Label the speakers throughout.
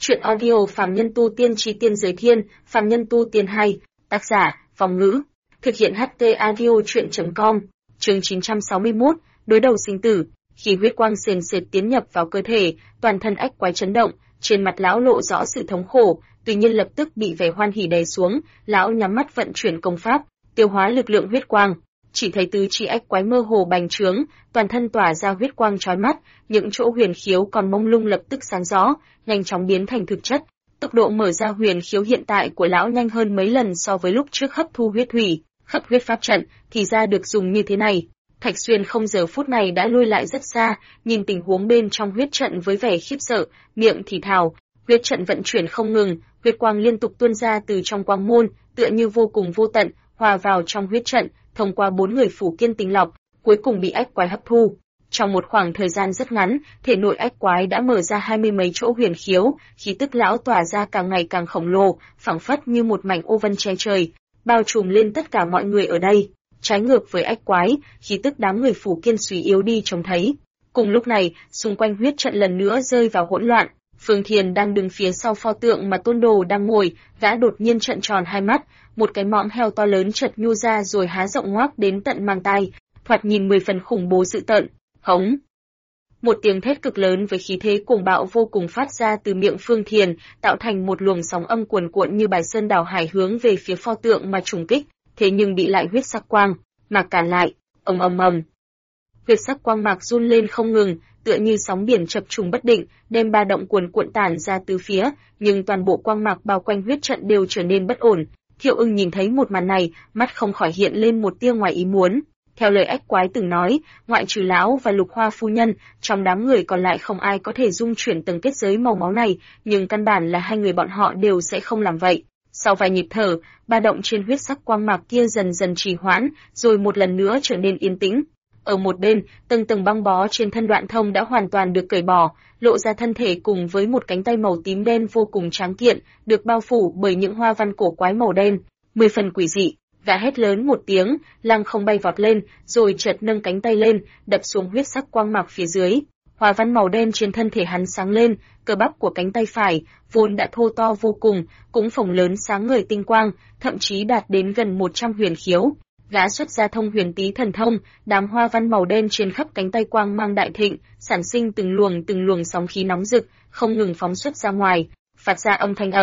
Speaker 1: Truyện audio Phàm Nhân Tu Tiên Chí Tiên Giới Thiên, Phàm Nhân Tu Tiên 2, tác giả, Phong Ngữ. Thực hiện HT audio truyện.com, chương 961, đối đầu sinh tử. Khi huyết quang sền sệt tiến nhập vào cơ thể, toàn thân ách quái chấn động, trên mặt lão lộ rõ sự thống khổ, tuy nhiên lập tức bị vẻ hoan hỉ đè xuống, lão nhắm mắt vận chuyển công pháp, tiêu hóa lực lượng huyết quang. Chỉ thấy tứ chi ách quái mơ hồ bành trướng, toàn thân tỏa ra huyết quang chói mắt, những chỗ huyền khiếu còn mông lung lập tức sáng rõ, nhanh chóng biến thành thực chất. Tốc độ mở ra huyền khiếu hiện tại của lão nhanh hơn mấy lần so với lúc trước hấp thu huyết thủy, khắp huyết pháp trận thì ra được dùng như thế này. Thạch Xuyên không giờ phút này đã lui lại rất xa, nhìn tình huống bên trong huyết trận với vẻ khiếp sợ, miệng thì thào, huyết trận vận chuyển không ngừng, huyết quang liên tục tuôn ra từ trong quang môn, tựa như vô cùng vô tận, hòa vào trong huyết trận, thông qua 4 người phủ kiên tinh lọc, cuối cùng bị ách quái hấp thu. Trong một khoảng thời gian rất ngắn, thể nội ách quái đã mở ra 20 mấy chỗ huyền khiếu, khí tức lão tỏa ra càng ngày càng khổng lồ, phảng phất như một mảnh ô vân che trời, bao trùm lên tất cả mọi người ở đây. Trái ngược với ách quái, khí tức đám người phủ kiên suy yếu đi trông thấy. Cùng lúc này, xung quanh huyết trận lần nữa rơi vào hỗn loạn. Phương Thiền đang đứng phía sau pho tượng mà Tôn Đồ đang ngồi, gã đột nhiên trợn tròn hai mắt, một cái mõm heo to lớn chợt nhô ra rồi há rộng ngoác đến tận mang tai, thoạt nhìn 10 phần khủng bố dữ tợn. Hống! Một tiếng thét cực lớn với khí thế cuồng bạo vô cùng phát ra từ miệng Phương Thiền, tạo thành một luồng sóng âm cuồn cuộn như bài sơn đảo hải hướng về phía pho tượng mà trùng kích, thế nhưng bị lại huyết sắc quang mạc cản lại. Ầm ầm ầm! Huyết sắc quang mạc run lên không ngừng, tựa như sóng biển chập trùng bất định, đem ba động cuồn cuộn tản ra từ phía, nhưng toàn bộ quang mạc bao quanh huyết trận đều trở nên bất ổn. Thiệu Ưng nhìn thấy một màn này, mắt không khỏi hiện lên một tia ngoài ý muốn. Theo lời ách quái từng nói, ngoại trừ lão và Lục Hoa phu nhân, trong đám người còn lại không ai có thể dung chuyển tầng kết giới màu máu này, nhưng căn bản là hai người bọn họ đều sẽ không làm vậy. Sau vài nhịp thở, ba động trên huyết sắc quang mạc kia dần dần trì hoãn, rồi một lần nữa trở nên yên tĩnh. Ở một bên, tầng tầng băng bó trên thân Đoạn Thông đã hoàn toàn được cởi bỏ, lộ ra thân thể cùng với một cánh tay màu tím đen vô cùng tráng kiện, được bao phủ bởi những hoa văn cổ quái màu đen, 10 phần quỷ dị. Gã hét lớn một tiếng, lăng không bay vọt lên, rồi chợt nâng cánh tay lên, đập xuống huyết sắc quang mạc phía dưới. Hoa văn màu đen trên thân thể hắn sáng lên, cơ bắp của cánh tay phải, vốn đã thô to vô cùng, cũng phồng lớn sáng ngời tinh quang, thậm chí đạt đến gần 100 huyền khiếu. Gã xuất ra thông huyền tí thần thông, đám hoa văn màu đen trên khắp cánh tay quang mang đại thịnh, sản sinh từng luồng sóng khí nóng rực, không ngừng phóng xuất ra ngoài, phát ra âm thanh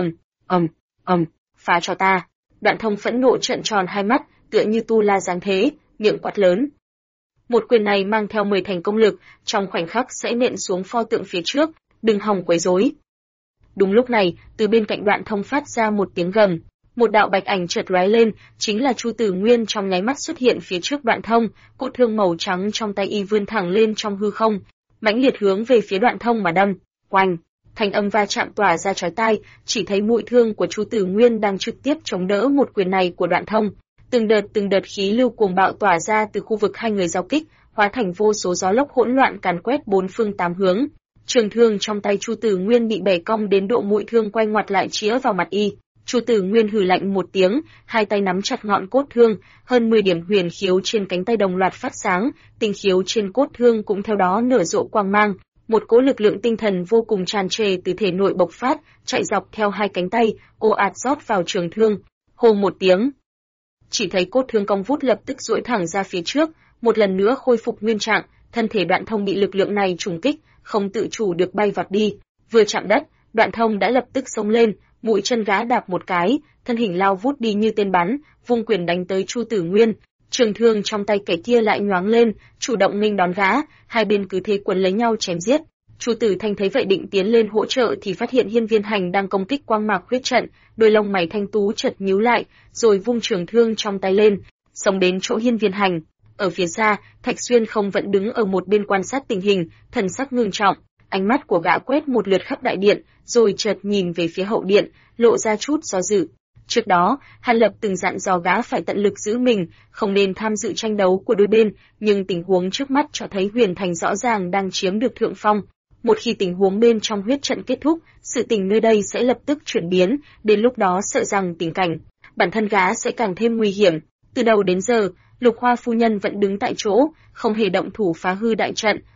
Speaker 1: ầm, phá cho ta. Đoạn Thông phẫn nộ trợn tròn hai mắt, tựa như tu la giáng thế, miệng quát lớn. Một quyền này mang theo 10 thành công lực, trong khoảnh khắc sẽ nện xuống pho tượng phía trước, đừng hòng quấy rối. Đúng lúc này, từ bên cạnh Đoạn Thông phát ra một tiếng gầm, một đạo bạch ảnh chợt lóe lên, chính là Chu Tử Nguyên trong nháy mắt xuất hiện phía trước Đoạn Thông, cốt thương màu trắng trong tay y vươn thẳng lên trong hư không, mãnh liệt hướng về phía Đoạn Thông mà đâm. Oanh! Thanh âm va chạm tỏa ra chói tai, chỉ thấy mũi thương của Chu Tử Nguyên đang trực tiếp chống đỡ một quyền này của Đoạn Thông. Từng đợt khí lưu cuồng bạo tỏa ra từ khu vực hai người giao kích, hóa thành vô số gió lốc hỗn loạn càn quét bốn phương tám hướng. Trường thương trong tay Chu Tử Nguyên bị bẻ cong đến độ mũi thương quay ngoặt lại chĩa vào mặt y. Chu Tử Nguyên hừ lạnh một tiếng, hai tay nắm chặt ngọn cốt thương, hơn 10 điểm huyền khiếu trên cánh tay đồng loạt phát sáng, tinh khiếu trên cốt thương cũng theo đó nở rộ quang mang. Một cỗ lực lượng tinh thần vô cùng tràn trề từ thể nội bộc phát, chạy dọc theo hai cánh tay, ồ ạt rót vào trường thương. Hô một tiếng, chỉ thấy cốt thương cong vút lập tức duỗi thẳng ra phía trước, một lần nữa khôi phục nguyên trạng, thân thể Đoạn Thông bị lực lượng này trùng kích, không tự chủ được bay vọt đi. Vừa chạm đất, Đoạn Thông đã lập tức xông lên, mũi chân gã đạp một cái, thân hình lao vút đi như tên bắn, vung quyền đánh tới Chu Tử Nguyên. Trường thương trong tay kẻ kia lại nhoáng lên, chủ động nghênh đón gã, hai bên cứ thế quấn lấy nhau chém giết. Chu Tử Thanh thấy vậy định tiến lên hỗ trợ thì phát hiện Hiên Viên Hành đang công kích quang mạc huyết trận, đôi lông mày thanh tú chợt nhíu lại, rồi vung trường thương trong tay lên, xông đến chỗ Hiên Viên Hành. Ở phía xa, Thạch Xuyên không vẫn đứng ở một bên quan sát tình hình, thần sắc ngưng trọng, ánh mắt của gã quét một lượt khắp đại điện, rồi chợt nhìn về phía hậu điện, lộ ra chút do dự. Trước đó, Hàn Lập từng dặn dò gã phải tận lực giữ mình, không nên tham dự tranh đấu của đôi bên, nhưng tình huống trước mắt cho thấy Huyền Thành rõ ràng đang chiếm được thượng phong. Một khi tình huống bên trong huyết trận kết thúc, sự tình nơi đây sẽ lập tức chuyển biến, đến lúc đó sợ rằng tình cảnh bản thân gã sẽ càng thêm nguy hiểm. Từ đầu đến giờ, Lục Hoa phu nhân vẫn đứng tại chỗ, không hề động thủ phá hư đại trận,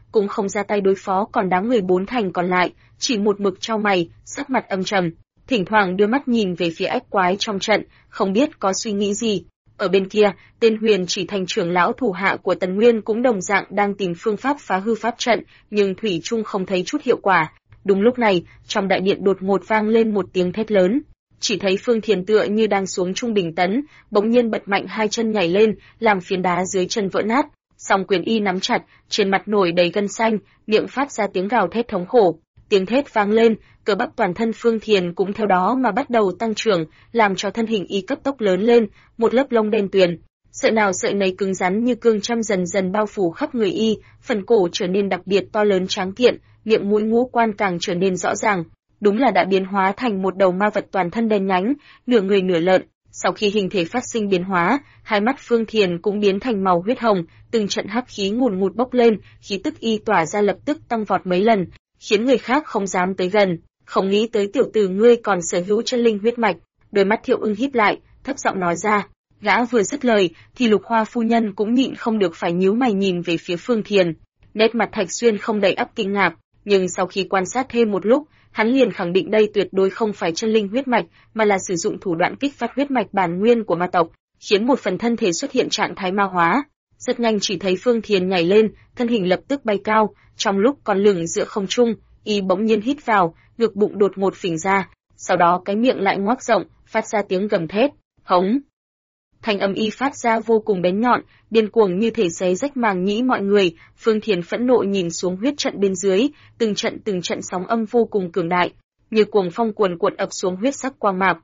Speaker 1: cũng không ra tay đối phó còn đám người bốn thành còn lại, chỉ một mực chau mày, sắc mặt âm trầm, thỉnh thoảng đưa mắt nhìn về phía ách quái trong trận, không biết có suy nghĩ gì. Ở bên kia, tên Huyền Chỉ Thành trưởng lão thủ hạ của Tần Nguyên cũng đồng dạng đang tìm phương pháp phá hư pháp trận, nhưng thủy chung không thấy chút hiệu quả. Đúng lúc này, trong đại điện đột ngột vang lên một tiếng thét lớn. Chỉ thấy Phương Thiền tựa như đang xuống trung bình tấn, bỗng nhiên bật mạnh hai chân nhảy lên, làm phiến đá dưới chân vỡ nát. Song quyền y nắm chặt, trên mặt nổi đầy gân xanh, miệng phát ra tiếng gào thét thống khổ. Tiếng thét vang lên, cơ bắp toàn thân Phương Thiền cũng theo đó mà bắt đầu tăng trưởng, làm cho thân hình y cấp tốc lớn lên, một lớp lông đen tuyền. Sợi nào sợi nấy cứng rắn như cương châm dần dần bao phủ khắp người y, phần cổ trở nên đặc biệt to lớn tráng kiện, miệng mũi ngũ quan càng trở nên rõ ràng. Đúng là đã biến hóa thành một đầu ma vật toàn thân đen nhánh, nửa người nửa lợn. Sau khi hình thể phát sinh biến hóa, hai mắt Phương Thiền cũng biến thành màu huyết hồng, từng trận hắc khí ngùn ngụt bốc lên, khí tức y tỏa ra lập tức tăng vọt mấy lần, khiến người khác không dám tới gần. Không nghĩ tới tiểu tử ngươi còn sở hữu chân linh huyết mạch. Đôi mắt Thiệu Ưng híp lại, thấp giọng nói ra. Gã vừa dứt lời, thì Lục Hoa phu nhân cũng nhịn không được phải nhíu mày nhìn về phía Phương Thiền. Nét mặt Thạch Xuyên không đầy ắp kinh ngạc, nhưng sau khi quan sát thêm một lúc, hắn liền khẳng định đây tuyệt đối không phải chân linh huyết mạch, mà là sử dụng thủ đoạn kích phát huyết mạch bản nguyên của ma tộc, khiến một phần thân thể xuất hiện trạng thái ma hóa. Rất nhanh chỉ thấy Phương Thiền nhảy lên, thân hình lập tức bay cao, trong lúc còn lửng giữa không trung, y bỗng nhiên hít vào, ngực bụng đột ngột phình ra, sau đó cái miệng lại ngoác rộng, phát ra tiếng gầm thét, hống. Thanh âm y phát ra vô cùng bén nhọn, điên cuồng như thể xé rách màng nhĩ mọi người. Phương Thiền phẫn nộ nhìn xuống huyết trận bên dưới, từng trận sóng âm vô cùng cường đại, như cuồng phong cuồn cuộn ập xuống huyết sắc quang mạc.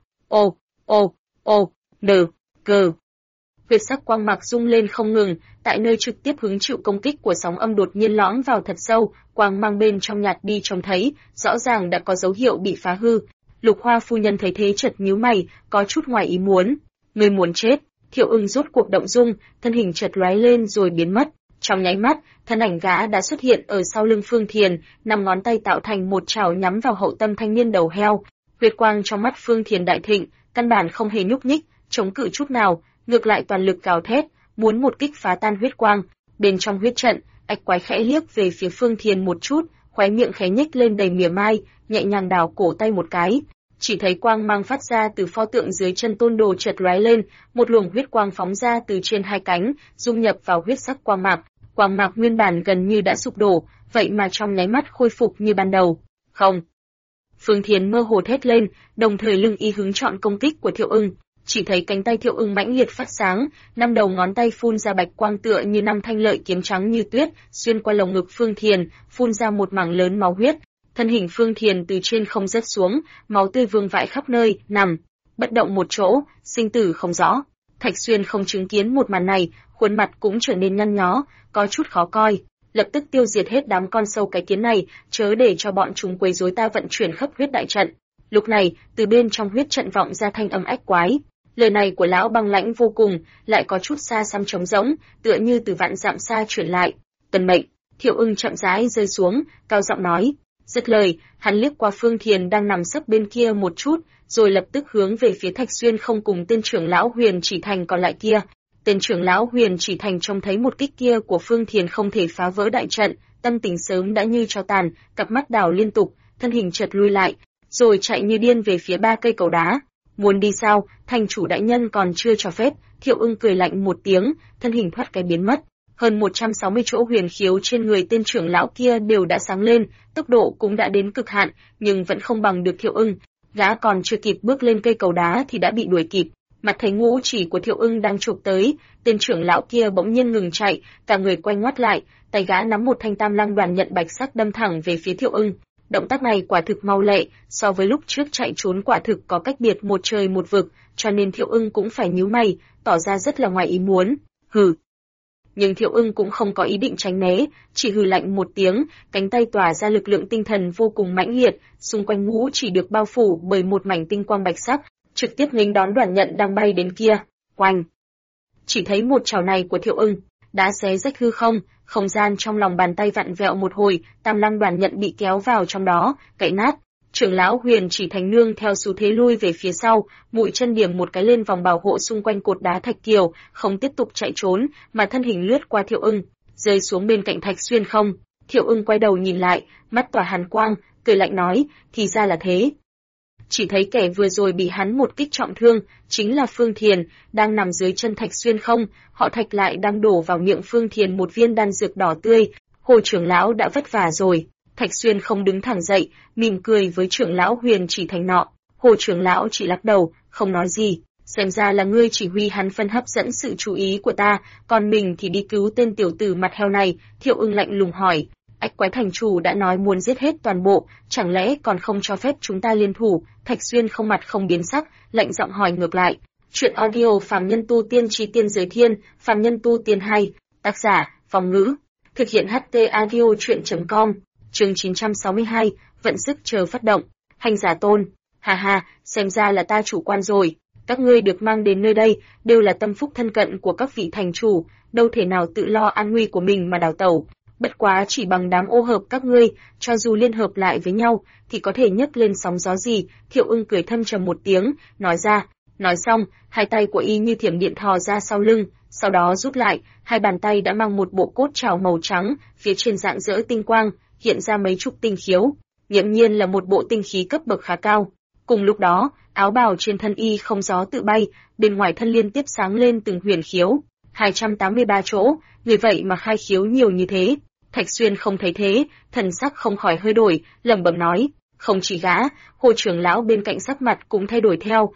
Speaker 1: G. Huyết sắc quang mạc rung lên không ngừng, tại nơi trực tiếp hứng chịu công kích của sóng âm đột nhiên lõm vào thật sâu, quang mang bên trong nhạt đi trông thấy, rõ ràng đã có dấu hiệu bị phá hư. Lục Hoa phu nhân thấy thế chợt nhíu mày, có chút ngoài ý muốn. Người muốn chết? Thiệu Ưng rốt cuộc động dung, thân hình chợt lóe lên rồi biến mất. Trong nháy mắt, thân ảnh gã đã xuất hiện ở sau lưng Phương Thiền, 5 ngón tay tạo thành một chảo nhắm vào hậu tâm thanh niên đầu heo. Huyết quang trong mắt Phương Thiền đại thịnh, căn bản không hề nhúc nhích, chống cự chút nào, ngược lại toàn lực gào thét, muốn một kích phá tan huyết quang. Bên trong huyết trận, ách quái khẽ liếc về phía Phương Thiền một chút, khóe miệng khẽ nhếch lên đầy mỉa mai, nhẹ nhàng đào cổ tay một cái. Chỉ thấy quang mang phát ra từ pho tượng dưới chân tôn đồ chợt lóe lên, một luồng huyết quang phóng ra từ trên hai cánh, dung nhập vào huyết sắc quang mạc. Quang mạc nguyên bản gần như đã sụp đổ, vậy mà trong nháy mắt khôi phục như ban đầu. Không! Phương Thiền mơ hồ thét lên, đồng thời lưng y hứng chọn công kích của Thiệu Ưng. Chỉ thấy cánh tay Thiệu Ưng mãnh liệt phát sáng, 5 đầu ngón tay phun ra bạch quang tựa như 5 thanh lợi kiếm trắng như tuyết, xuyên qua lồng ngực Phương Thiền, phun ra một mảng lớn máu huyết. Thân hình Phương Thiền từ trên không rớt xuống, máu tươi vương vãi khắp nơi, nằm bất động một chỗ, sinh tử không rõ. Thạch Xuyên không chứng kiến một màn này, khuôn mặt cũng trở nên nhăn nhó, có chút khó coi. Lập tức tiêu diệt hết đám con sâu cái kiến này, chớ để cho bọn chúng quấy rối ta vận chuyển khắp huyết đại trận. Lúc này, từ bên trong huyết trận vọng ra thanh âm ách quái. Lời này của lão băng lãnh vô cùng, lại có chút xa xăm trống rỗng, tựa như từ vạn dặm xa truyền lại. Tuân mệnh. Thiệu Ưng chậm rãi rơi xuống, cao giọng nói. Dứt lời, hắn liếc qua Phương Thiền đang nằm sấp bên kia một chút, rồi lập tức hướng về phía Thạch Xuyên không cùng tên trưởng lão Huyền Chỉ Thành còn lại kia. Tên trưởng lão Huyền Chỉ Thành trông thấy một kích kia của Phương Thiền không thể phá vỡ đại trận, tâm tình sớm đã như tro tàn, cặp mắt đảo liên tục, thân hình chợt lui lại, rồi chạy như điên về phía 3 cây cầu đá. Muốn đi sao? Thành chủ đại nhân còn chưa cho phép. Thiệu Ưng cười lạnh một tiếng, thân hình thoát cái biến mất. Hơn 160 chỗ huyền khiếu trên người tên trưởng lão kia đều đã sáng lên, tốc độ cũng đã đến cực hạn, nhưng vẫn không bằng được Thiệu Ưng. Gã còn chưa kịp bước lên cây cầu đá thì đã bị đuổi kịp. Mặt thấy ngũ chỉ của Thiệu Ưng đang chụp tới, tên trưởng lão kia bỗng nhiên ngừng chạy, cả người quay ngoắt lại, tay gã nắm một thanh tam lăng đoàn nhận bạch sắc đâm thẳng về phía Thiệu Ưng. Động tác này quả thực mau lẹ, so với lúc trước chạy trốn quả thực có cách biệt một trời một vực, cho nên Thiệu Ưng cũng phải nhíu mày, tỏ ra rất là ngoài ý muốn. Hừ. Nhưng Thiệu Ưng cũng không có ý định tránh né, chỉ hừ lạnh một tiếng, cánh tay tỏa ra lực lượng tinh thần vô cùng mãnh liệt, xung quanh ngũ chỉ được bao phủ bởi một mảnh tinh quang bạch sắc, trực tiếp nghênh đón đoàn nhận đang bay đến kia. Oanh! Chỉ thấy một chảo này của Thiệu Ưng đã xé rách hư không, không gian trong lòng bàn tay vặn vẹo một hồi, tam lăng đoàn nhận bị kéo vào trong đó, gãy nát. Trưởng lão Huyền Chỉ Thành nương theo xu thế lui về phía sau, mũi chân điểm một cái lên vòng bảo hộ xung quanh cột đá thạch kiều, không tiếp tục chạy trốn, mà thân hình lướt qua Thiệu Ưng, rơi xuống bên cạnh Thạch Xuyên không. Thiệu Ưng quay đầu nhìn lại, mắt tỏa hàn quang, cười lạnh nói, thì ra là thế. Chỉ thấy kẻ vừa rồi bị hắn một kích trọng thương, chính là Phương Thiền, đang nằm dưới chân Thạch Xuyên không, họ Thạch lại đang đổ vào miệng Phương Thiền một viên đan dược đỏ tươi. Hồ trưởng lão đã vất vả rồi. Thạch Xuyên không đứng thẳng dậy, mỉm cười với trưởng lão Huyền Chỉ Thành nọ. Hồ trưởng lão chỉ lắc đầu, không nói gì. Xem ra là ngươi chỉ huy hắn phân hấp dẫn sự chú ý của ta, còn mình thì đi cứu tên tiểu tử mặt heo này. Thiệu Ưng lạnh lùng hỏi, Ách Quái thành chủ đã nói muốn giết hết toàn bộ, chẳng lẽ còn không cho phép chúng ta liên thủ? Thạch Xuyên không mặt không biến sắc, lạnh giọng hỏi ngược lại. Chuyện audio Phàm Nhân Tu Tiên Chí Tiên Giới Thiên, Phàm Nhân Tu Tiên 2, tác giả, Phong Ngữ, thực hiện HT audio chuyện.com, chương 962, vận sức chờ phát động, hành giả tôn. Hà hà, xem ra là ta chủ quan rồi. Các ngươi được mang đến nơi đây đều là tâm phúc thân cận của các vị thành chủ, đâu thể nào tự lo an nguy của mình mà đào tẩu. Bất quá chỉ bằng đám ô hợp các ngươi, cho dù liên hợp lại với nhau, thì có thể nhấc lên sóng gió gì? Thiệu Ưng cười thâm trầm một tiếng, nói ra. Nói xong, hai tay của y như thiểm điện thò ra sau lưng, sau đó rút lại, hai bàn tay đã mang một bộ cốt trảo màu trắng, phía trên rạng rỡ tinh quang, hiện ra mấy chục tinh khiếu. Nghiễm nhiên là một bộ tinh khí cấp bậc khá cao. Cùng lúc đó, áo bào trên thân y không gió tự bay, bên ngoài thân liên tiếp sáng lên từng huyền khiếu. 283 chỗ, người vậy mà khai khiếu nhiều như thế. Thạch Xuyên không thấy thế, thần sắc không khỏi hơi đổi, lẩm bẩm nói, không chỉ gã, Hồ trưởng lão bên cạnh sắc mặt cũng thay đổi theo,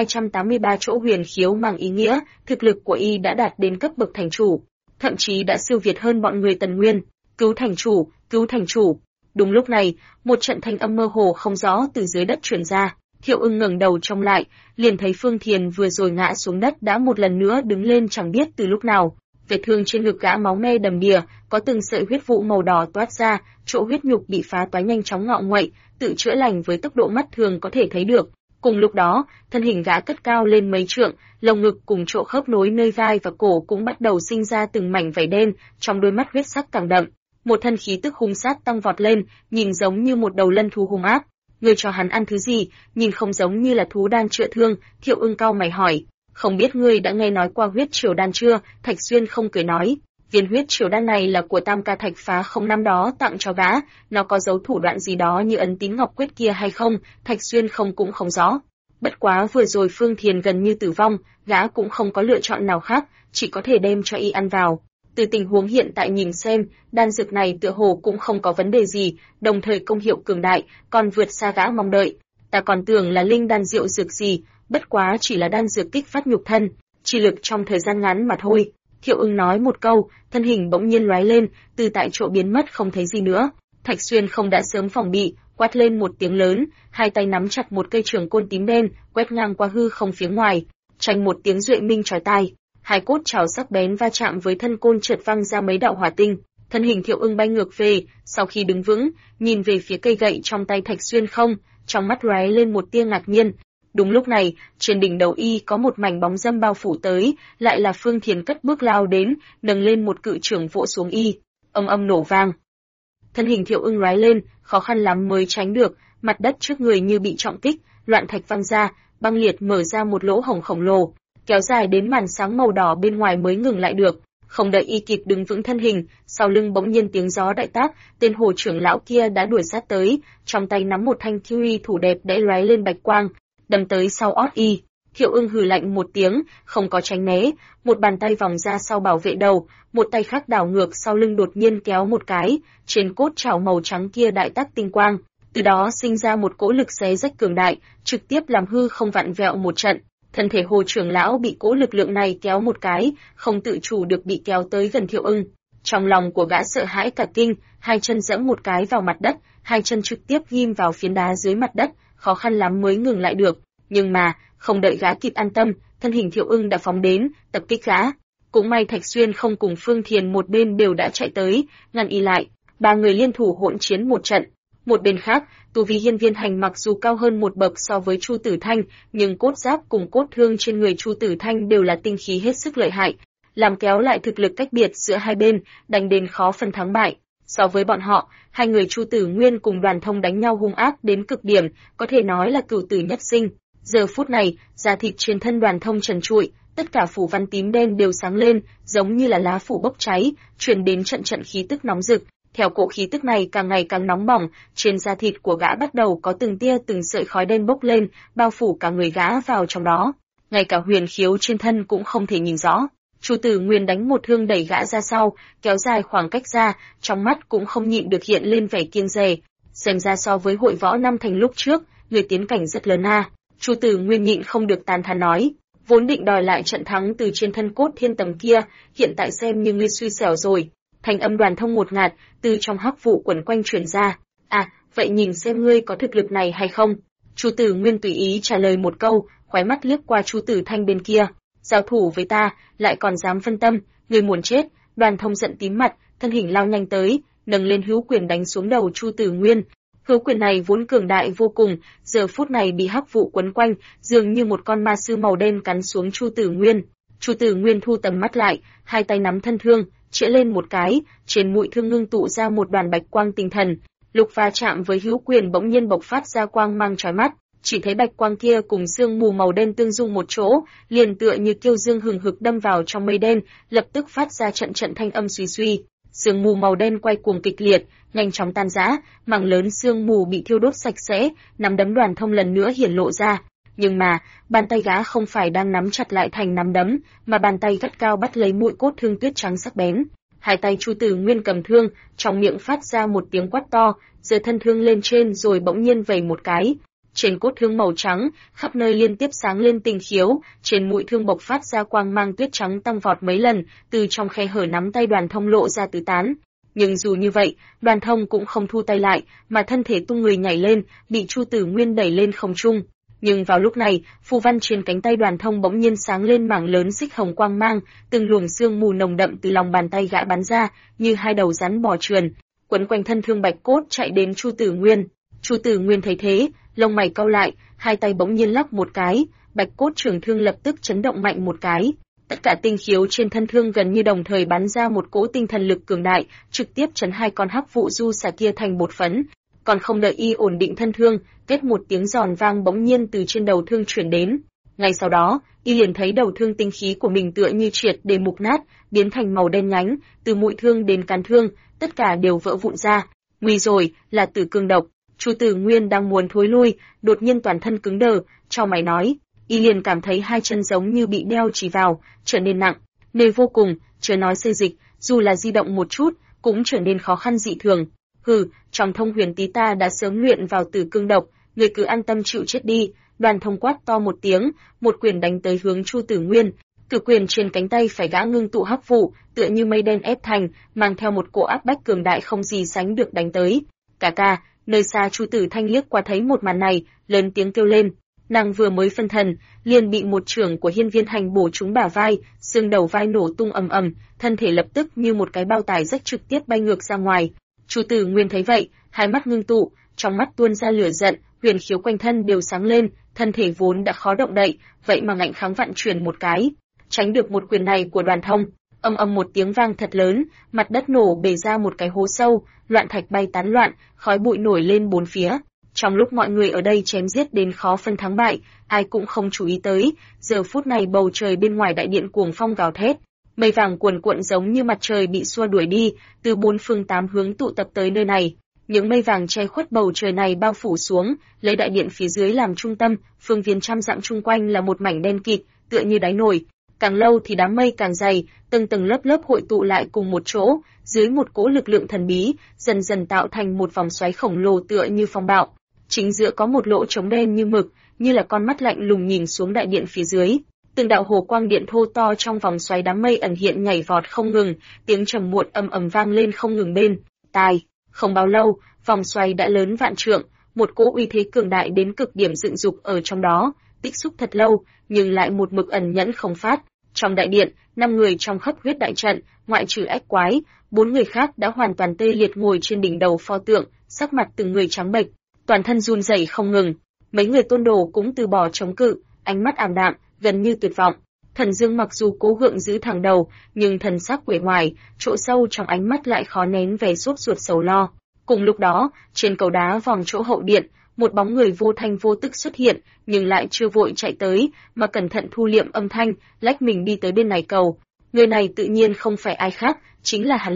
Speaker 1: 283 chỗ huyền khiếu mang ý nghĩa, thực lực của y đã đạt đến cấp bậc thành chủ, thậm chí đã siêu việt hơn bọn người Tần Nguyên. Cứu thành chủ, cứu thành chủ. Đúng lúc này, một trận thanh âm mơ hồ không rõ từ dưới đất truyền ra. Thiệu Ưng ngẩng đầu trông lại, liền thấy Phương Thiền vừa rồi ngã xuống đất đã một lần nữa đứng lên chẳng biết từ lúc nào. Vết thương trên ngực gã máu me đầm đìa, có từng sợi huyết vụ màu đỏ toát ra, chỗ huyết nhục bị phá toái nhanh chóng ngọ nguậy, tự chữa lành với tốc độ mắt thường có thể thấy được. Cùng lúc đó, thân hình gã cất cao lên mấy trượng, lồng ngực cùng chỗ khớp nối nơi vai và cổ cũng bắt đầu sinh ra từng mảnh vảy đen, trong đôi mắt huyết sắc càng đậm. Một thân khí tức hung sát tăng vọt lên, nhìn giống như một đầu lân thú hung ác. Ngươi cho hắn ăn thứ gì, nhìn không giống như là thú đan chữa thương. Thiệu Ưng cau mày hỏi, không biết ngươi đã nghe nói qua huyết triều đan chưa? Thạch Xuyên không cười nói, viên huyết triều đan này là của Tam Ca Thạch Phá Không năm đó tặng cho gã, nó có dấu thủ đoạn gì đó như ấn tín ngọc quyết kia hay không? Thạch Xuyên cũng không rõ. Bất quá vừa rồi Phương Thiền gần như tử vong, gã cũng không có lựa chọn nào khác, chỉ có thể đem cho y ăn vào. Từ tình huống hiện tại nhìn xem, đan dược này tựa hồ cũng không có vấn đề gì, đồng thời công hiệu cường đại, còn vượt xa gã mong đợi. Ta còn tưởng là linh đan diệu dược gì, bất quá chỉ là đan dược kích phát nhục thân, chi lực trong thời gian ngắn mà thôi. Thiệu Ưng nói một câu, thân hình bỗng nhiên lóe lên, từ tại chỗ biến mất không thấy gì nữa. Thạch Xuyên không đã sớm phòng bị, quát lên một tiếng lớn, hai tay nắm chặt một cây trường côn tím đen, quét ngang qua hư không phía ngoài, tranh một tiếng duệ minh chói tai. Hai cốt trảo sắc bén va chạm với thân côn trượt văng ra mấy đạo hỏa tinh, thân hình Thiệu Ưng bay ngược về, sau khi đứng vững, nhìn về phía cây gậy trong tay Thạch Xuyên không, trong mắt lóe lên một tia ngạc nhiên. Đúng lúc này, trên đỉnh đầu y có một mảnh bóng râm bao phủ tới, lại là Phương Thiền cất bước lao đến, nâng lên một cự chưởng vỗ xuống y, âm âm nổ vang. Thân hình Thiệu Ưng lóe lên, khó khăn lắm mới tránh được, mặt đất trước người như bị trọng kích, loạn thạch văng ra, băng liệt mở ra một lỗ hổng khổng lồ, kéo dài đến màn sáng màu đỏ bên ngoài mới ngừng lại được. Không đợi y kịp đứng vững thân hình, sau lưng bỗng nhiên tiếng gió đại tác, tên Hồ trưởng lão kia đã đuổi sát tới, trong tay nắm một thanh thiêu y thủ đẹp đẽ lóe lên bạch quang, đâm tới sau ót y. Thiệu Ưng hừ lạnh một tiếng, không có tránh né, một bàn tay vòng ra sau bảo vệ đầu, một tay khác đảo ngược sau lưng đột nhiên kéo một cái, trên cốt trảo màu trắng kia đại tác tinh quang, từ đó sinh ra một cỗ lực xé rách cường đại, trực tiếp làm hư không vặn vẹo một trận. Thân thể Hồ trưởng lão bị cỗ lực lượng này kéo một cái, không tự chủ được bị kéo tới gần Thiệu Ưng. Trong lòng của gã sợ hãi cả kinh, hai chân giẫm một cái vào mặt đất, hai chân trực tiếp ghim vào phiến đá dưới mặt đất, khó khăn lắm mới ngừng lại được. Nhưng mà, không đợi gã kịp an tâm, thân hình Thiệu Ưng đã phóng đến, tập kích gã. Cũng may Thạch Xuyên không cùng Phương Thiền một bên đều đã chạy tới, ngăn y lại. Ba người liên thủ hỗn chiến một trận. Một bên khác, tu vi Hiên Viên Hành mặc dù cao hơn một bậc so với Chu Tử Thanh, nhưng cốt giáp cùng cốt thương trên người Chu Tử Thanh đều là tinh khí hết sức lợi hại, làm kéo lại thực lực cách biệt giữa hai bên, đánh đến khó phân thắng bại. So với bọn họ, hai người Chu Tử Nguyên cùng Đoàn Thông đánh nhau hung ác đến cực điểm, có thể nói là cửu tử nhất sinh. Giờ phút này, da thịt trên thân Đoàn Thông trần trụi, tất cả phủ văn tím đen đều sáng lên, giống như là lá phủ bốc cháy, truyền đến trận trận khí tức nóng rực. Theo cỗ khí tức này càng ngày càng nóng bỏng, trên da thịt của gã bắt đầu có từng tia từng sợi khói đen bốc lên, bao phủ cả người gã vào trong đó. Ngay cả huyền khiếu trên thân cũng không thể nhìn rõ. Chu Tử Nguyên đánh một thương đẩy gã ra sau, kéo dài khoảng cách ra, trong mắt cũng không nhịn được hiện lên vẻ kiêng dè. Xem ra so với hội võ năm thành lúc trước, người tiến cảnh rất lớn a. Chu Tử Nguyên nhịn không được tán thán nói, vốn định đòi lại trận thắng từ trên thân cốt thiên tầm kia, hiện tại xem như ngươi xui xẻo rồi. Thành âm Đoàn Thông một ngạt từ trong hắc vụ quẩn quanh truyền ra. À, vậy nhìn xem ngươi có thực lực này hay không? Chu Tử Nguyên tùy ý trả lời một câu, khóe mắt liếc qua Chu Tử Thanh bên kia. Giao thủ với ta, lại còn dám phân tâm, ngươi muốn chết? Đoàn Thông giận tím mặt, thân hình lao nhanh tới, nâng lên hữu quyền đánh xuống đầu Chu Tử Nguyên. Hữu quyền này vốn cường đại vô cùng, giờ phút này bị hắc vụ quấn quanh, dường như một con ma sư màu đen cắn xuống Chu Tử Nguyên. Chu Tử Nguyên thu tầm mắt lại, hai tay nắm thân thương, chĩa lên một cái, trên mũi thương ngưng tụ ra một đoàn bạch quang tinh thần. Lúc va chạm với hữu quyền bỗng nhiên bộc phát ra quang mang chói mắt, chỉ thấy bạch quang kia cùng sương mù màu đen tương dung một chỗ, liền tựa như kiêu dương hừng hực đâm vào trong mây đen, lập tức phát ra trận trận thanh âm suy suy. Sương mù màu đen quay cuồng kịch liệt, nhanh chóng tan rã, mảng lớn sương mù bị thiêu đốt sạch sẽ, nắm đấm Đoàn Thông lần nữa hiển lộ ra. Nhưng mà, bàn tay gã không phải đang nắm chặt lại thành nắm đấm, mà bàn tay gắt cao bắt lấy mũi cốt thương tuyết trắng sắc bén. Hai tay Chu Tử Nguyên cầm thương, trong miệng phát ra một tiếng quát to, giơ thân thương lên trên rồi bỗng nhiên vẩy một cái. Trên cốt thương màu trắng, khắp nơi liên tiếp sáng lên tinh khiếu, trên mũi thương bộc phát ra quang mang tuyết trắng tăng vọt mấy lần, từ trong khe hở nắm tay Đoàn Thông lộ ra tứ tán. Nhưng dù như vậy, Đoàn Thông cũng không thu tay lại, mà thân thể tung người nhảy lên, bị Chu Tử Nguyên đẩy lên không trung. Nhưng vào lúc này, phù văn trên cánh tay Đoàn Thông bỗng nhiên sáng lên mảng lớn xích hồng quang mang, từng luồng sương mù nồng đậm từ lòng bàn tay gã bắn ra, như hai đầu rắn bò trườn, quấn quanh thân thương bạch cốt chạy đến Chu Tử Nguyên. Chu Tử Nguyên thấy thế, lông mày cau lại, hai tay bỗng nhiên lắc một cái, bạch cốt trường thương lập tức chấn động mạnh một cái. Tất cả tinh khiếu trên thân thương gần như đồng thời bắn ra một cỗ tinh thần lực cường đại, trực tiếp chấn hai con hắc vụ du xà kia thành bột phấn. Còn không đợi y ổn định thân thương, kết một tiếng giòn vang bỗng nhiên từ trên đầu thương truyền đến. Ngay sau đó, y liền thấy đầu thương tinh khí của mình tựa như triệt để mục nát, biến thành màu đen nhánh, từ mũi thương đến cán thương, tất cả đều vỡ vụn ra. Nguy rồi, là tử cương độc. Chu Tử Nguyên đang muốn thối lui, đột nhiên toàn thân cứng đờ, chau mày nói, y liền cảm thấy hai chân giống như bị đeo chỉ vào, trở nên nặng, nề vô cùng, chớ nói xê dịch, dù là di động một chút, cũng trở nên khó khăn dị thường. Hừ, trong Thông Huyền Tí ta đã sớm luyện vào tử cương độc, người cứ an tâm chịu chết đi. Đoàn Thông quát to một tiếng, một quyền đánh tới hướng Chu Tử Nguyên. Cử quyền trên cánh tay phải gã ngưng tụ hắc vụ, tựa như mây đen ép thành, mang theo một cỗ áp bách cường đại không gì sánh được đánh tới. Ca, nơi xa Chu Tử Thanh liếc qua thấy một màn này, lớn tiếng kêu lên. Nàng vừa mới phân thần, liền bị một chưởng của Hiên Viên Hành bổ trúng bả vai, xương đầu vai nổ tung ầm ầm, thân thể lập tức như một cái bao tải rách trực tiếp bay ngược ra ngoài. Chu Tử Nguyên thấy vậy, hai mắt ngưng tụ, trong mắt tuôn ra lửa giận, huyền khiếu quanh thân đều sáng lên, thân thể vốn đã khó động đậy, vậy mà ngạnh kháng vặn chuyển một cái, tránh được một quyền này của Đoàn Thông. Âm âm một tiếng vang thật lớn, mặt đất nổ bể ra một cái hố sâu, loạn thạch bay tán loạn, khói bụi nổi lên bốn phía. Trong lúc mọi người ở đây chém giết đến khó phân thắng bại, ai cũng không chú ý tới, giờ phút này bầu trời bên ngoài đại điện cuồng phong gào thét, mây vàng cuồn cuộn giống như mặt trời bị xua đuổi đi, từ bốn phương tám hướng tụ tập tới nơi này. Những mây vàng che khuất bầu trời này bao phủ xuống, lấy đại điện phía dưới làm trung tâm, phương viên trăm dặm chung quanh là một mảnh đen kịt, tựa như đáy nồi. Càng lâu thì đám mây càng dày, tầng tầng lớp lớp hội tụ lại cùng một chỗ, dưới một cỗ lực lượng thần bí, dần dần tạo thành một vòng xoáy khổng lồ tựa như phong bạo. Chính giữa có một lỗ trống đen như mực, như là con mắt lạnh lùng nhìn xuống đại điện phía dưới. Từng đạo hồ quang điện thô to trong vòng xoáy đám mây ẩn hiện nhảy vọt không ngừng, tiếng trầm muộn ầm ầm vang lên không ngừng bên tai. Không bao lâu, vòng xoáy đã lớn vạn trượng, một cỗ uy thế cường đại đến cực điểm dựng dục ở trong đó, tích xúc thật lâu, nhưng lại một mực ẩn nhẫn không phát. Trong đại điện, 5 người trong khắp huyết đại trận, ngoại trừ Ách Quái, 4 người khác đã hoàn toàn tê liệt ngồi trên đỉnh đầu pho tượng, sắc mặt từng người trắng bệch, toàn thân run rẩy không ngừng. Mấy người tôn đồ cũng từ bỏ chống cự, ánh mắt ảm đạm, gần như tuyệt vọng. Thần Dương mặc dù cố gượng giữ thẳng đầu, nhưng thần sắc uể oải, chỗ sâu trong ánh mắt lại khó nén vẻ sốt ruột sầu lo. Cùng lúc đó, trên cầu đá vòng chỗ hậu điện, một bóng người vô thanh vô tức xuất hiện, nhưng lại chưa vội chạy tới, mà cẩn thận thu liệm âm thanh, lách mình đi tới bên này cầu. Người này tự nhiên không phải ai khác, chính là Hàn Lập.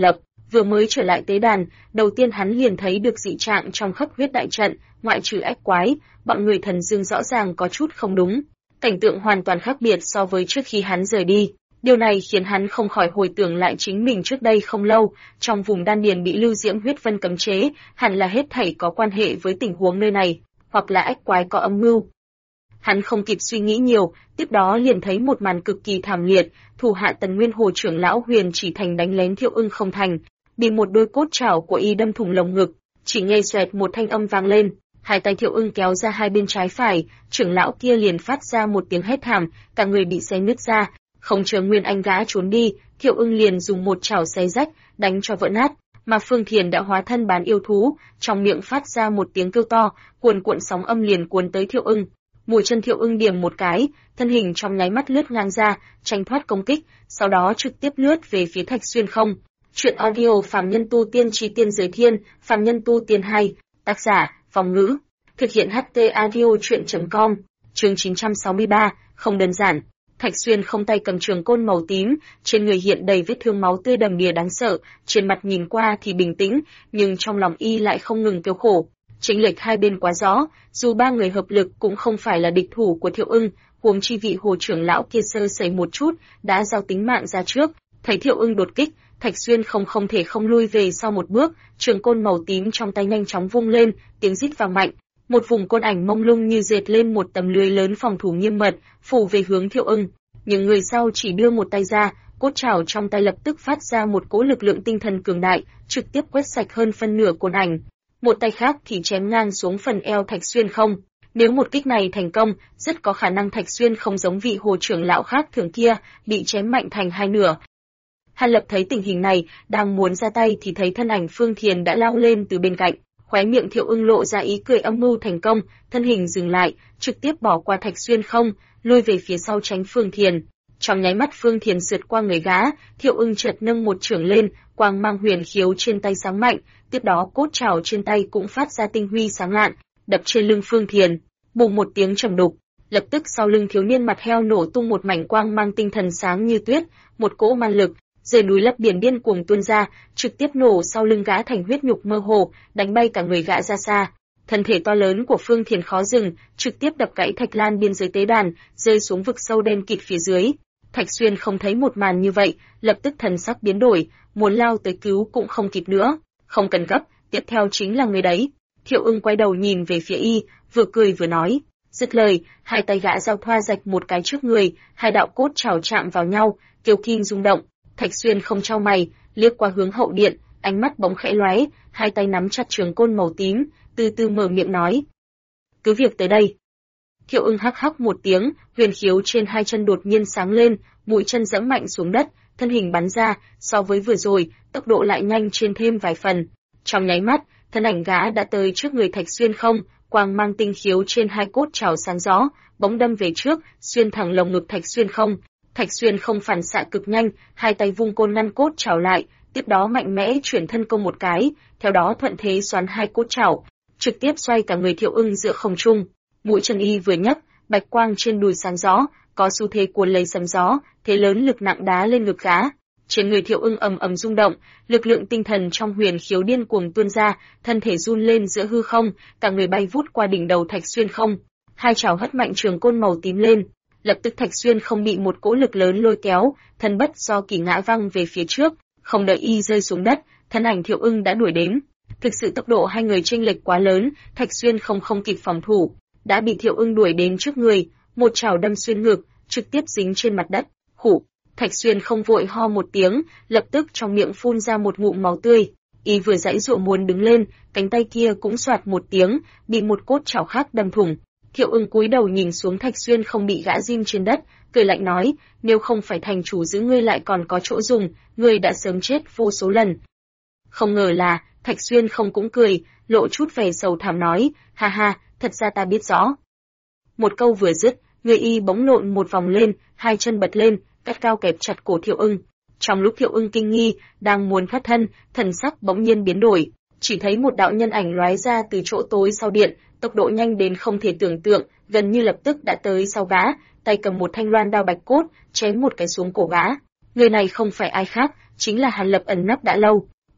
Speaker 1: Vừa mới trở lại tế đàn, đầu tiên hắn liền thấy được dị trạng trong khắp huyết đại trận, ngoại trừ ách quái, bọn người thần dương rõ ràng có chút không đúng. Cảnh tượng hoàn toàn khác biệt so với trước khi hắn rời đi. Điều này khiến hắn không khỏi hồi tưởng lại chính mình trước đây không lâu, trong vùng đan điền bị lưu diễm huyết vân cấm chế, hẳn là hết thảy có quan hệ với tình huống nơi này, hoặc là ách quái có âm mưu. Hắn không kịp suy nghĩ nhiều, tiếp đó liền thấy một màn cực kỳ thảm liệt, thủ hạ Tần Nguyên Hồ trưởng lão Huyền Chỉ Thành đánh lén Thiệu Ưng không thành, bị một đôi cốt trảo của y đâm thủng lồng ngực, chỉ nghe xoẹt một thanh âm vang lên, hai tay Thiệu Ưng kéo ra hai bên trái phải, trưởng lão kia liền phát ra một tiếng hét thảm, cả người bị xé nứt ra, không chờ Nguyên Anh gã trốn đi, Thiệu Ưng liền dùng một chảo xé rách, đánh cho vỡ nát, mà Phương Thiền đã hóa thân bán yêu thú, trong miệng phát ra một tiếng kêu to, cuồn cuộn sóng âm liền cuốn tới Thiệu Ưng. Mũi chân Thiệu Ưng điểm một cái, thân hình trong nháy mắt lướt ngang ra, tránh thoát công kích, sau đó trực tiếp lướt về phía Thạch Xuyên không. Chuyện audio Phàm Nhân Tu Tiên Chí Tiên Giới Thiên, Phàm Nhân Tu Tiên 2, tác giả, Phong Ngữ, thực hiện HT audio chuyện.com, chương 963, không đơn giản. Thạch Xuyên không tay cầm trường côn màu tím, trên người hiện đầy vết thương máu tươi đầm đìa đáng sợ, trên mặt nhìn qua thì bình tĩnh, nhưng trong lòng y lại không ngừng kêu khổ. Chênh lệch hai bên quá rõ, dù ba người hợp lực cũng không phải là địch thủ của Thiệu Ưng, huống chi vị Hồ trưởng lão kia sơ sẩy một chút, đã giao tính mạng ra trước, thấy Thiệu Ưng đột kích, Thạch Xuyên không thể không lui về sau một bước, trường côn màu tím trong tay nhanh chóng vung lên, tiếng rít vang mạnh, một vùng côn ảnh mông lung như dệt lên một tấm lưới lớn phòng thủ nghiêm mật, phủ về hướng Thiệu Ưng. Nhưng người sau chỉ đưa một tay ra, cốt chảo trong tay lập tức phát ra một cỗ lực lượng tinh thần cường đại, trực tiếp quét sạch hơn phân nửa côn ảnh. Một tay khác thì chém ngang xuống phần eo Thạch Xuyên không. Nếu một kích này thành công, rất có khả năng Thạch Xuyên không giống vị Hồ trưởng lão khác thường kia, bị chém mạnh thành hai nửa. Hàn Lập thấy tình hình này, đang muốn ra tay thì thấy thân ảnh Phương Thiền đã lao lên từ bên cạnh, khóe miệng Thiệu Ưng lộ ra ý cười âm mưu thành công, thân hình dừng lại, trực tiếp bỏ qua Thạch Xuyên không, lui về phía sau tránh Phương Thiền. Trong nháy mắt Phương Thiền sượt qua người gã, Thiệu Ưng chợt nâng một chưởng lên, quang mang huyền khiếu trên tay sáng mạnh, tiếp đó cốt trảo trên tay cũng phát ra tinh huy sáng lạn, đập trên lưng Phương Thiền, bùng một tiếng trầm đục, lập tức sau lưng thiếu niên mặt heo nổ tung một mảnh quang mang tinh thần sáng như tuyết, một cỗ man lực rời núi lấp biển điên cuồng tuôn ra, trực tiếp nổ sau lưng gã thành huyết nhục mơ hồ, đánh bay cả người gã ra xa. Thân thể to lớn của Phương Thiền khó dừng, trực tiếp đập gãy thạch lan biên giới tế đàn, rơi xuống vực sâu đen kịt phía dưới. Thạch Xuyên không thấy một màn như vậy, lập tức thần sắc biến đổi, muốn lao tới cứu cũng không kịp nữa. Không cần gấp, tiếp theo chính là người đấy. Thiệu Ưng quay đầu nhìn về phía y, vừa cười vừa nói. Dứt lời, hai tay gã giao thoa rạch một cái trước người, hai đạo cốt chảo chạm vào nhau, kêu kim rung động. Thạch Xuyên không chau mày, liếc qua hướng hậu điện, ánh mắt bỗng khẽ lóe, hai tay nắm chặt trường côn màu tím, từ từ mở miệng nói. Cứ việc tới đây. Thiệu Ưng hắc hắc một tiếng, huyền khiếu trên hai chân đột nhiên sáng lên, mũi chân giẫm mạnh xuống đất, thân hình bắn ra, so với vừa rồi, tốc độ lại nhanh trên thêm vài phần. Trong nháy mắt, thân ảnh gã đã tới trước người Thạch Xuyên không, quang mang tinh khiếu trên hai cốt chảo sáng rõ, bỗng đâm về trước, xuyên thẳng lồng ngực Thạch Xuyên không. Thạch Xuyên không phản xạ cực nhanh, hai tay vung côn ngăn cốt chảo lại, tiếp đó mạnh mẽ chuyển thân công một cái, theo đó thuận thế xoắn hai cốt chảo, trực tiếp xoay cả người Thiệu Ưng giữa không trung. Mũi chân y vừa nhấc, bạch quang trên đùi sáng rõ, có xu thế cuốn lấy sấm gió, thế lớn lực nặng đá lên ngực gã. Trên người Thiệu Ưng ầm ầm rung động, lực lượng tinh thần trong huyền khiếu điên cuồng tuôn ra, thân thể run lên giữa hư không, cả người bay vút qua đỉnh đầu Thạch Xuyên không. Hai chảo hất mạnh trường côn màu tím lên, lập tức Thạch Xuyên không bị một cỗ lực lớn lôi kéo, thân bất do kỳ ngã văng về phía trước, không đợi y rơi xuống đất, thân ảnh Thiệu Ưng đã đuổi đến. Thực sự tốc độ hai người chênh lệch quá lớn, Thạch Xuyên không kịp phòng thủ, đã bị Thiệu Ưng đuổi đến trước người, một chảo đâm xuyên ngực, trực tiếp dính trên mặt đất. Khụ, Thạch Xuyên không vội ho một tiếng, lập tức trong miệng phun ra một ngụm máu tươi. Y vừa giãy giụa muốn đứng lên, cánh tay kia cũng xoạt một tiếng, bị một cốt chảo khác đâm thủng. Thiệu Ưng cúi đầu nhìn xuống Thạch Xuyên không bị gã rim trên đất, cười lạnh nói, nếu không phải thành chủ giữ ngươi lại còn có chỗ dùng, ngươi đã sớm chết vô số lần. Không ngờ là, Thạch Xuyên không cũng cười, lộ chút vẻ sầu thảm nói, ha ha, thật ra ta biết rõ. Một câu vừa dứt, người y bỗng lộn một vòng lên, hai chân bật lên, cắt cao kẹp chặt cổ Thiệu Ưng. Trong lúc Thiệu Ưng kinh nghi, đang muốn thoát thân, thần sắc bỗng nhiên biến đổi, chỉ thấy một đạo nhân ảnh lóe ra từ chỗ tối sau điện, tốc độ nhanh đến không thể tưởng tượng, gần như lập tức đã tới sau gã, tay cầm một thanh loan đao bạch cốt, chém một cái xuống cổ gã. Người này không phải ai khác, chính là Hàn Lập ẩn nấp đã lâu.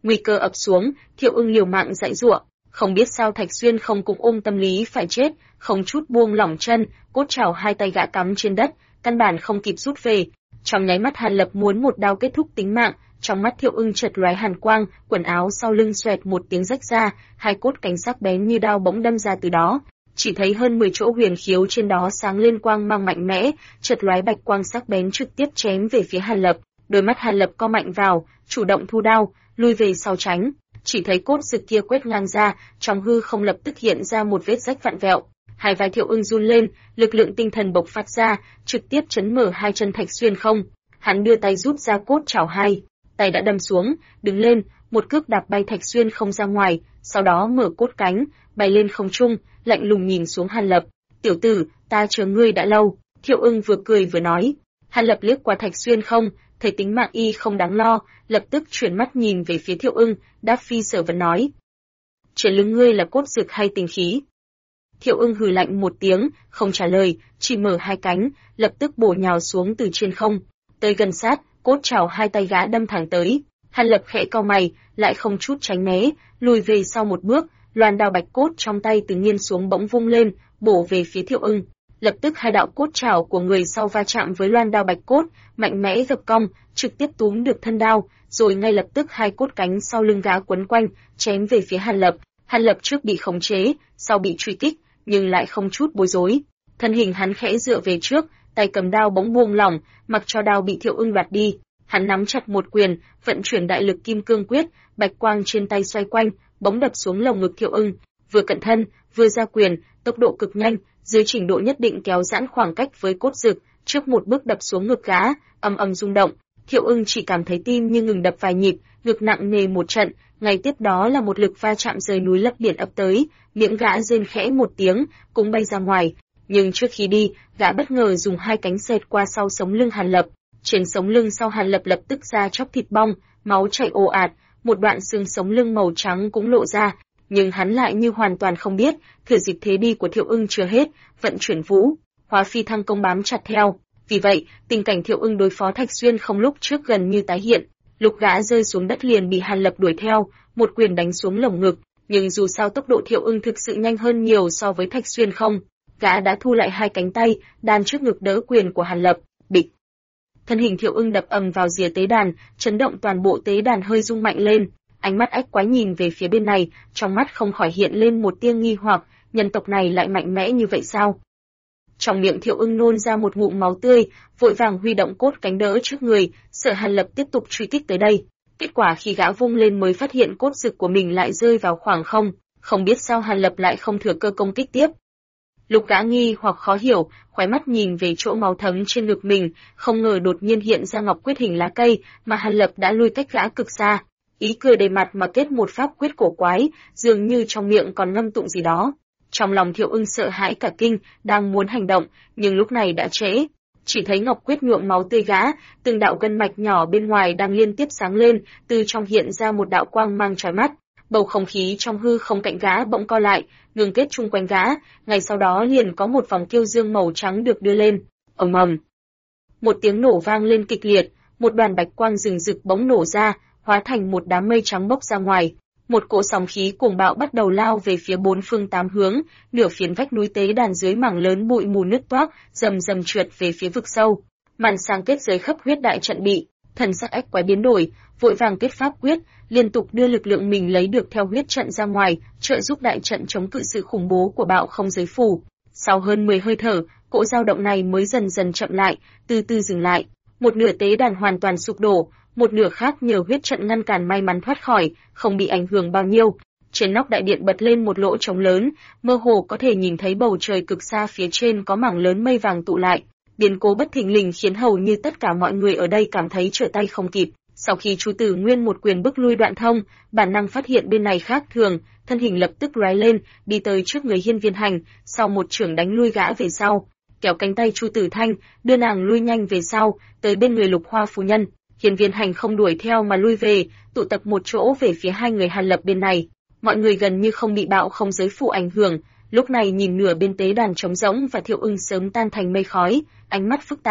Speaker 1: Nguy cơ ập xuống, Thiệu Ưng liều mạng giãy giụa, không biết sao Thạch Xuyên không cũng ôm tâm lý phải chết, không chút buông lỏng chân, cốt chảo hai tay gã cắm trên đất, căn bản không kịp rút về. Trong nháy mắt Hàn Lập muốn một đao kết thúc tính mạng, trong mắt Thiệu Ưng chợt lóe hàn quang, quần áo sau lưng xoẹt một tiếng rách ra, hai cốt cánh sắc bén như đao bỗng đâm ra từ đó. Chỉ thấy hơn 10 chỗ huyền khiếu trên đó sáng lên quang mang mạnh mẽ, chợt lóe bạch quang sắc bén trực tiếp chém về phía Hàn Lập. Đôi mắt Hàn Lập co mạnh vào, chủ động thu đao, lui về sau tránh. Chỉ thấy cốt rực kia quét ngang ra, trong hư không lập tức hiện ra một vết rách vặn vẹo. Hai vai Thiệu Ưng run lên, lực lượng tinh thần bộc phát ra, trực tiếp chấn mở hai chân Thạch Xuyên không. Hắn đưa tay rút ra cốt chảo hai, tay đã đâm xuống, đứng lên, một cước đạp bay Thạch Xuyên không ra ngoài, sau đó mở cốt cánh, bay lên không trung, lạnh lùng nhìn xuống Hàn Lập. "Tiểu tử, ta chờ ngươi đã lâu." Thiệu Ưng vừa cười vừa nói. Hàn Lập liếc qua Thạch Xuyên không, thấy tính mạng y không đáng lo, lập tức chuyển mắt nhìn về phía Thiệu Ưng, đáp phi sở vấn nói: "Trên lưng ngươi là cốt dực hay tinh khí?" Thiệu Ưng hừ lạnh một tiếng, không trả lời, chỉ mở hai cánh, lập tức bổ nhào xuống từ trên không, tới gần sát, cốt chảo hai tay gã đâm thẳng tới. Hàn Lập khẽ cau mày, lại không chút tránh né, lùi về sau một bước, loan đao bạch cốt trong tay từ nghiêng xuống bỗng vung lên, bổ về phía Thiệu Ưng. Lập tức hai đạo cốt chảo của người sau va chạm với loan đao bạch cốt, mạnh mẽ gập cong, trực tiếp túm được thân đao, rồi ngay lập tức hai cốt cánh sau lưng gã quấn quanh, chém về phía Hàn Lập. Hàn Lập trước bị khống chế, sau bị truy kích, nhưng lại không chút bối rối. Thân hình hắn khẽ dựa về trước, tay cầm đao bỗng buông lỏng, mặc cho đao bị Thiệu Ưng đoạt đi. Hắn nắm chặt một quyền, vận chuyển đại lực kim cương quyết, bạch quang trên tay xoay quanh, bỗng đập xuống lồng ngực Thiệu Ưng, vừa cận thân, vừa ra quyền, tốc độ cực nhanh, dưới trình độ nhất định kéo giãn khoảng cách với cốt dực, trước một bước đập xuống ngực gã, ầm ầm rung động. Thiệu Ưng chỉ cảm thấy tim như ngừng đập vài nhịp, ngực nặng nề một trận, ngay tiếp đó là một lực va chạm rời núi lấp biển ập tới, miệng gã rên khẽ một tiếng, cũng bay ra ngoài. Nhưng trước khi đi, gã bất ngờ dùng hai cánh xẹt qua sau sống lưng Hàn Lập. Trên sống lưng sau Hàn Lập lập tức ra chóc thịt bong, máu chảy ồ ạt, một đoạn xương sống lưng màu trắng cũng lộ ra, nhưng hắn lại như hoàn toàn không biết, thừa dịp thế đi của Thiệu Ưng chưa hết, vận chuyển vũ, hóa phi thăng công bám chặt theo. Vì vậy, tình cảnh Thiệu Ưng đối phó Thạch Xuyên không lúc trước gần như tái hiện. Lúc gã rơi xuống đất liền bị Hàn Lập đuổi theo, một quyền đánh xuống lồng ngực, nhưng dù sao tốc độ Thiệu Ưng thực sự nhanh hơn nhiều so với Thạch Xuyên không. Gã đã thu lại hai cánh tay, đan trước ngực đỡ quyền của Hàn Lập, bịch. Thân hình Thiệu Ưng đập ầm vào rìa tế đàn, chấn động toàn bộ tế đàn hơi rung mạnh lên. Ánh mắt ách quái nhìn về phía bên này, trong mắt không khỏi hiện lên một tia nghi hoặc, nhân tộc này lại mạnh mẽ như vậy sao? Trong miệng Thiệu Ưng nôn ra một ngụm máu tươi, vội vàng huy động cốt cánh đỡ trước người, sợ Hàn Lập tiếp tục truy kích tới đây. Kết quả khi gã vung lên mới phát hiện cốt dực của mình lại rơi vào khoảng không, không biết sao Hàn Lập lại không thừa cơ công kích tiếp. Lúc gã nghi hoặc khó hiểu, khóe mắt nhìn về chỗ máu thấm trên ngực mình, không ngờ đột nhiên hiện ra ngọc quyết hình lá cây, mà Hàn Lập đã lui cách gã cực xa. Ý cười đầy mặt mà kết một pháp quyết cổ quái, dường như trong miệng còn ngâm tụng gì đó. Trong lòng Thiệu Ưng sợ hãi cả kinh, đang muốn hành động, nhưng lúc này đã trễ. Chỉ thấy ngọc quyết nhuộm máu tươi gã, từng đạo gân mạch nhỏ bên ngoài đang liên tiếp sáng lên, từ trong hiện ra một đạo quang mang chói mắt. Bầu không khí trong hư không cạnh gã bỗng co lại, ngừng kết chung quanh gã, ngay sau đó liền có một vòng kiêu dương màu trắng được đưa lên. Ầm ầm. Một tiếng nổ vang lên kịch liệt, một đoàn bạch quang rừng rực bỗng nổ ra, hóa thành một đám mây trắng bốc ra ngoài. Một cỗ sóng khí cuồng bạo bắt đầu lao về phía bốn phương tám hướng, nửa phiến vách núi tế đàn dưới mảng lớn bụi mù nứt toác, rầm rầm trượt về phía vực sâu. Màn sang kết giới khắp huyết đại trận bị, thần sắc ách quái biến đổi, vội vàng kết pháp quyết, liên tục đưa lực lượng mình lấy được theo huyết trận ra ngoài, trợ giúp đại trận chống cự sự khủng bố của bạo không giới phủ. Sau hơn 10 hơi thở, cỗ dao động này mới dần dần chậm lại, từ từ dừng lại. Một nửa tế đàn hoàn toàn sụp đổ, một nửa khác nhờ huyết trận ngăn cản may mắn thoát khỏi, không bị ảnh hưởng bao nhiêu. Trên nóc đại điện bật lên một lỗ trống lớn, mơ hồ có thể nhìn thấy bầu trời cực xa phía trên có mảng lớn mây vàng tụ lại. Biến cố bất thình lình khiến hầu như tất cả mọi người ở đây cảm thấy trở tay không kịp. Sau khi Chu Tử Nguyên một quyền bức lui Đoạn Thông, bản năng phát hiện bên này khác thường, thân hình lập tức lóe lên, đi tới trước người Hiên Viên Hành, sau một chưởng đánh lui gã về sau, kéo cánh tay Chu Tử Thanh, đưa nàng lui nhanh về sau, tới bên người Lục Hoa phu nhân. Hiên Viên Hành không đuổi theo mà lui về, tụ tập một chỗ về phía hai người Hàn Lập bên này. Mọi người gần như không bị bạo không giới phủ ảnh hưởng, lúc này nhìn nửa bên tế đàn trống rỗng và Thiệu Ưng sớm tan thành mây khói, ánh mắt phức tạp.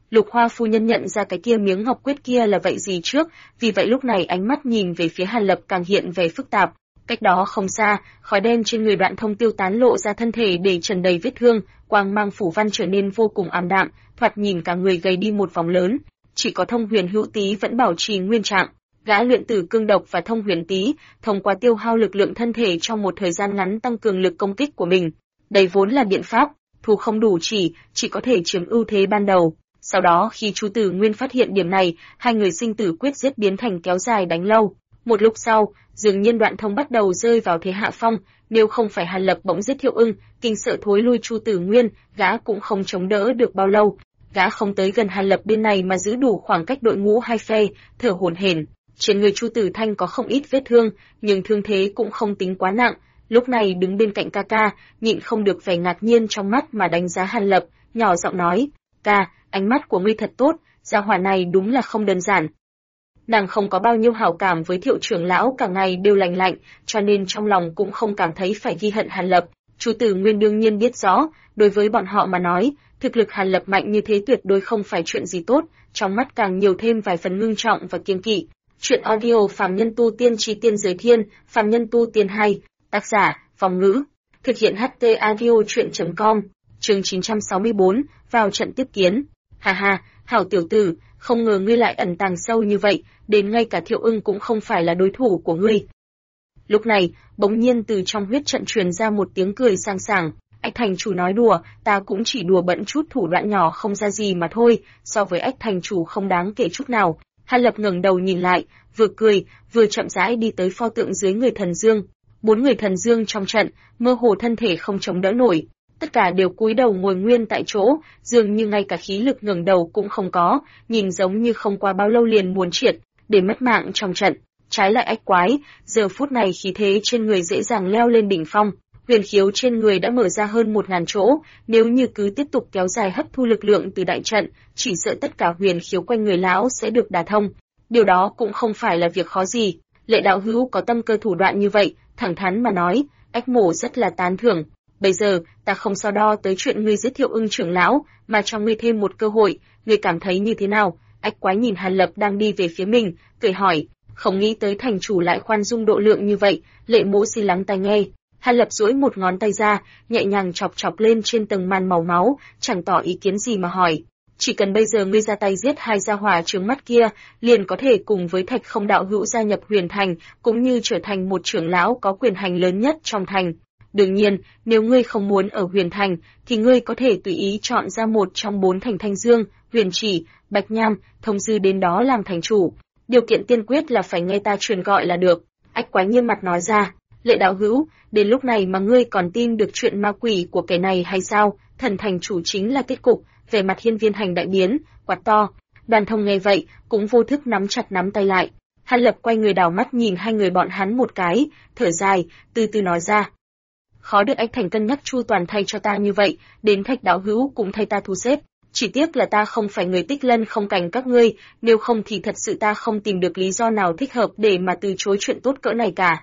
Speaker 1: Lục Hoa phu nhân nhận ra cái kia miếng ngọc quyết kia là vậy gì trước, vì vậy lúc này ánh mắt nhìn về phía Hàn Lập càng hiện vẻ phức tạp. Cách đó không xa, khói đen trên người Đoạn Thông tiêu tán lộ ra thân thể để trần đầy vết thương, quang mang phủ văn trở nên vô cùng ảm đạm, thoạt nhìn cả người gầy đi một vòng lớn. Chỉ có Thông Huyền Hữu Tý vẫn bảo trì nguyên trạng. Gã luyện tử cương độc và Thông Huyền Tý, thông qua tiêu hao lực lượng thân thể trong một thời gian ngắn tăng cường lực công kích của mình. Đây vốn là biện pháp, thu không đủ chỉ có thể chiếm ưu thế ban đầu. Sau đó khi Chu Tử Nguyên phát hiện điểm này, hai người sinh tử quyết giết biến thành kéo dài đánh lâu. Một lúc sau, dường nhiên Đoạn Thông bắt đầu rơi vào thế hạ phong, nếu không phải Hàn Lập bỗng giết Thiệu Ưng, kinh sợ thối lui Chu Tử Nguyên, gã cũng không chống đỡ được bao lâu. Gã không tới gần Hàn Lập bên này mà giữ đủ khoảng cách đội ngũ hai phe, thở hổn hển. Trên người Chu Tử Thanh có không ít vết thương, nhưng thương thế cũng không tính quá nặng. Lúc này đứng bên cạnh ca ca, nhịn không được vẻ ngạc nhiên trong mắt mà đánh giá Hàn Lập, nhỏ giọng nói: "Ca, ánh mắt của ngươi thật tốt, gia hỏa này đúng là không đơn giản." Nàng không có bao nhiêu hảo cảm với Thiệu trưởng lão, cả ngày đều lạnh lạnh, cho nên trong lòng cũng không cảm thấy phải ghi hận Hàn Lập. Chu Tử Nguyên đương nhiên biết rõ, đối với bọn họ mà nói, thực lực Hàn Lập mạnh như thế tuyệt đối không phải chuyện gì tốt, trong mắt càng nhiều thêm vài phần ngưng trọng và kiêng kỵ. Chuyện audio Phàm Nhân Tu Tiên Chí Tiên Giới Thiên, Phàm Nhân Tu Tiên 2, tác giả, Phong Ngữ, thực hiện HT audio chuyện.com, chương 964, vào trận tiếp kiến. Ha ha, hảo tiểu tử, không ngờ ngươi lại ẩn tàng sâu như vậy, đến ngay cả Thiệu Ưng cũng không phải là đối thủ của ngươi. Lúc này, bỗng nhiên từ trong huyết trận truyền ra một tiếng cười sang sảng. Ách thành chủ nói đùa, ta cũng chỉ đùa bận chút thủ đoạn nhỏ không ra gì mà thôi, so với ách thành chủ không đáng kể chút nào. Hàn Lập ngẩng đầu nhìn lại, vừa cười, vừa chậm rãi đi tới pho tượng dưới người thần dương. 4 người thần dương trong trận, mơ hồ thân thể không chống đỡ nổi, tất cả đều cúi đầu ngồi nguyên tại chỗ, dường như ngay cả khí lực ngẩng đầu cũng không có, nhìn giống như không qua bao lâu liền muốn triệt để mất mạng trong trận. Trái lại ách quái, giờ phút này khí thế trên người dễ dàng leo lên đỉnh phong, huyền khiếu trên người đã mở ra hơn 1000 chỗ, nếu như cứ tiếp tục kéo dài hấp thu lực lượng từ đại trận, chỉ sợ tất cả huyền khiếu quanh người lão sẽ được đả thông. Điều đó cũng không phải là việc khó gì. Lệ đạo hữu có tâm cơ thủ đoạn như vậy, thẳng thắn mà nói, ách mổ rất là tán thưởng. Bây giờ, ta không so đo tới chuyện ngươi giết Thiệu Ưng trưởng lão, mà cho ngươi thêm một cơ hội, ngươi cảm thấy như thế nào? Ách quái nhìn Hàn Lập đang đi về phía mình, cười hỏi, không nghĩ tới thành chủ lại khoan dung độ lượng như vậy, Lệ mỗ xin lắng tai nghe. Hàn Lập duỗi một ngón tay ra, nhẹ nhàng chọc chọc lên trên tầng màn màu máu, chẳng tỏ ý kiến gì mà hỏi. Chỉ cần bây giờ ngươi ra tay giết hai gia hỏa trướng mắt kia, liền có thể cùng với Thạch Không đạo hữu gia nhập Huyền Thành, cũng như trở thành một trưởng lão có quyền hành lớn nhất trong thành. Đương nhiên, nếu ngươi không muốn ở Huyền Thành, thì ngươi có thể tùy ý chọn ra một trong 4 thành Thanh Dương, Huyền Chỉ, Bạch Nham, Thông Dư đến đó làm thành chủ. Điều kiện tiên quyết là phải nghe ta truyền gọi là được. Ách quái nghiêm mặt nói ra, Lệ đạo hữu, đến lúc này mà ngươi còn tin được chuyện ma quỷ của kẻ này hay sao? Thần thành chủ chính là kết cục. Về mặt Hiên Viên Hành đại biến, quát to. Đoàn Thông nghe vậy, cũng vô thức nắm chặt nắm tay lại. Hàn Lập quay người đảo mắt nhìn hai người bọn hắn một cái, thở dài, từ từ nói ra. Khó được Ách Thành cân nhắc chu toàn thay cho ta như vậy, đến Thạch đạo hữu cũng thay ta thu xếp. Chỉ tiếc là ta không phải người Tích Lân không cảnh các ngươi, nếu không thì thật sự ta không tìm được lý do nào thích hợp để mà từ chối chuyện tốt cỡ này cả.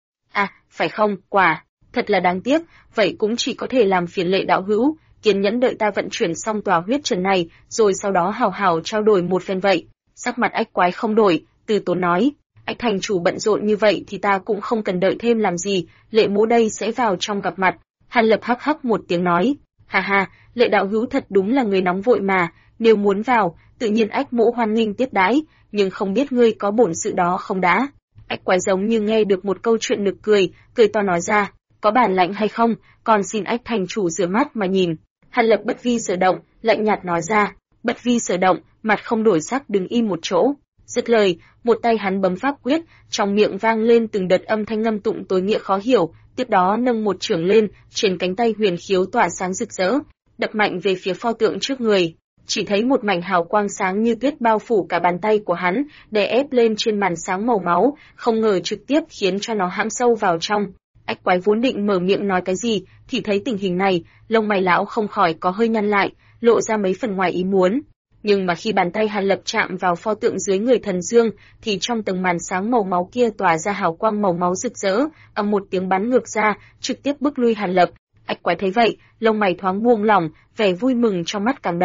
Speaker 1: À, phải không, quả, thật là đáng tiếc, vậy cũng chỉ có thể làm phiền Lệ đạo hữu, kiên nhẫn đợi ta vận chuyển xong tòa huyết trận này, rồi sau đó hào hào trao đổi một phen vậy. Sắc mặt Ách quái không đổi, từ tốn nói, Ách thành chủ bận rộn như vậy thì ta cũng không cần đợi thêm làm gì, Lệ mỗ đây sẽ vào trong gặp mặt. Hàn Lập hắc hắc một tiếng nói, ha ha, Lệ đạo hữu thật đúng là người nóng vội mà, nếu muốn vào, tự nhiên Ách mỗ hoan nghênh tiếp đãi, nhưng không biết ngươi có bổn sự đó không đã. Ách quái giống như nghe được một câu chuyện nực cười, cười to nói ra, có bản lãnh hay không, còn xin Ách thành chủ rửa mắt mà nhìn. Hàn Lập bất vi sở động, lạnh nhạt nói ra, bất vi sở động, mặt không đổi sắc đứng im một chỗ. Dứt lời, một tay hắn bấm pháp quyết, trong miệng vang lên từng đợt âm thanh ngâm tụng tối nghĩa khó hiểu, tiếp đó nâng một chưởng lên, trên cánh tay huyền khiếu tỏa sáng rực rỡ, đập mạnh về phía pho tượng trước người. Chỉ thấy một mảnh hào quang sáng như tuyết bao phủ cả bàn tay của hắn, đè ép lên trên màn sáng màu máu, không ngờ trực tiếp khiến cho nó hãm sâu vào trong. Ách quái vốn định mở miệng nói cái gì, thì thấy tình hình này, lông mày lão không khỏi có hơi nhăn lại, lộ ra mấy phần ngoài ý muốn. Nhưng mà khi bàn tay Hàn Lập chạm vào pho tượng dưới người thần dương, thì trong tầng màn sáng màu máu kia tỏa ra hào quang màu máu rực rỡ, ầm một tiếng bắn ngược ra, trực tiếp bức lui Hàn Lập. Ách quái thấy vậy, lông mày thoáng buông lỏng, vẻ vui mừng trong mắt càng đậm.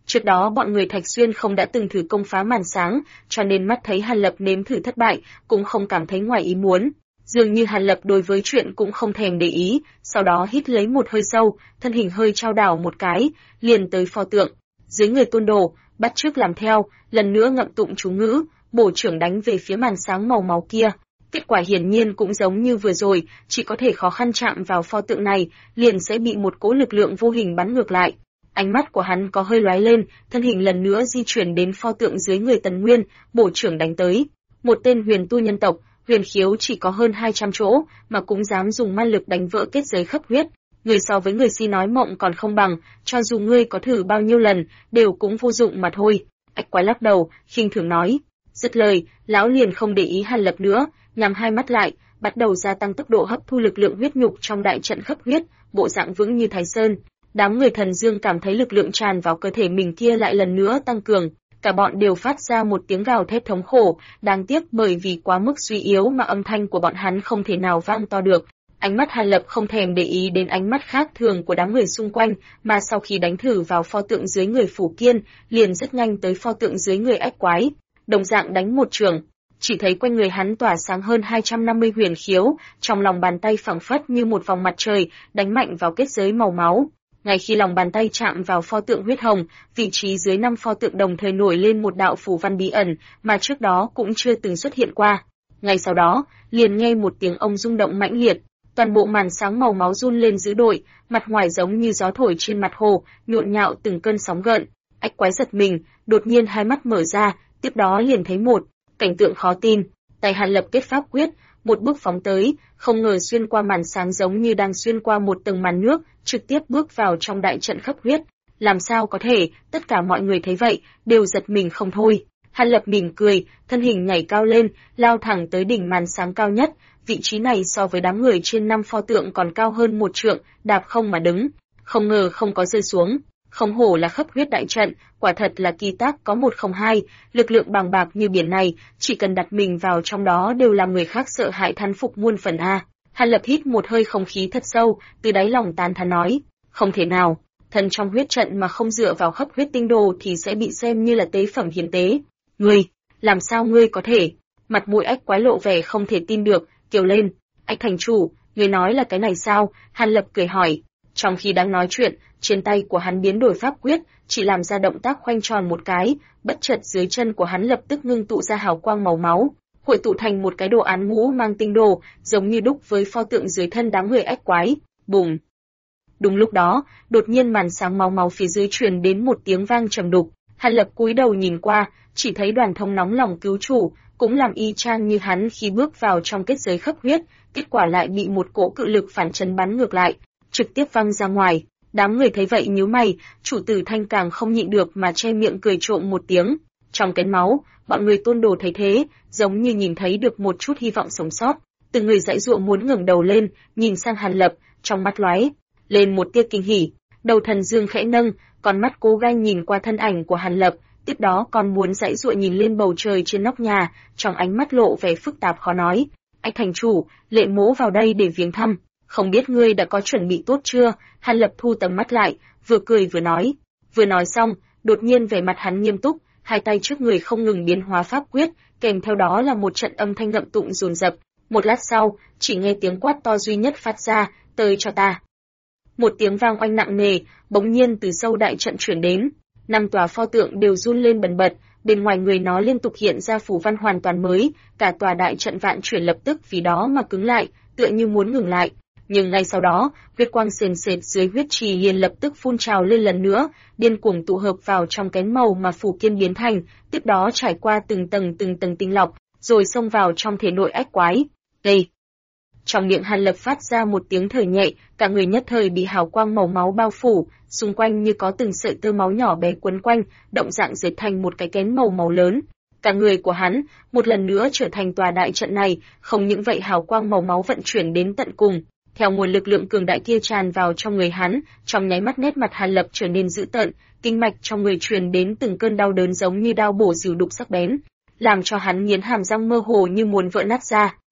Speaker 1: Trước đó bọn người Thạch Xuyên không đã từng thử công phá màn sáng, cho nên mắt thấy Hàn Lập nếm thử thất bại, cũng không cảm thấy ngoài ý muốn. Dường như Hàn Lập đối với chuyện cũng không thèm để ý, sau đó hít lấy một hơi sâu, thân hình hơi chao đảo một cái, liền tới pho tượng. Dưới người Tôn Đồ, bắt chước làm theo, lần nữa ngậm tụng chú ngữ, bổ chưởng đánh về phía màn sáng màu máu kia. Kết quả hiển nhiên cũng giống như vừa rồi, chỉ có thể khó khăn chạm vào pho tượng này, liền sẽ bị một cỗ lực lượng vô hình bắn ngược lại. Ánh mắt của hắn có hơi lóe lên, thân hình lần nữa di chuyển đến pho tượng dưới người Tần Nguyên, bổ chưởng đánh tới. Một tên huyền tu nhân tộc, huyền khiếu chỉ có hơn 200 chỗ, mà cũng dám dùng ma lực đánh vỡ kết giới khắp huyết. Người so với người si nói mộng còn không bằng, cho dù ngươi có thử bao nhiêu lần, đều cũng vô dụng mà thôi. Ách Quái lắc đầu, khinh thường nói. Dứt lời, lão liền không để ý Hàn Lập nữa, nhắm hai mắt lại, bắt đầu gia tăng tốc độ hấp thu lực lượng huyết nhục trong đại trận khắp huyết, bộ dạng vững như Thái Sơn. Đám người Thần Dương cảm thấy lực lượng tràn vào cơ thể mình kia lại lần nữa tăng cường, cả bọn đều phát ra một tiếng gào thét thống khổ, đáng tiếc bởi vì quá mức suy yếu mà âm thanh của bọn hắn không thể nào vang to được. Ánh mắt Hàn Lập không thèm để ý đến ánh mắt khác thường của đám người xung quanh, mà sau khi đánh thử vào pho tượng dưới người Phủ Kiên, liền rất nhanh tới pho tượng dưới người Ách Quái, đồng dạng đánh một trường. Chỉ thấy quanh người hắn tỏa sáng hơn 250 huyền khiếu, trong lòng bàn tay phẳng phất như một vòng mặt trời, đánh mạnh vào kết giới màu máu. Ngay khi lòng bàn tay chạm vào pho tượng huyết hồng, vị trí dưới 5 pho tượng đồng thời nổi lên một đạo phù văn bí ẩn, mà trước đó cũng chưa từng xuất hiện qua. Ngay sau đó, liền nghe một tiếng ông rung động mãnh liệt, toàn bộ màn sáng màu máu run lên dữ dội, mặt ngoài giống như gió thổi trên mặt hồ, nhộn nhạo từng cơn sóng gợn. Ách Quái giật mình, đột nhiên hai mắt mở ra, tiếp đó liền thấy một cảnh tượng khó tin. Tay Hàn Lập kết pháp quyết, một bước phóng tới, không ngờ xuyên qua màn sáng giống như đang xuyên qua một tầng màn nước, trực tiếp bước vào trong đại trận khắp huyết. Làm sao có thể? Tất cả mọi người thấy vậy, đều giật mình không thôi. Hàn Lập mỉm cười, thân hình nhảy cao lên, lao thẳng tới đỉnh màn sáng cao nhất. Vị trí này so với đám người trên 5 pho tượng còn cao hơn 1 trượng, đạp không mà đứng. Không ngờ không có rơi xuống. Không hổ là khắp huyết đại trận, quả thật là kỳ tác có 102, lực lượng bàng bạc như biển này, chỉ cần đặt mình vào trong đó đều làm người khác sợ hãi thán phục muôn phần a. Hàn Lập hít một hơi không khí thật sâu, từ đáy lòng tán thán nói, không thể nào, thần trong huyết trận mà không dựa vào khắp huyết tinh đồ thì sẽ bị xem như là tế phẩm hiến tế. Ngươi, làm sao ngươi có thể? Mặt mũi Ách Quái lộ vẻ không thể tin được, kêu lên, Ách thành chủ, ngươi nói là cái này sao? Hàn Lập cười hỏi. Trong khi đang nói chuyện, trên tay của hắn biến đổi pháp quyết, chỉ làm ra động tác khoanh tròn một cái, bất chợt dưới chân của hắn lập tức ngưng tụ ra hào quang màu máu, hội tụ thành một cái đồ án ngũ mang tinh đồ, giống như đúc với pho tượng dưới thân đám người Ách Quái. Bùng! Đúng lúc đó, đột nhiên màn sáng máu máu phía dưới truyền đến một tiếng vang trầm đục. Hàn Lập cúi đầu nhìn qua, chỉ thấy Đoàn Thông nóng lòng cứu chủ, cũng làm y chang như hắn khi bước vào trong kết giới khắp huyết, kết quả lại bị một cỗ cự lực phản chấn bắn ngược lại, trực tiếp văng ra ngoài. Đám người thấy vậy nhíu mày, chủ tử Thanh càng không nhịn được mà che miệng cười trộm một tiếng. Trong kén máu, bọn người Tôn Đồ thấy thế, giống như nhìn thấy được một chút hy vọng sống sót, từng người giãy giụa muốn ngẩng đầu lên, nhìn sang Hàn Lập, trong mắt lóe lên một tia kinh hỉ. Đầu Thần Dương khẽ nâng, con mắt cố gắng nhìn qua thân ảnh của Hàn Lập, tiếp đó còn muốn giãy giụa nhìn lên bầu trời trên nóc nhà, trong ánh mắt lộ vẻ phức tạp khó nói. Anh thành chủ, Lệ Mỗ vào đây để viếng thăm, không biết ngươi đã có chuẩn bị tốt chưa? Hàn Lập thu tầm mắt lại, vừa cười vừa nói. Vừa nói xong, đột nhiên vẻ mặt hắn nghiêm túc, hai tay trước người không ngừng biến hóa pháp quyết, kèm theo đó là một trận âm thanh ngậm tụng dồn dập. Một lát sau, chỉ nghe tiếng quát to duy nhất phát ra, tới cho ta. Một tiếng vang oanh nặng nề, bỗng nhiên từ sâu đại trận chuyển đến. 5 tòa pho tượng đều run lên bần bật, bên ngoài người nó liên tục hiện ra phù văn hoàn toàn mới, cả tòa đại trận vạn chuyển lập tức vì đó mà cứng lại, tựa như muốn ngừng lại. Nhưng ngay sau đó, huyết quang sền sệt dưới huyết trì liền lập tức phun trào lên lần nữa, điên cuồng tụ hợp vào trong kén màu mà Phủ Kiên biến thành, tiếp đó trải qua từng tầng tinh lọc, rồi xông vào trong thể nội Ách Quái. Đây! Trong miệng Hàn Lập phát ra một tiếng thở nhẹ, cả người nhất thời bị hào quang màu máu bao phủ, xung quanh như có từng sợi tơ máu nhỏ bé quấn quanh, động dạng dệt thành một cái kén màu lớn. Cả người của hắn, một lần nữa trở thành tòa đại trận này, không những vậy hào quang màu máu vận chuyển đến tận cùng. Theo nguồn lực lượng cường đại kia tràn vào trong người hắn, trong nháy mắt nét mặt Hàn Lập trở nên dữ tợn, kinh mạch trong người truyền đến từng cơn đau đớn giống như đao bổ dìu đục sắc bén, làm cho hắn nghiến hàm răng mơ hồ như muốn vỡ nát ra.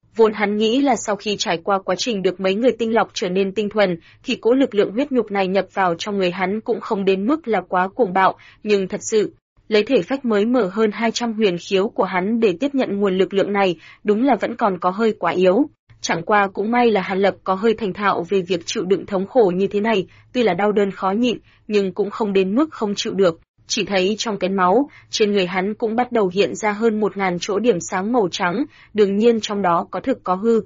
Speaker 1: Vốn hắn nghĩ là sau khi trải qua quá trình được mấy người tinh lọc trở nên tinh thuần, thì cỗ lực lượng huyết nhục này nhập vào trong người hắn cũng không đến mức là quá cuồng bạo, nhưng thật sự, lấy thể phách mới mở hơn 200 huyền khiếu của hắn để tiếp nhận nguồn lực lượng này, đúng là vẫn còn có hơi quá yếu. Chẳng qua cũng may là Hàn Lập có hơi thành thạo về việc chịu đựng thống khổ như thế này, tuy là đau đớn khó nhịn, nhưng cũng không đến mức không chịu được. Chỉ thấy trong kén máu, trên người hắn cũng bắt đầu hiện ra hơn 1000 chỗ điểm sáng màu trắng, đương nhiên trong đó có thực có hư.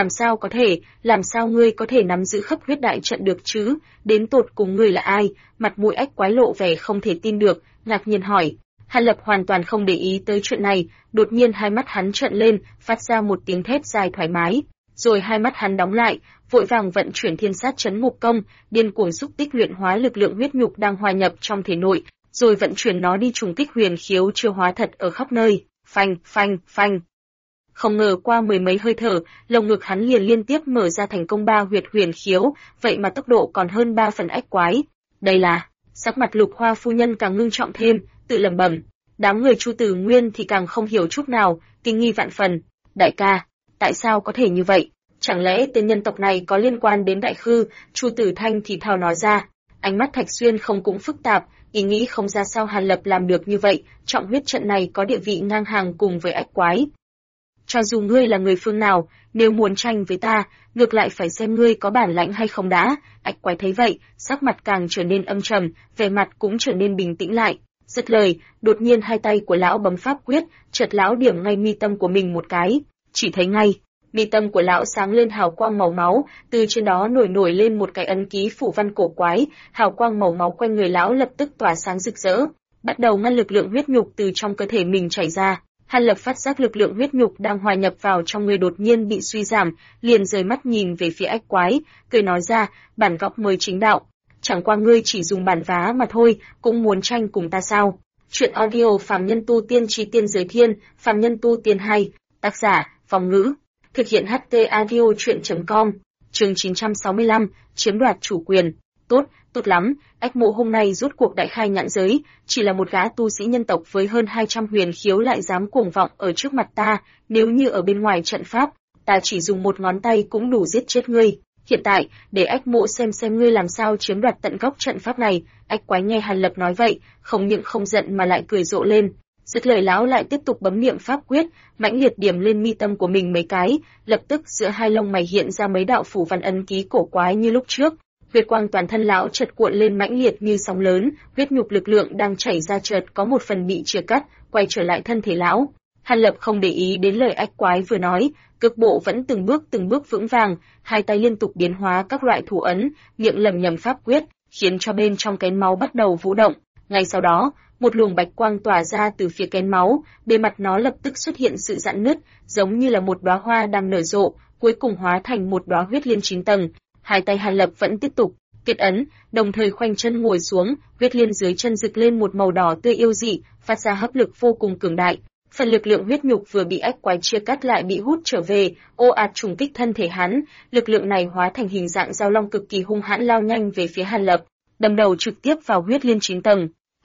Speaker 1: Làm sao ngươi có thể nắm giữ khắp huyết đại trận được chứ, đến tột cùng ngươi là ai? Mặt mũi Ách Quái lộ vẻ không thể tin được, ngạc nhiên hỏi. Hàn Lập hoàn toàn không để ý tới chuyện này, đột nhiên hai mắt hắn trợn lên, phát ra một tiếng thét dài thoải mái, rồi hai mắt hắn đóng lại, vội vàng vận chuyển Thiên Sát Chấn Ngục Công, điên cuồng xúc tích luyện hóa lực lượng huyết nhục đang hòa nhập trong thể nội, rồi vận chuyển nó đi trùng kích huyền khiếu chưa hóa thật ở khắp nơi. Phanh, phanh, phanh. Không ngờ qua mười mấy hơi thở, lồng ngực hắn liền liên tiếp mở ra thành công 3 huyệt huyền khiếu, vậy mà tốc độ còn hơn 3 phần Ách Quái. Đây là, sắc mặt Lục Hoa phu nhân càng ngưng trọng thêm, tự lẩm bẩm. Đám người Chu Tử Nguyên thì càng không hiểu chút nào, kinh nghi vạn phần. Đại ca, tại sao có thể như vậy? Chẳng lẽ tên nhân tộc này có liên quan đến Đại Khư? Chu Tử Thanh thì thào nói ra. Ánh mắt Thạch Xuyên không cũng phức tạp, ý nghĩ không ra sao Hàn Lập làm được như vậy, trọng huyết trận này có địa vị ngang hàng cùng với Ách Quái. Cho dù ngươi là người phương nào, nếu muốn tranh với ta, ngược lại phải xem ngươi có bản lãnh hay không đã. Ách Quái thấy vậy, sắc mặt càng trở nên âm trầm, vẻ mặt cũng trở nên bình tĩnh lại. Dứt lời, đột nhiên hai tay của lão bấm pháp quyết, chợt lão điểm ngay mi tâm của mình một cái, chỉ thấy ngay, mi tâm của lão sáng lên hào quang màu máu, từ trên đó nổi lên một cái ấn ký phủ văn cổ quái, hào quang màu máu quanh người lão lập tức tỏa sáng rực rỡ, bắt đầu ngăn lực lượng huyết nhục từ trong cơ thể mình chảy ra. Hàn Lập phát giác lực lượng huyết nhục đang hòa nhập vào trong người đột nhiên bị suy giảm, liền rời mắt nhìn về phía Ách Quái, cười nói ra, bản góc mới chính đạo. Chẳng qua ngươi chỉ dùng bản vá mà thôi, cũng muốn tranh cùng ta sao? Chuyện audio Phàm Nhân Tu Tiên Chí Tiên Giới Thiên, Phàm Nhân Tu Tiên 2, tác giả, Phong Ngữ, thực hiện HT audio chuyện.com, chương 965, chiếm đoạt chủ quyền. Tốt lắm, Ách Mộ hôm nay rút cuộc đại khai nhãn giới, chỉ là một gã tu sĩ nhân tộc với hơn 200 huyền khiếu lại dám cuồng vọng ở trước mặt ta, nếu như ở bên ngoài trận pháp, ta chỉ dùng một ngón tay cũng đủ giết chết ngươi. Hiện tại, để Ách Mộ xem ngươi làm sao chiếm đoạt tận gốc trận pháp này. Ách Quái nghe Hàn Lập nói vậy, không những không giận mà lại cười rộ lên. Dứt lời lão lại tiếp tục bấm niệm pháp quyết, mãnh liệt điểm lên mi tâm của mình mấy cái, lập tức giữa hai lông mày hiện ra mấy đạo phủ văn ấn ký cổ quái như lúc trước. Huyết quang toàn thân lão chợt cuộn lên mãnh liệt như sóng lớn, huyết nhục lực lượng đang chảy ra chợt có một phần bị chia cắt, quay trở lại thân thể lão. Hàn Lập không để ý đến lời Ách Quái vừa nói, cước bộ vẫn từng bước vững vàng, hai tay liên tục biến hóa các loại thủ ấn, miệng lẩm nhẩm pháp quyết, khiến cho bên trong kén máu bắt đầu vũ động. Ngay sau đó, một luồng bạch quang tỏa ra từ phía kén máu, bề mặt nó lập tức xuất hiện sự rạn nứt, giống như là một đóa hoa đang nở rộ, cuối cùng hóa thành một đóa huyết liên 9 tầng. Hai tay Hàn Lập vẫn tiếp tục kết ấn, đồng thời khoanh chân ngồi xuống, huyết liên dưới chân rực lên một màu đỏ tươi yêu dị, phát ra hấp lực vô cùng cường đại. Phần lực lượng huyết nhục vừa bị Ách Quái chia cắt lại bị hút trở về, ồ ạt trùng kích thân thể hắn, lực lượng này hóa thành hình dạng dao long cực kỳ hung hãn lao nhanh về phía Hàn Lập, đâm đầu trực tiếp vào huyết liên 9 tầng.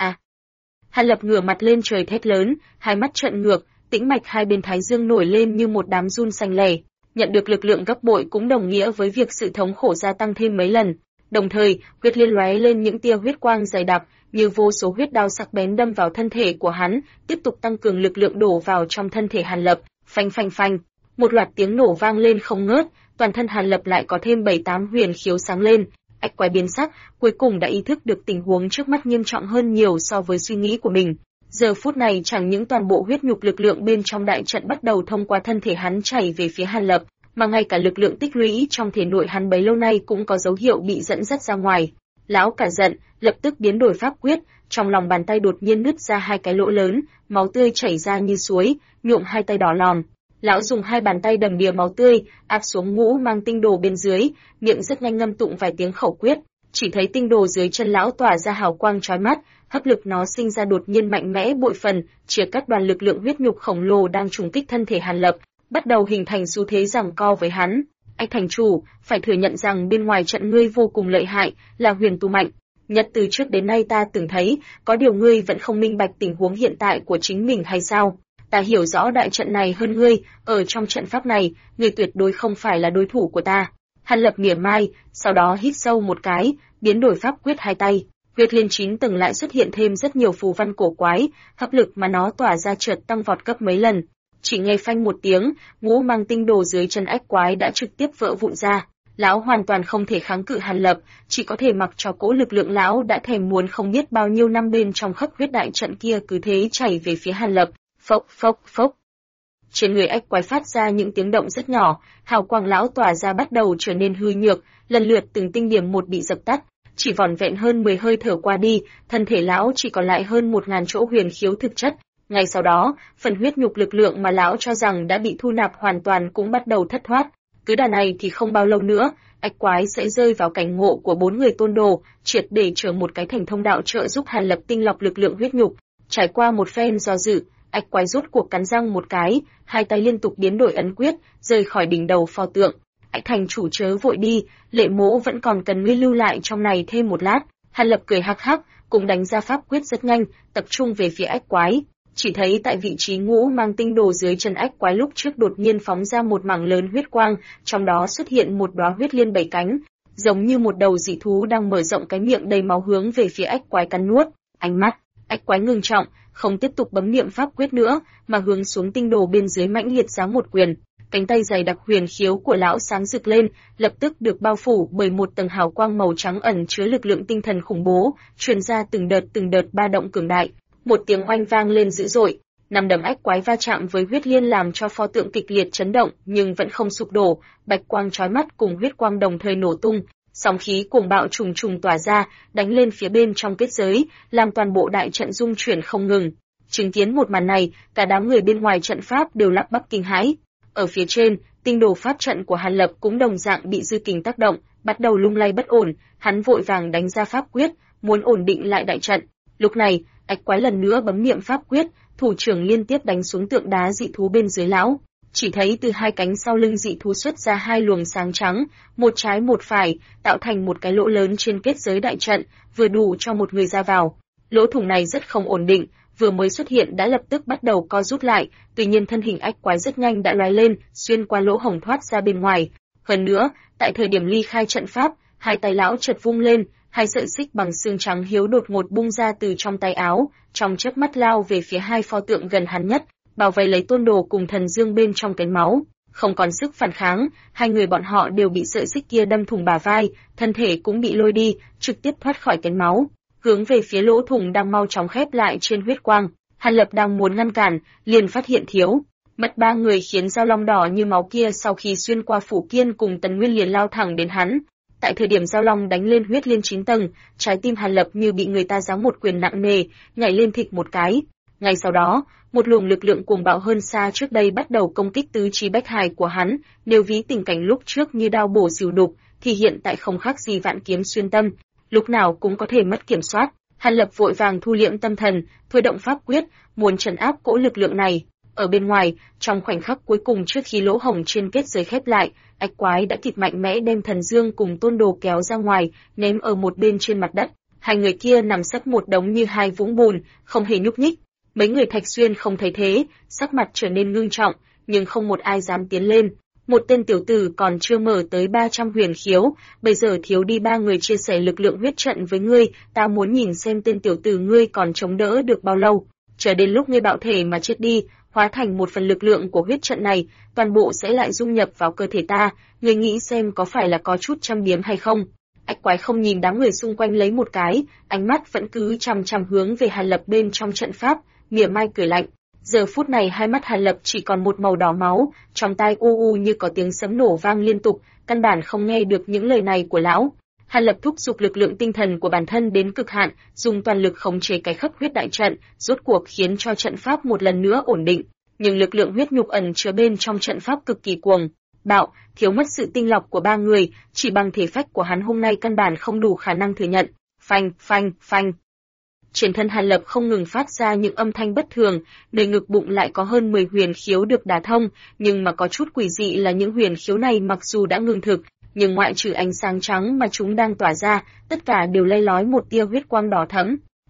Speaker 1: Hàn Lập ngửa mặt lên trời thét lớn, hai mắt trợn ngược, tĩnh mạch hai bên thái dương nổi lên như một đám giun xanh lẻ. Nhận được lực lượng gấp bội cũng đồng nghĩa với việc sự thống khổ gia tăng thêm mấy lần. Đồng thời, huyết liên lóe lên những tia huyết quang dày đặc, như vô số huyết đao sắc bén đâm vào thân thể của hắn, tiếp tục tăng cường lực lượng đổ vào trong thân thể Hàn Lập. Phanh phanh phanh, một loạt tiếng nổ vang lên không ngớt, toàn thân Hàn Lập lại có thêm 7-8 huyền khiếu sáng lên. Ách Quái biến sắc, cuối cùng đã ý thức được tình huống trước mắt nghiêm trọng hơn nhiều so với suy nghĩ của mình. Giờ phút này chẳng những toàn bộ huyết nhục lực lượng bên trong đại trận bắt đầu thông qua thân thể hắn chảy về phía Hàn Lập, mà ngay cả lực lượng tích lũy trong thể nội hắn bấy lâu nay cũng có dấu hiệu bị dẫn dắt ra ngoài. Lão cả giận, lập tức biến đổi pháp quyết, trong lòng bàn tay đột nhiên nứt ra hai cái lỗ lớn, máu tươi chảy ra như suối, nhuộm hai tay đỏ lòm. Lão dùng hai bàn tay đầm đìa máu tươi, áp xuống ngũ mang tinh đồ bên dưới, miệng rất nhanh ngâm tụng vài tiếng khẩu quyết, chỉ thấy tinh đồ dưới chân lão tỏa ra hào quang chói mắt, hấp lực nó sinh ra đột nhiên mạnh mẽ bội phần, chia cắt đoàn lực lượng huyết nhục khổng lồ đang trùng kích thân thể Hàn Lập, bắt đầu hình thành xu thế giằng co với hắn. Anh thành chủ, phải thừa nhận rằng bên ngoài trận ngươi vô cùng lợi hại, là huyền tu mạnh. Nhất từ trước đến nay ta từng thấy, có điều ngươi vẫn không minh bạch tình huống hiện tại của chính mình hay sao? ta hiểu rõ đại trận này hơn ngươi, ở trong trận pháp này, ngươi tuyệt đối không phải là đối thủ của ta. Hàn Lập mỉa mai, sau đó hít sâu một cái, biến đổi pháp quyết hai tay. Huyết Liên 9 tầng lại xuất hiện thêm rất nhiều phù văn cổ quái, hấp lực mà nó tỏa ra chợt tăng vọt gấp mấy lần. Chỉ nghe phanh một tiếng, ngũ mang tinh đồ dưới chân ách quái đã trực tiếp vỡ vụn ra. Lão hoàn toàn không thể kháng cự Hàn Lập, chỉ có thể mặc cho cỗ lực lượng lão đã thèm muốn không biết bao nhiêu năm bên trong khắp huyết đại trận kia cứ thế chảy về phía Hàn Lập. Phốc phốc phốc. Trên người ách quái phát ra những tiếng động rất nhỏ, hào quang lão tỏa ra bắt đầu trở nên hư nhược, lần lượt từng tinh điểm một bị dập tắt. Chỉ vỏn vẹn hơn 10 hơi thở qua đi, thân thể lão chỉ còn lại hơn 1000 chỗ huyền khiếu thực chất. Ngay sau đó, phần huyết nhục lực lượng mà lão cho rằng đã bị thu nạp hoàn toàn cũng bắt đầu thất thoát. Cứ đà này thì không bao lâu nữa, ách quái sẽ rơi vào cảnh ngộ của 4 người tôn đồ, triệt để trở một cái thành thông đạo trợ giúp Hàn Lập tinh lọc lực lượng huyết nhục. Trải qua một phen do dự, ách quái rốt cuộc cắn răng một cái, hai tay liên tục biến đổi ấn quyết, rời khỏi đỉnh đầu pho tượng. Ách thành chủ chớ vội đi, Lệ Mỗ vẫn còn cần ngươi lưu lại trong này thêm một lát. Hàn Lập cười hắc hắc, cũng đánh ra pháp quyết rất nhanh, tập trung về phía ách quái. Chỉ thấy tại vị trí ngũ mang tinh đồ dưới chân ách quái lúc trước đột nhiên phóng ra một mảng lớn huyết quang, trong đó xuất hiện một đóa huyết liên 7 cánh, giống như một đầu dị thú đang mở rộng cái miệng đầy máu hướng về phía ách quái cắn nuốt. Ánh mắt ách quái ngưng trọng, không tiếp tục bấm niệm pháp quyết nữa, mà hướng xuống tinh đồ bên dưới mãnh liệt giáng một quyền. Cánh tay dày đặc huyền khiếu của lão sáng rực lên, lập tức được bao phủ bởi một tầng hào quang màu trắng ẩn chứa lực lượng tinh thần khủng bố, truyền ra từng đợt ba động cường đại. Một tiếng oanh vang lên dữ dội, năm đấm ách quái va chạm với huyết liên làm cho pho tượng kịch liệt chấn động, nhưng vẫn không sụp đổ, bạch quang chói mắt cùng huyết quang đồng thời nổ tung, sóng khí cuồng bạo trùng trùng tỏa ra, đánh lên phía bên trong kết giới, làm toàn bộ đại trận rung chuyển không ngừng. Chứng kiến một màn này, cả đám người bên ngoài trận pháp đều lắp bắp kinh hãi. Ở phía trên, tinh đồ pháp trận của Hàn Lập cũng đồng dạng bị dư kình tác động, bắt đầu lung lay bất ổn, hắn vội vàng đánh ra pháp quyết, muốn ổn định lại đại trận. Lúc này, ách quái lần nữa bấm niệm pháp quyết, thủ trưởng liên tiếp đánh xuống tượng đá dị thú bên dưới lão. Chỉ thấy từ hai cánh sau lưng dị thú xuất ra hai luồng sáng trắng, một trái một phải, tạo thành một cái lỗ lớn trên kết giới đại trận, vừa đủ cho một người ra vào. Lỗ thủng này rất không ổn định, vừa mới xuất hiện đã lập tức bắt đầu co rút lại, tuy nhiên thân hình ách quái rất nhanh đã lóe lên, xuyên qua lỗ hổng thoát ra bên ngoài. Hơn nữa, tại thời điểm ly khai trận pháp, hai tay lão chợt vung lên, hai sợi xích bằng xương trắng hiếu đột ngột bung ra từ trong tay áo, trong chớp mắt lao về phía hai pho tượng gần hắn nhất, bảo vệ lấy tôn đồ cùng thần dương bên trong cánh máu. Không còn sức phản kháng, hai người bọn họ đều bị sợi xích kia đâm thủng bả vai, thân thể cũng bị lôi đi, trực tiếp thoát khỏi cánh máu, hướng về phía lỗ thủng đang mau chóng khép lại trên huyết quang. Hàn Lập đang muốn ngăn cản, liền phát hiện thiếu mất ba người khiến dao long đỏ như máu kia sau khi xuyên qua Phủ Kiên cùng Tần Nguyên liền lao thẳng đến hắn. Tại thời điểm dao long đánh lên huyết liên 9 tầng, trái tim Hàn Lập như bị người ta giáng một quyền nặng nề, nhảy lên thịch một cái. Ngay sau đó, một luồng lực lượng cuồng bạo hơn xa trước đây bắt đầu công kích tứ chi bách hài của hắn, nếu ví tình cảnh lúc trước như đao bổ xỉu đục, thì hiện tại không khác gì vạn kiếm xuyên tâm, lúc nào cũng có thể mất kiểm soát. Hàn Lập vội vàng thu liễm tâm thần, thôi động pháp quyết, muốn trấn áp cỗ lực lượng này. Ở bên ngoài, trong khoảnh khắc cuối cùng trước khi lỗ hổng trên kết giới khép lại, ách quái đã kịp mạnh mẽ đem thần dương cùng tôn đồ kéo ra ngoài, ném ở một bên trên mặt đất. Hai người kia nằm sấp một đống như hai vũng bùn, không hề nhúc nhích. Mấy người Thạch Xuyên không thấy thế, sắc mặt trở nên ngưng trọng, nhưng không một ai dám tiến lên. Một tên tiểu tử còn chưa mở tới 300 huyền khiếu, bây giờ thiếu đi 3 người chia sẻ lực lượng huyết trận với ngươi, ta muốn nhìn xem tên tiểu tử ngươi còn chống đỡ được bao lâu. Chờ đến lúc ngươi bạo thể mà chết đi, hóa thành một phần lực lượng của huyết trận này, toàn bộ sẽ lại dung nhập vào cơ thể ta, ngươi nghĩ xem có phải là có chút châm biếm hay không? Ách quái không nhìn đám người xung quanh lấy một cái, ánh mắt vẫn cứ chằm chằm hướng về Hàn Lập bên trong trận pháp, mỉa mai cười lạnh. Giờ phút này hai mắt Hàn Lập chỉ còn một màu đỏ máu, trong tai u u như có tiếng sấm nổ vang liên tục, căn bản không nghe được những lời này của lão. Hàn Lập thúc giục lực lượng tinh thần của bản thân đến cực hạn, dùng toàn lực khống chế cái khắp huyết đại trận, rốt cuộc khiến cho trận pháp một lần nữa ổn định. Nhưng lực lượng huyết nhục ẩn chứa bên trong trận pháp cực kỳ cuồng bạo, thiếu mất sự tinh lọc của ba người, chỉ bằng thể phách của hắn hôm nay căn bản không đủ khả năng thừa nhận. Phanh, phanh, phanh. Trên thân Hàn Lập không ngừng phát ra những âm thanh bất thường, nơi ngực bụng lại có hơn 10 huyền khiếu được đả thông, nhưng mà có chút quỷ dị là những huyền khiếu này mặc dù đã ngừng thực, nhưng ngoại trừ ánh sáng trắng mà chúng đang tỏa ra, tất cả đều lay lói một tia huyết quang đỏ thẫm.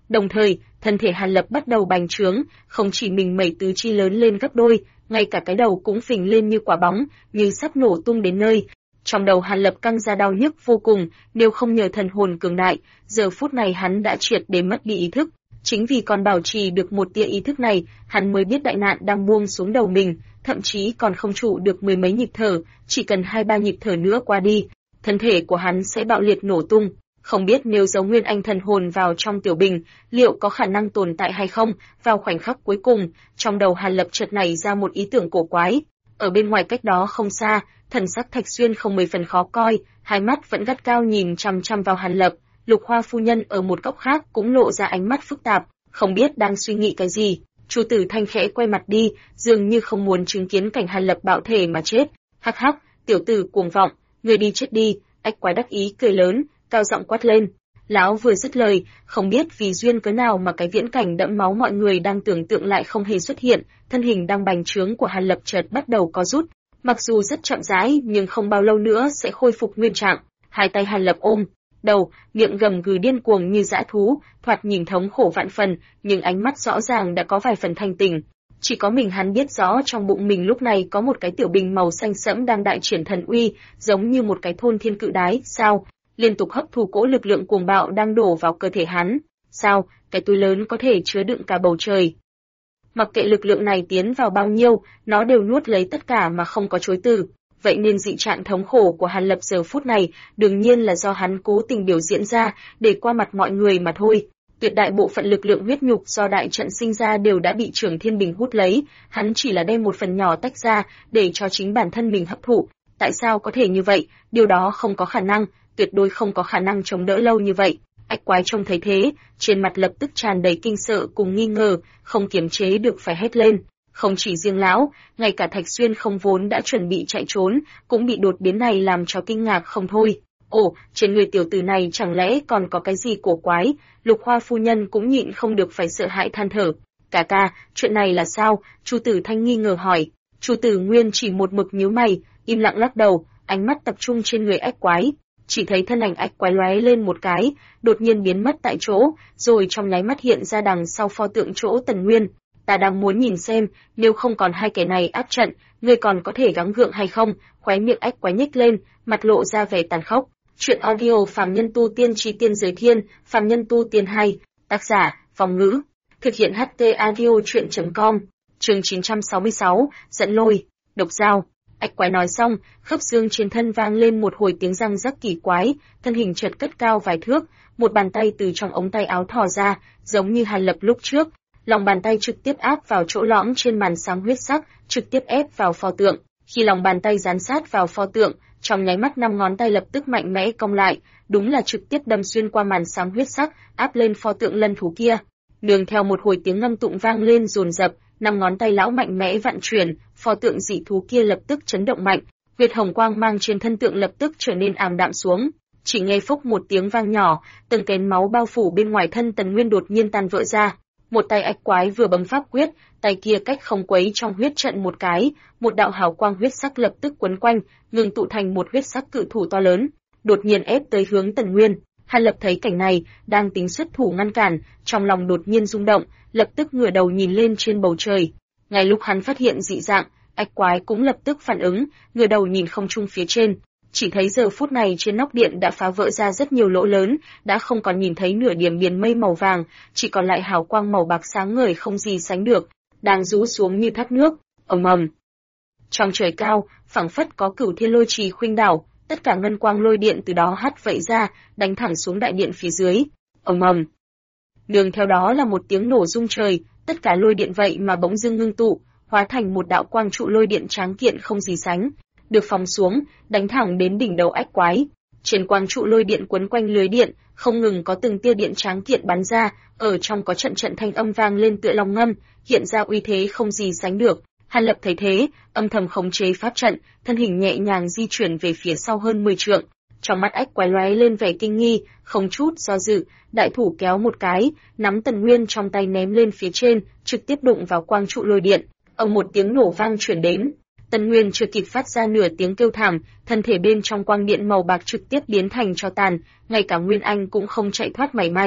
Speaker 1: Đồng thời, thân thể Hàn Lập bắt đầu bành trướng, không chỉ mình mẩy tứ chi lớn lên gấp đôi, ngay cả cái đầu cũng phình lên như quả bóng, như sắp nổ tung đến nơi. Trong đầu Hàn Lập căng ra đau nhức vô cùng, nếu không nhờ thần hồn cường đại, giờ phút này hắn đã triệt để mất đi ý thức. Chính vì còn bảo trì được một tia ý thức này, hắn mới biết đại nạn đang buông xuống đầu mình, thậm chí còn không trụ được mười mấy nhịp thở, chỉ cần 2-3 nhịp thở nữa qua đi, thân thể của hắn sẽ bạo liệt nổ tung. Không biết nếu giấu Nguyên Anh thần hồn vào trong tiểu bình, liệu có khả năng tồn tại hay không? Vào khoảnh khắc cuối cùng, trong đầu Hàn Lập chợt nảy ra một ý tưởng cổ quái. Ở bên ngoài cách đó không xa, thần sắc Thạch Xuyên không mấy phần khó coi, hai mắt vẫn gắt cao nhìn chằm chằm vào Hàn Lập. Lục Hoa phu nhân ở một góc khác cũng lộ ra ánh mắt phức tạp, không biết đang suy nghĩ cái gì. Chu Tử Thanh khẽ quay mặt đi, dường như không muốn chứng kiến cảnh Hàn Lập bạo thể mà chết. Hắc hắc, tiểu tử cuồng vọng, người đi chết đi! Ách Quái đắc ý cười lớn, cao giọng quát lên. Lão vừa dứt lời, không biết vì duyên cớ nào mà cái viễn cảnh đẫm máu mọi người đang tưởng tượng lại không hề xuất hiện, thân hình đang bành trướng của Hàn Lập chợt bắt đầu co rút, mặc dù rất chậm rãi nhưng không bao lâu nữa sẽ khôi phục nguyên trạng. Hai tay Hàn Lập ôm đầu, miệng gầm gừ điên cuồng như dã thú, thoạt nhìn thống khổ vạn phần, nhưng ánh mắt rõ ràng đã có vài phần thanh tỉnh. Chỉ có mình hắn biết rõ trong bụng mình lúc này có một cái tiểu bình màu xanh sẫm đang đại triển thần uy, giống như một cái thôn thiên cự đái. Sao? Liên tục hấp thu cỗ lực lượng cuồng bạo đang đổ vào cơ thể hắn. Sao? Cái túi lớn có thể chứa đựng cả bầu trời. Mặc kệ lực lượng này tiến vào bao nhiêu, nó đều nuốt lấy tất cả mà không có chối từ. Vậy nên dị trạng thống khổ của Hàn Lập giờ phút này đương nhiên là do hắn cố tình biểu diễn ra để qua mặt mọi người mà thôi. Tuyệt đại bộ phận lực lượng huyết nhục do đại trận sinh ra đều đã bị Trường Thiên Bình hút lấy, hắn chỉ là đem một phần nhỏ tách ra để cho chính bản thân mình hấp thụ. Tại sao có thể như vậy? Điều đó không có khả năng, tuyệt đối không có khả năng chống đỡ lâu như vậy. Ách Quái trông thấy thế, trên mặt lập tức tràn đầy kinh sợ cùng nghi ngờ, không kiềm chế được phải hét lên. Không chỉ riêng lão, ngay cả Thạch Xuyên không vốn đã chuẩn bị chạy trốn, cũng bị đột biến này làm cho kinh ngạc không thôi. Ồ, trên người tiểu tử này chẳng lẽ còn có cái gì cổ quái? Lục Hoa phu nhân cũng nhịn không được phải sợ hãi than thở. Ca, chuyện này là sao? Chu Tử Thanh nghi ngờ hỏi. Chu Tử Nguyên chỉ một mực nhíu mày, im lặng lắc đầu, ánh mắt tập trung trên người Ách Quái. Chỉ thấy thân ảnh Ách Quái lóe lên một cái, đột nhiên biến mất tại chỗ, rồi trong nháy mắt hiện ra đằng sau pho tượng chỗ Tần Nguyên. Ta đang muốn nhìn xem, nếu không còn hai kẻ này áp trận, ngươi còn có thể gắng gượng hay không? Khóe miệng Ách Quái nhếch lên, mặt lộ ra vẻ tàn khốc. Chuyện audio Phàm Nhân Tu Tiên Chi Tiên Giới Thiên, Phàm Nhân Tu Tiên 2, tác giả, Vong Ngữ, thực hiện HT audio chuyện.com, chương 966, dẫn lôi, độc dao. Ách Quái nói xong, khớp xương trên thân vang lên một hồi tiếng răng rắc kỳ quái, thân hình chợt cất cao vài thước, một bàn tay từ trong ống tay áo thò ra, giống như Hàn Lập lúc trước, lòng bàn tay trực tiếp áp vào chỗ lõm trên màn sáng huyết sắc, trực tiếp ép vào pho tượng. Khi lòng bàn tay dán sát vào pho tượng, trong nháy mắt 5 ngón tay lập tức mạnh mẽ cong lại, đúng là trực tiếp đâm xuyên qua màn sáng huyết sắc, áp lên pho tượng lân thú kia. Nương theo một hồi tiếng ngâm tụng vang lên dồn dập, 5 ngón tay lão mạnh mẽ vặn chuyển, pho tượng dị thú kia lập tức chấn động mạnh, huyết hồng quang mang trên thân tượng lập tức trở nên ảm đạm xuống. Chỉ nghe phốc một tiếng vang nhỏ, từng kén máu bao phủ bên ngoài thân Tần Nguyên đột nhiên tan vỡ ra. Một tay Ách Quái vừa bấm pháp quyết, tay kia cách không quấy trong huyết trận một cái, một đạo hào quang huyết sắc lập tức quấn quanh, ngừng tụ thành một huyết sắc cự thủ to lớn, đột nhiên ép tới hướng Tần Nguyên. Hàn Lập thấy cảnh này, đang tính xuất thủ ngăn cản, trong lòng đột nhiên rung động, lập tức ngửa đầu nhìn lên trên bầu trời. Ngay lúc hắn phát hiện dị dạng, Ách Quái cũng lập tức phản ứng, ngửa đầu nhìn không trung phía trên. Chỉ thấy giờ phút này trên nóc điện đã phá vỡ ra rất nhiều lỗ lớn, đã không còn nhìn thấy nửa điểm biển mây màu vàng, chỉ còn lại hào quang màu bạc sáng ngời không gì sánh được, đang rũ xuống như thác nước. Ầm ầm. Trong trời cao, phảng phất có Cửu Thiên Lôi Trì khuynh đảo, tất cả ngân quang lôi điện từ đó hắt vẩy ra, đánh thẳng xuống đại điện phía dưới. Ầm ầm. Nương theo đó là một tiếng nổ rung trời, tất cả lôi điện vậy mà bỗng dưng ngưng tụ, hóa thành một đạo quang trụ lôi điện tráng kiện không gì sánh, được phóng xuống, đánh thẳng đến đỉnh đầu Ách Quái. Trên quang trụ lôi điện quấn quanh lưới điện, không ngừng có từng tia điện tráng kiện bắn ra, ở trong có trận trận thanh âm vang lên tựa long ngâm, hiện ra uy thế không gì sánh được. Hàn Lập thấy thế, âm thầm khống chế pháp trận, thân hình nhẹ nhàng di chuyển về phía sau hơn 10 trượng. Trong mắt Ách Quái lóe lên vẻ kinh nghi, không chút do dự, đại thủ kéo một cái, nắm Tần Nguyên trong tay ném lên phía trên, trực tiếp đụng vào quang trụ lôi điện. Ầm một tiếng nổ vang truyền đến. Tần Nguyên chưa kịp phát ra nửa tiếng kêu thảm, thân thể bên trong quang điện màu bạc trực tiếp biến thành tro tàn, ngay cả Nguyên Anh cũng không chạy thoát mảy may.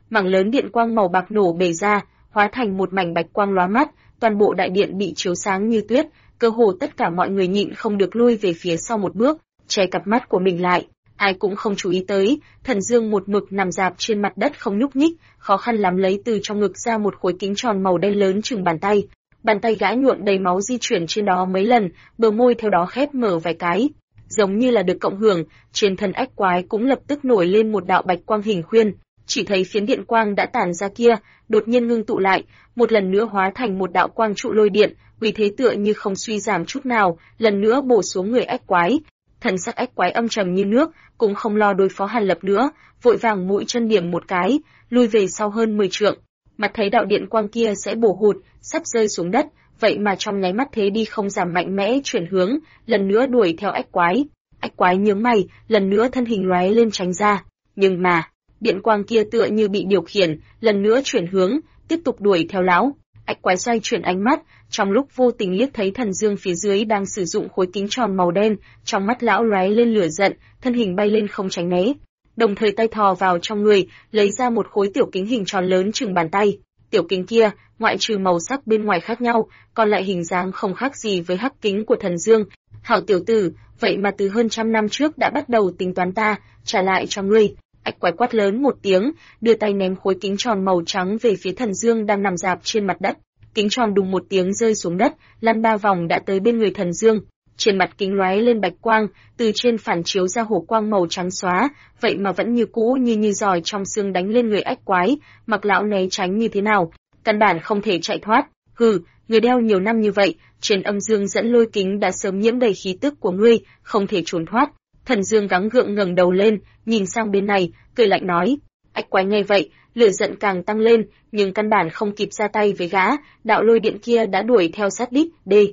Speaker 1: mảng lớn điện quang màu bạc nổ bể ra, hóa thành một mảnh bạch quang lóa mắt, toàn bộ đại điện bị chiếu sáng như tuyết, cơ hồ tất cả mọi người nhịn không được lui về phía sau một bước, che cặp mắt của mình lại. Ai cũng không chú ý tới, Thần Dương một mực nằm rạp trên mặt đất không nhúc nhích, khó khăn lắm lấy từ trong ngực ra một khối kính tròn màu đen lớn chừng bàn tay. Bàn tay gã nhuộm đầy máu di chuyển trên đó mấy lần, bờ môi theo đó khép mở vài cái, giống như là được cộng hưởng. Trên thân ách quái cũng lập tức nổi lên một đạo bạch quang hình khuyên, chỉ thấy phiến điện quang đã tản ra kia, đột nhiên ngưng tụ lại, một lần nữa hóa thành một đạo quang trụ lôi điện, uy thế tựa như không suy giảm chút nào, lần nữa bổ xuống người ách quái. Thần sắc ách quái âm trầm như nước, cũng không lo đối phó Hàn Lập nữa, vội vàng mũi chân điểm một cái, lui về sau hơn 10 trượng. Mặt thấy đạo điện quang kia sẽ bổ hụt, sắp rơi xuống đất, vậy mà trong nháy mắt thế đi không giảm mạnh mẽ chuyển hướng, lần nữa đuổi theo ách quái. Ách quái nhướng mày, lần nữa thân hình lóe lên tránh ra, nhưng mà điện quang kia tựa như bị điều khiển, lần nữa chuyển hướng, tiếp tục đuổi theo lão. Ách quái xoay chuyển ánh mắt, trong lúc vô tình liếc thấy Thần Dương phía dưới đang sử dụng khối kính tròn màu đen, trong mắt lão lóe lên lửa giận, thân hình bay lên không tránh né, đồng thời tay thò vào trong người, lấy ra một khối tiểu kính hình tròn lớn chừng bàn tay. Tiểu kính kia, ngoại trừ màu sắc bên ngoài khác nhau, còn lại hình dáng không khác gì với hắc kính của Thần Dương. Hảo tiểu tử, vậy mà từ hơn 100 năm trước đã bắt đầu tính toán ta, trả lại cho ngươi. Ách quái quát lớn một tiếng, đưa tay ném khối kính tròn màu trắng về phía Thần Dương đang nằm rạp trên mặt đất. Kính tròn đùng một tiếng rơi xuống đất, lăn 3 vòng đã tới bên người Thần Dương. Trên mặt kính lóe lên bạch quang, từ trên phản chiếu ra hổ quang màu trắng xóa, vậy mà vẫn như cũ như giỏi trong xương đánh lên người ách quái, mặc lão né tránh như thế nào, căn bản không thể chạy thoát. Hừ, người đeo nhiều năm như vậy, trên âm dương dẫn lôi kính đã sớm nhiễm đầy khí tức của ngươi, không thể trốn thoát. Thần Dương gắng gượng ngẩng đầu lên, nhìn sang bên này, cười lạnh nói. Ách quái nghe vậy, lửa giận càng tăng lên, nhưng căn bản không kịp ra tay với gã, đạo lôi điện kia đã đuổi theo sát đích.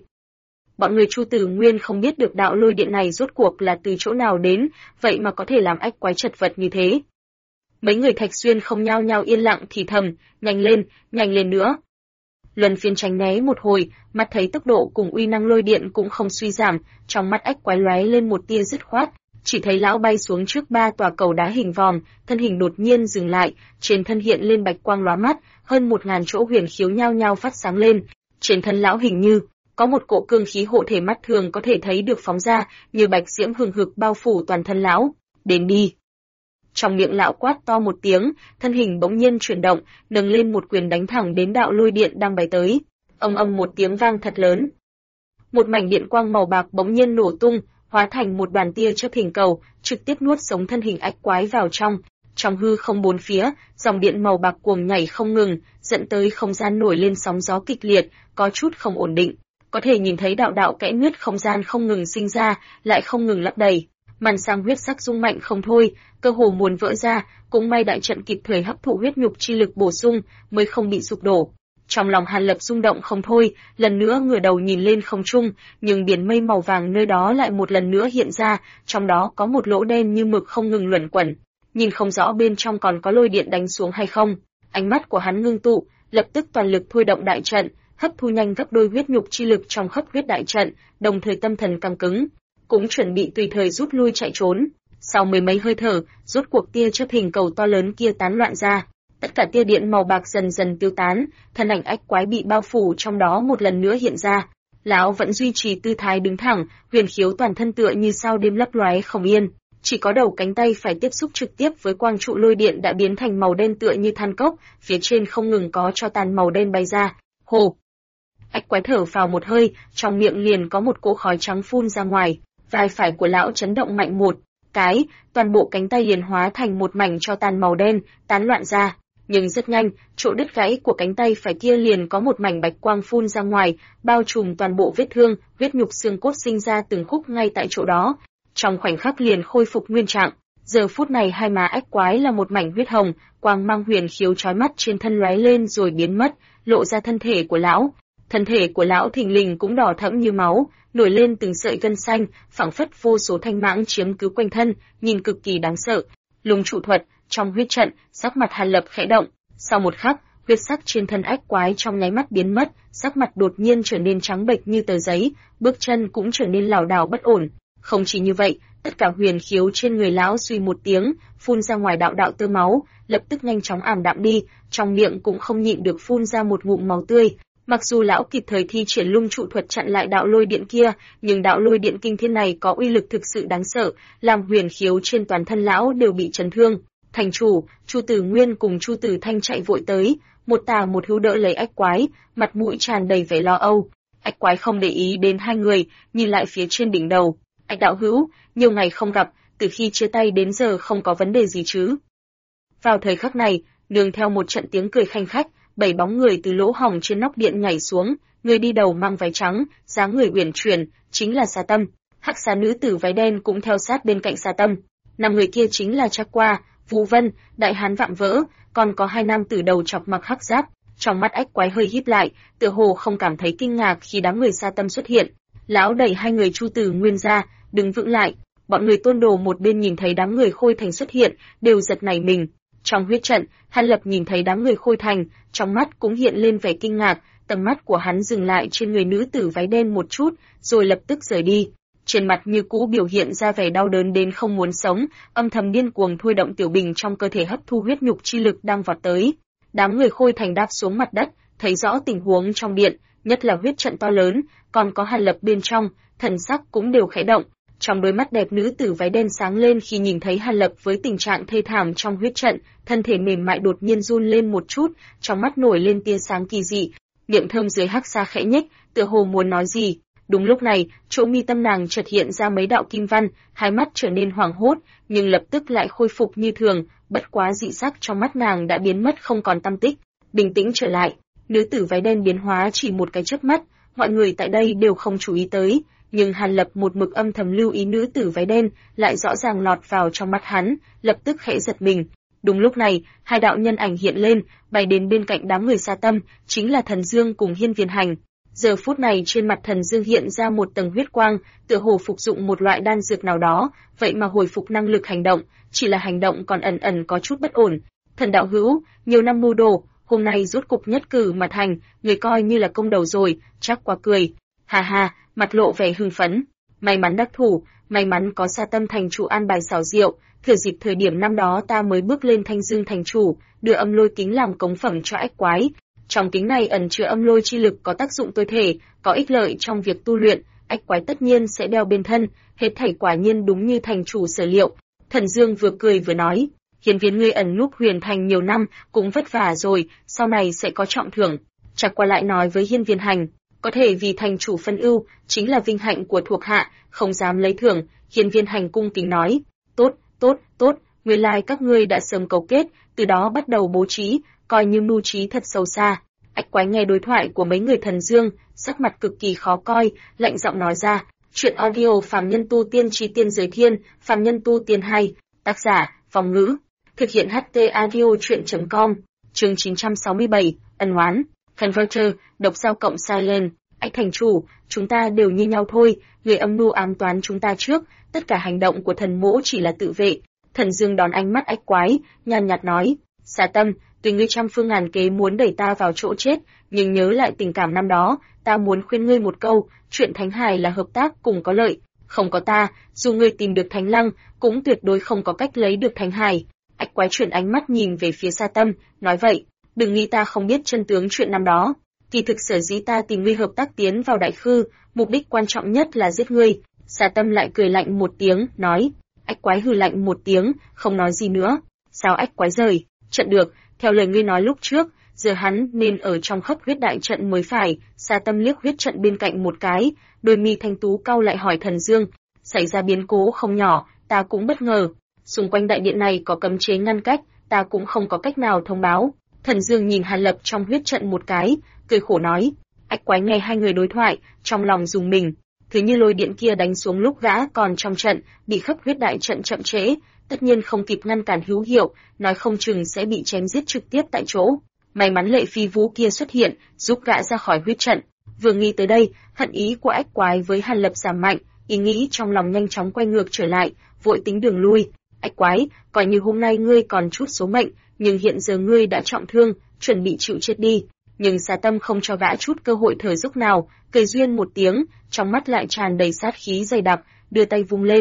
Speaker 1: Bọn người Chu Tử Nguyên không biết được đạo lôi điện này rốt cuộc là từ chỗ nào đến, vậy mà có thể làm ách quái chật vật như thế. Mấy người Thạch Xuyên không nhao nhao yên lặng thì thầm, nhanh lên nữa. Luân phiên tránh né một hồi, mắt thấy tốc độ cùng uy năng lôi điện cũng không suy giảm, trong mắt ách quái lóe lên một tia dứt khoát, chỉ thấy lão bay xuống trước 3 tòa cầu đá hình vòm, thân hình đột nhiên dừng lại, trên thân hiện lên bạch quang lóa mắt, hơn 1000 chỗ huyền khiếu nhao nhao phát sáng lên, trên thân lão hình như có một cỗ cương khí hộ thể mắt thường có thể thấy được phóng ra, như bạch diễm hừng hực bao phủ toàn thân lão. Đến đi. Trong miệng lão quát to một tiếng, thân hình bỗng nhiên chuyển động, nâng lên một quyền đánh thẳng đến đạo lôi điện đang bay tới. Âm một tiếng vang thật lớn. Một mảnh điện quang màu bạc bỗng nhiên nổ tung, hóa thành một đoàn tia chớp hình cầu, trực tiếp nuốt sống thân hình ách quái vào trong. Trong hư không bốn phía, dòng điện màu bạc cuồng nhảy không ngừng, dẫn tới không gian nổi lên sóng gió kịch liệt, có chút không ổn định. Có thể nhìn thấy đạo đạo kẽ nứt không gian không ngừng sinh ra, lại không ngừng lấp đầy. Màn sang huyết sắc rung mạnh không thôi, cơ hồ muốn vỡ ra, cũng may đại trận kịp thời hấp thụ huyết nhục chi lực bổ sung, mới không bị sụp đổ. Trong lòng Hàn Lập rung động không thôi, lần nữa ngửa đầu nhìn lên không trung, nhưng biển mây màu vàng nơi đó lại một lần nữa hiện ra, trong đó có một lỗ đen như mực không ngừng luẩn quẩn. Nhìn không rõ bên trong còn có lôi điện đánh xuống hay không. Ánh mắt của hắn ngưng tụ, lập tức toàn lực thôi động đại trận, hấp thu nhanh gấp đôi huyết nhục chi lực trong khắp huyết đại trận, đồng thời tâm thần căng cứng, cũng chuẩn bị tùy thời rút lui chạy trốn. Sau mười mấy hơi thở, rốt cuộc tia chớp hình cầu to lớn kia tán loạn ra, tất cả tia điện màu bạc dần dần tiêu tán, thân ảnh ách quái bị bao phủ trong đó một lần nữa hiện ra. Lão vẫn duy trì tư thái đứng thẳng, huyền khiếu toàn thân tựa như sao đêm lấp lóe không yên, chỉ có đầu cánh tay phải tiếp xúc trực tiếp với quang trụ lôi điện đã biến thành màu đen tựa như than cốc, phía trên không ngừng có tro tàn màu đen bay ra. Hồ! Ách quái thở phào một hơi, trong miệng liền có một cỗ khói trắng phun ra ngoài, vai phải của lão chấn động mạnh một cái, toàn bộ cánh tay liền hóa thành một mảnh tro tàn màu đen, tán loạn ra. Nhưng rất nhanh, chỗ đứt gãy của cánh tay phải kia liền có một mảnh bạch quang phun ra ngoài, bao trùm toàn bộ vết thương, huyết nhục xương cốt sinh ra từng khúc ngay tại chỗ đó. Trong khoảnh khắc liền khôi phục nguyên trạng. Giờ phút này hai má ách quái là một mảnh huyết hồng, quang mang huyền khiếu chói mắt trên thân lóe lên rồi biến mất, lộ ra thân thể của lão. Thân thể của lão thình lình cũng đỏ thẫm như máu, nổi lên từng sợi gân xanh, phảng phất vô số thanh mãng chiếm cứ quanh thân, nhìn cực kỳ đáng sợ. Lùng trụ thuật, trong huyết trận, sắc mặt Hàn Lập khẽ động, sau một khắc, huyết sắc trên thân ách quái trong nháy mắt biến mất, sắc mặt đột nhiên trở nên trắng bệch như tờ giấy, bước chân cũng trở nên lảo đảo bất ổn. Không chỉ như vậy, Tất cả huyền khiếu trên người lão suy một tiếng, phun ra ngoài đạo đạo tơ máu, lập tức nhanh chóng ảm đạm đi, trong miệng cũng không nhịn được phun ra một ngụm máu tươi. Mặc dù lão kịp thời thi triển lung trụ thuật chặn lại đạo lôi điện kia, nhưng đạo lôi điện kinh thiên này có uy lực thực sự đáng sợ, làm huyền khiếu trên toàn thân lão đều bị chấn thương. Thành chủ, Chu Tử Nguyên cùng Chu Tử Thanh chạy vội tới, một tả một hữu đỡ lấy Ách Quái, mặt mũi tràn đầy vẻ lo âu. Ách Quái không để ý đến hai người, nhìn lại phía trên đỉnh đầu. Ách đạo hữu, nhiều ngày không gặp, từ khi chia tay đến giờ không có vấn đề gì chứ? Vào thời khắc này, nương theo một trận tiếng cười khanh khách, 7 bóng người từ lỗ hổng trên nóc điện nhảy xuống, người đi đầu mang váy trắng, dáng người uyển chuyển, chính là Sa Tâm. Hắc xà nữ tử váy đen cũng theo sát bên cạnh Sa Tâm. 5 người kia chính là Trác Qua, Vũ Vân, Đại Hán Vạm Vỡ, còn có 2 nam tử đầu chọc mặc hắc giáp. Trong mắt Ách Quái hơi híp lại, tựa hồ không cảm thấy kinh ngạc khi đám người Sa Tâm xuất hiện. Lão đẩy 2 người Chu Tử Nguyên ra, đứng vững lại. Bọn người Tôn Đồ một bên nhìn thấy đám người Khôi Thành xuất hiện, đều giật nảy mình. Trong huyết trận, Hàn Lập nhìn thấy đám người Khôi Thành, trong mắt cũng hiện lên vẻ kinh ngạc, tầm mắt của hắn dừng lại trên người nữ tử váy đen một chút, rồi lập tức rời đi. Trên mặt như cũ biểu hiện ra vẻ đau đớn đến không muốn sống, âm thầm điên cuồng thôi động tiểu bình trong cơ thể hấp thu huyết nhục chi lực đang vọt tới. Đám người Khôi Thành đáp xuống mặt đất, thấy rõ tình huống trong điện, nhất là huyết trận to lớn, còn có Hàn Lập bên trong, thần sắc cũng đều khẽ động. Trong đôi mắt đẹp nữ tử váy đen sáng lên khi nhìn thấy Hàn Lập với tình trạng thê thảm trong huyết trận, thân thể mềm mại đột nhiên run lên một chút, trong mắt nổi lên tia sáng kỳ dị, miệng thơm dưới hắc xa khẽ nhếch, tựa hồ muốn nói gì. Đúng lúc này, chỗ mi tâm nàng chợt hiện ra mấy đạo kim văn, hai mắt trở nên hoảng hốt, nhưng lập tức lại khôi phục như thường, bất quá dị sắc trong mắt nàng đã biến mất không còn tăm tích. Bình tĩnh trở lại, nữ tử váy đen biến hóa chỉ một cái chớp mắt, mọi người tại đây đều không chú ý tới. Nhưng Hàn Lập một mực âm thầm lưu ý nữ tử váy đen, lại rõ ràng lọt vào trong mắt hắn, lập tức khẽ giật mình. Đúng lúc này, 2 đạo nhân ảnh hiện lên, bay đến bên cạnh đám người Sa Tâm, chính là Thần Dương cùng Hiên Viên Hành. Giờ phút này trên mặt Thần Dương hiện ra một tầng huyết quang, tựa hồ phục dụng một loại đan dược nào đó, vậy mà hồi phục năng lực hành động, chỉ là hành động còn ẩn ẩn có chút bất ổn. Thần đạo hữu, nhiều năm mưu đồ, hôm nay rốt cục nhất cử mà thành, người coi như là công đầu rồi. Trác Qua cười, ha ha, mặt lộ vẻ hưng phấn. May mắn đắc thủ, may mắn có Sa Tâm thành chủ an bài xảo diệu, thừa dịp thời điểm năm đó ta mới bước lên Thanh Dương thành chủ, đưa âm lôi kính làm cống phẩm cho Ách Quái. Trong kính này ẩn chứa âm lôi chi lực có tác dụng tối thể, có ích lợi trong việc tu luyện, Ách Quái tất nhiên sẽ đeo bên thân, hết thảy quả nhiên đúng như thành chủ sở liệu. Thần Dương vừa cười vừa nói, Hiên Viên ngươi ẩn núp huyền thành nhiều năm, cũng vất vả rồi, sau này sẽ có trọng thưởng. Trác Qua lại nói với Hiên Viên Hành, có thể vì thành chủ phân ưu, chính là vinh hạnh của thuộc hạ, không dám lấy thưởng. Hiên Viên Hành cung kính nói, tốt, nguyên lai các ngươi đã sớm cấu kết, từ đó bắt đầu bố trí, coi như mưu trí thật sâu xa. Ách Quái nghe đối thoại của mấy người Thần Dương, sắc mặt cực kỳ khó coi, lạnh giọng nói ra, chuyện audio phàm nhân tu tiên chi tiên giới thiên, phàm nhân tu tiên hay, tác giả, Phong Ngữ, thực hiện HT audio chuyện.com, chương 967, ân oán. Converter, độc sao cộng silent, Ách thành chủ, chúng ta đều như nhau thôi, người âm mưu ám toán chúng ta trước, tất cả hành động của thần mỗ chỉ là tự vệ. Thần Dương đón ánh mắt Ách Quái, nhàn nhạt nói, Sa Tâm, tuy ngươi trăm phương ngàn kế muốn đẩy ta vào chỗ chết, nhưng nhớ lại tình cảm năm đó, ta muốn khuyên ngươi một câu, chuyện Thánh Hải là hợp tác cùng có lợi, không có ta, dù ngươi tìm được Thánh Lăng, cũng tuyệt đối không có cách lấy được Thánh Hải. Ách Quái chuyển ánh mắt nhìn về phía Sa Tâm, nói vậy, đừng nghĩ ta không biết chân tướng chuyện năm đó. Kỳ thực sở dĩ ta tìm ngươi hợp tác tiến vào Đại Khư, mục đích quan trọng nhất là giết ngươi. Sa Tâm lại cười lạnh một tiếng, nói. Ách Quái hừ lạnh một tiếng, không nói gì nữa. Sao Ách Quái rời trận được? Theo lời ngươi nói lúc trước, giờ hắn nên ở trong Khắp Huyết đại trận mới phải. Sa Tâm liếc huyết trận bên cạnh một cái, đôi mi thanh tú cau lại hỏi Thần Dương. Xảy ra biến cố không nhỏ, ta cũng bất ngờ. Xung quanh đại điện này có cấm chế ngăn cách, ta cũng không có cách nào thông báo. Thần Dương nhìn Hàn Lập trong huyết trận một cái, cười khổ nói. Ách Quái nghe 2 người đối thoại, trong lòng rùng mình. Thứ như lôi điện kia đánh xuống lúc gã còn trong trận, bị Khắp Huyết đại trận chậm trễ, tất nhiên không kịp ngăn cản hữu hiệu, nói không chừng sẽ bị chém giết trực tiếp tại chỗ. May mắn Lệ Phi Vũ kia xuất hiện, giúp gã ra khỏi huyết trận. Vừa nghĩ tới đây, hận ý của Ách Quái với Hàn Lập giảm mạnh, ý nghĩ trong lòng nhanh chóng quay ngược trở lại, vội tính đường lui. Ách Quái, coi như hôm nay ngươi còn chút số mệnh, nhưng hiện giờ ngươi đã trọng thương, chuẩn bị chịu chết đi. Nhưng Sa Tâm không cho gã chút cơ hội thở dốc nào, cười duyên một tiếng, trong mắt lại tràn đầy sát khí dày đặc, đưa tay vung lên,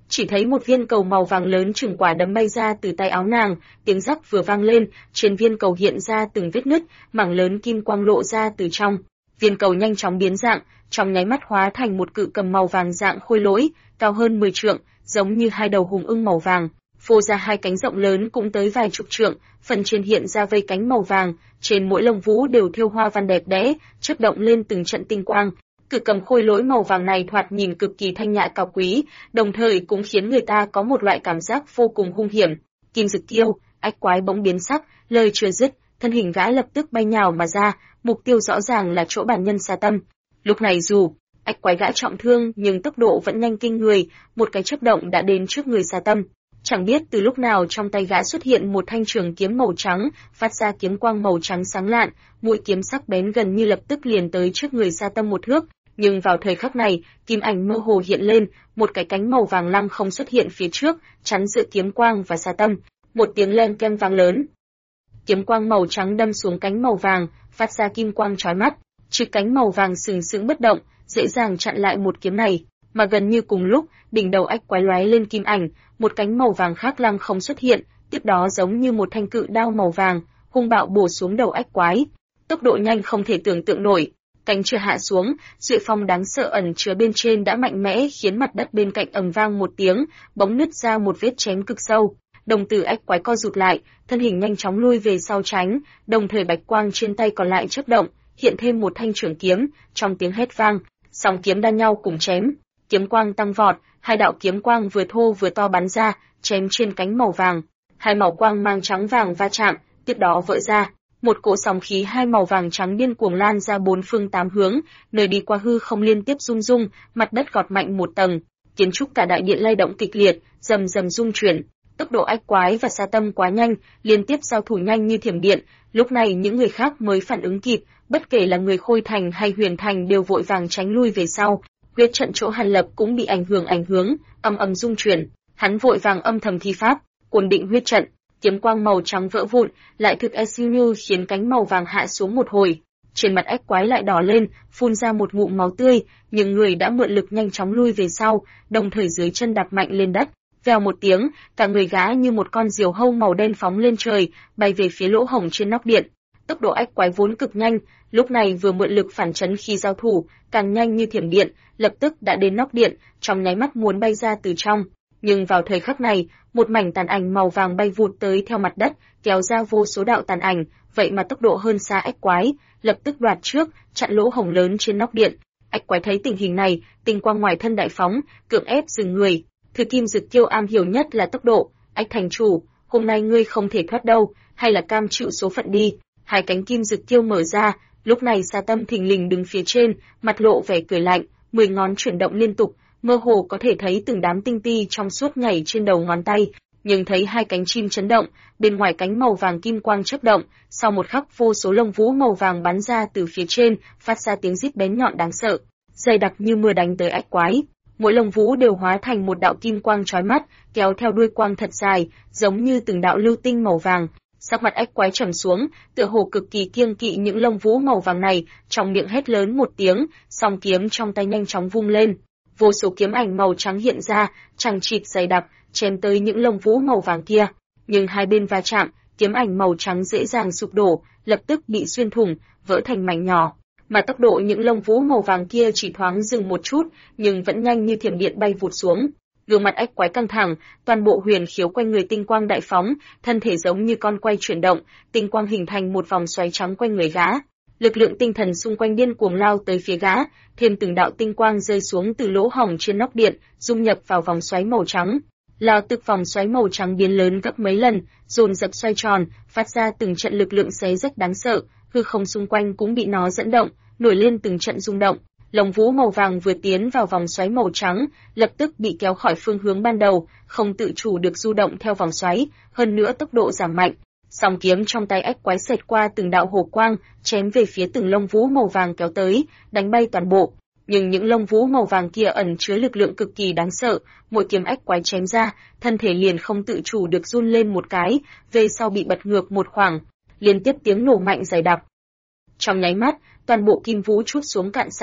Speaker 1: chỉ thấy một viên cầu màu vàng lớn chừng quả đấm bay ra từ tay áo nàng, tiếng rắc vừa vang lên, trên viên cầu hiện ra từng vết nứt, mảng lớn kim quang lộ ra từ trong. Viên cầu nhanh chóng biến dạng, trong nháy mắt hóa thành một cự cầm màu vàng dạng khôi lỗi, cao hơn 10 trượng, giống như hai đầu hùng ưng màu vàng, phô ra hai cánh rộng lớn cũng tới vài chục trượng, phần trên hiện ra vây cánh màu vàng, trên mỗi lông vũ đều thêu hoa văn đẹp đẽ, chớp động lên từng trận tinh quang. Cự cầm khôi lỗi màu vàng này thoạt nhìn cực kỳ thanh nhã cao quý, đồng thời cũng khiến người ta có một loại cảm giác vô cùng hung hiểm. Kim Dực Kiêu, ách quái bỗng biến sắc, lời chưa dứt, thân hình gã lập tức bay nhào mà ra, mục tiêu rõ ràng là chỗ bản nhân Sa Tâm. Lúc này dù ách quái gã trọng thương nhưng tốc độ vẫn nhanh kinh người, một cái chớp động đã đến trước người Sa Tâm. Chẳng biết từ lúc nào trong tay gã xuất hiện một thanh trường kiếm màu trắng, phát ra kiếm quang màu trắng sáng lạn, mũi kiếm sắc bén gần như lập tức liền tới trước người Sa Tâm một thước. Nhưng vào thời khắc này, kim ảnh mơ hồ hiện lên, một cái cánh màu vàng lăng không xuất hiện phía trước, chắn giữa kiếm quang và Sa Tâm. Một tiếng len keng vang lớn. Kiếm quang màu trắng đâm xuống cánh màu vàng, phát ra kim quang chói mắt. Chiếc cánh màu vàng sừng sững bất động, dễ dàng chặn lại một kiếm này. Mà gần như cùng lúc, đỉnh đầu ách quái lóe lên kim ảnh, một cánh màu vàng khác lăng không xuất hiện, tiếp đó giống như một thanh cự đao màu vàng, hung bạo bổ xuống đầu ách quái. Tốc độ nhanh không thể tưởng tượng nổi. Cánh chưa hạ xuống, duệ phong đáng sợ ẩn chứa bên trên đã mạnh mẽ khiến mặt đất bên cạnh ầm vang một tiếng, bỗng nứt ra một vết chém cực sâu. Đồng tử ách quái co rụt lại, thân hình nhanh chóng lui về sau tránh, đồng thời bạch quang trên tay còn lại chớp động, hiện thêm một thanh trường kiếm, trong tiếng hét vang, song kiếm đan nhau cùng chém. Kiếm quang tăng vọt, hai đạo kiếm quang vừa thô vừa to bắn ra, chém trên cánh màu vàng. Hai màu quang mang trắng vàng va chạm, tiếp đó vỡ ra. Một cỗ sóng khí hai màu vàng trắng điên cuồng lan ra bốn phương tám hướng, nơi đi qua hư không liên tiếp rung rung, mặt đất gọt mạnh một tầng, kiến trúc cả đại điện lay động kịch liệt, rầm rầm rung chuyển. Tốc độ ách quái và Sa Tâm quá nhanh, liên tiếp giao thủ nhanh như thiểm điện, lúc này những người khác mới phản ứng kịp, bất kể là người Khôi Thành hay Huyền Thành đều vội vàng tránh lui về sau. Huyết trận chỗ Hàn Lập cũng bị ảnh hưởng, ầm ầm rung chuyển, hắn vội vàng âm thầm thi pháp, cuồn định huyết trận. Kiếm quang màu trắng vỡ vụn, lại thực như khiến cánh màu vàng hạ xuống một hồi. Trên mặt ách quái lại đỏ lên, phun ra một ngụm máu tươi, nhưng người đã mượn lực nhanh chóng lui về sau, đồng thời dưới chân đạp mạnh lên đất. Vèo một tiếng, cả người gã như một con diều hâu màu đen phóng lên trời, bay về phía lỗ hổng trên nóc điện. Tốc độ ách quái vốn cực nhanh, lúc này vừa mượn lực phản chấn khi giao thủ, càng nhanh như thiểm điện, lập tức đã đến nóc điện, trong nháy mắt muốn bay ra từ trong. Nhưng vào thời khắc này, một mảnh tàn ảnh màu vàng bay vụt tới theo mặt đất, kéo ra vô số đạo tàn ảnh, vậy mà tốc độ hơn xa ách quái, lập tức đoạt trước, chặn lỗ hổng lớn trên nóc điện. Ách quái thấy tình hình này, tinh quang ngoài thân đại phóng, cưỡng ép dừng người. Thứ Kim Dực Kiêu am hiểu nhất là tốc độ, ách thành chủ, hôm nay ngươi không thể thoát đâu, hay là cam chịu số phận đi. Hai cánh Kim Dực Kiêu mở ra, lúc này Sa Tâm thình lình đứng phía trên, mặt lộ vẻ cười lạnh, 10 ngón chuyển động liên tục. Mơ hồ có thể thấy từng đám tinh ti trong suốt nhảy trên đầu ngón tay, nhưng thấy hai cánh chim chấn động, bên ngoài cánh màu vàng kim quang chớp động, sau một khắc vô số lông vũ màu vàng bắn ra từ phía trên, phát ra tiếng rít bén nhọn đáng sợ, dày đặc như mưa đánh tới ách quái. Mỗi lông vũ đều hóa thành một đạo kim quang chói mắt, kéo theo đuôi quang thật dài, giống như từng đạo lưu tinh màu vàng. Sắc mặt ách quái trầm xuống, tựa hồ cực kỳ kiêng kỵ những lông vũ màu vàng này, trong miệng hét lớn một tiếng, song kiếm trong tay nhanh chóng vung lên. Vô số kiếm ảnh màu trắng hiện ra, chằng chịt dày đặc, chém tới những lông vũ màu vàng kia. Nhưng hai bên va chạm, kiếm ảnh màu trắng dễ dàng sụp đổ, lập tức bị xuyên thủng, vỡ thành mảnh nhỏ. Mà tốc độ những lông vũ màu vàng kia chỉ thoáng dừng một chút, nhưng vẫn nhanh như thiểm điện bay vụt xuống. Gương mặt ách quái căng thẳng, toàn bộ huyền khiếu quanh người tinh quang đại phóng, thân thể giống như con quay chuyển động, tinh quang hình thành một vòng xoáy trắng quanh người gã. Lực lượng tinh thần xung quanh điên cuồng lao tới phía gã, thêm từng đạo tinh quang rơi xuống từ lỗ hổng trên nóc điện, dung nhập vào vòng xoáy màu trắng. Lao tức vòng xoáy màu trắng biến lớn gấp mấy lần, dồn dập xoay tròn, phát ra từng trận lực lượng xé rách đáng sợ, hư không xung quanh cũng bị nó dẫn động, nổi lên từng trận rung động. Lông vũ màu vàng vừa tiến vào vòng xoáy màu trắng, lập tức bị kéo khỏi phương hướng ban đầu, không tự chủ được du động theo vòng xoáy, hơn nữa tốc độ giảm mạnh. Song kiếm trong tay ách quái xẹt qua từng đạo hồ quang, chém về phía từng lông vũ màu vàng kéo tới, đánh bay toàn bộ. Nhưng những lông vũ màu vàng kia ẩn chứa lực lượng cực kỳ đáng sợ, mỗi kiếm ách quái chém ra, thân thể liền không tự chủ được run lên một cái, về sau bị bật ngược một khoảng, liên tiếp tiếng nổ mạnh dày đặc. Trong nháy mắt, toàn bộ kim vũ trút xuống cạn sạch,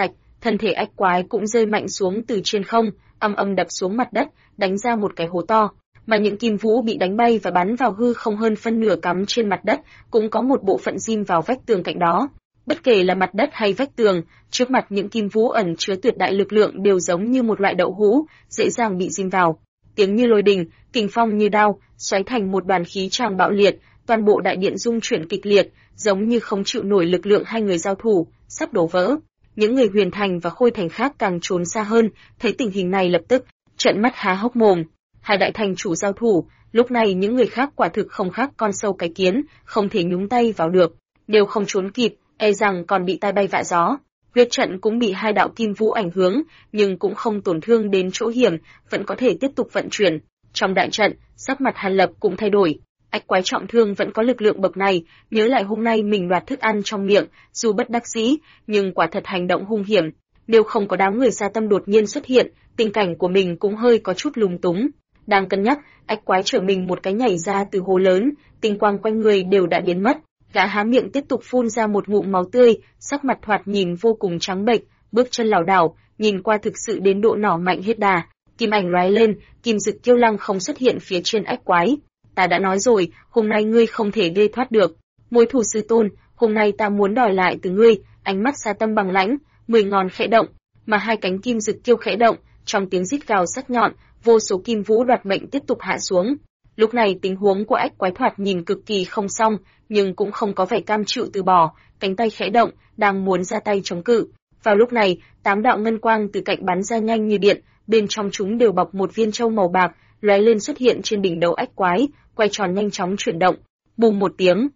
Speaker 1: thân thể ách quái cũng rơi mạnh xuống từ trên không, ầm ầm đập xuống mặt đất, đánh ra một cái hố to. Mà những kim vũ bị đánh bay và bắn vào hư không hơn phân nửa cắm trên mặt đất, cũng có một bộ phận rim vào vách tường cạnh đó. Bất kể là mặt đất hay vách tường, trước mặt những kim vũ ẩn chứa tuyệt đại lực lượng đều giống như một loại đậu hũ, dễ dàng bị rim vào. Tiếng như lôi đình, kình phong như đao, xoáy thành một đoàn khí tràng bạo liệt, toàn bộ đại điện rung chuyển kịch liệt, giống như không chịu nổi lực lượng hai người giao thủ, sắp đổ vỡ. Những người Huyền Thành và Khôi Thành khác càng trốn xa hơn, thấy tình hình này lập tức trợn mắt há hốc mồm. Hai đại thành chủ giao thủ, lúc này những người khác quả thực không khác con sâu cái kiến, không thể nhúng tay vào được, nếu không trốn kịp, e rằng còn bị tai bay vạ gió. Huyết trận cũng bị hai đạo kim vũ ảnh hưởng, nhưng cũng không tổn thương đến chỗ hiểm, vẫn có thể tiếp tục vận chuyển. Trong đại trận, sắc mặt Hàn Lập cũng thay đổi. Ách quái trọng thương vẫn có lực lượng bậc này, nhớ lại hôm nay mình đoạt thức ăn trong miệng, dù bất đắc dĩ, nhưng quả thật hành động hung hiểm. Nếu không có đám người Sa Tâm đột nhiên xuất hiện, tình cảnh của mình cũng hơi có chút lúng túng. Đang cân nhắc, ách quái trở mình một cái nhảy ra từ hố lớn, tinh quang quanh người đều đã biến mất. Gã há miệng tiếp tục phun ra một ngụm máu tươi, sắc mặt thoạt nhìn vô cùng trắng bệch, bước chân lảo đảo, nhìn qua thực sự đến độ nỏ mạnh hết đà. Kim ảnh lóe lên, kim dực kiêu lăng không xuất hiện phía trên ách quái. Ta đã nói rồi, hôm nay ngươi không thể đê thoát được. Mối thù sư tôn, hôm nay ta muốn đòi lại từ ngươi. Ánh mắt Sa Tâm bằng lãnh, 10 ngón khẽ động, mà hai cánh kim dực kiêu khẽ động, trong tiếng rít gào sắc nhọn, vô số kim vũ đoạt mệnh tiếp tục hạ xuống. Lúc này tình huống của ách quái thoạt nhìn cực kỳ không xong, nhưng cũng không có vẻ cam chịu từ bỏ, cánh tay khẽ động, đang muốn ra tay chống cự. Vào lúc này, 8 đạo ngân quang từ cạnh bắn ra nhanh như điện, bên trong chúng đều bọc một viên châu màu bạc, lóe lên xuất hiện trên đỉnh đầu ách quái, quay tròn nhanh chóng chuyển động. Bùm một tiếng,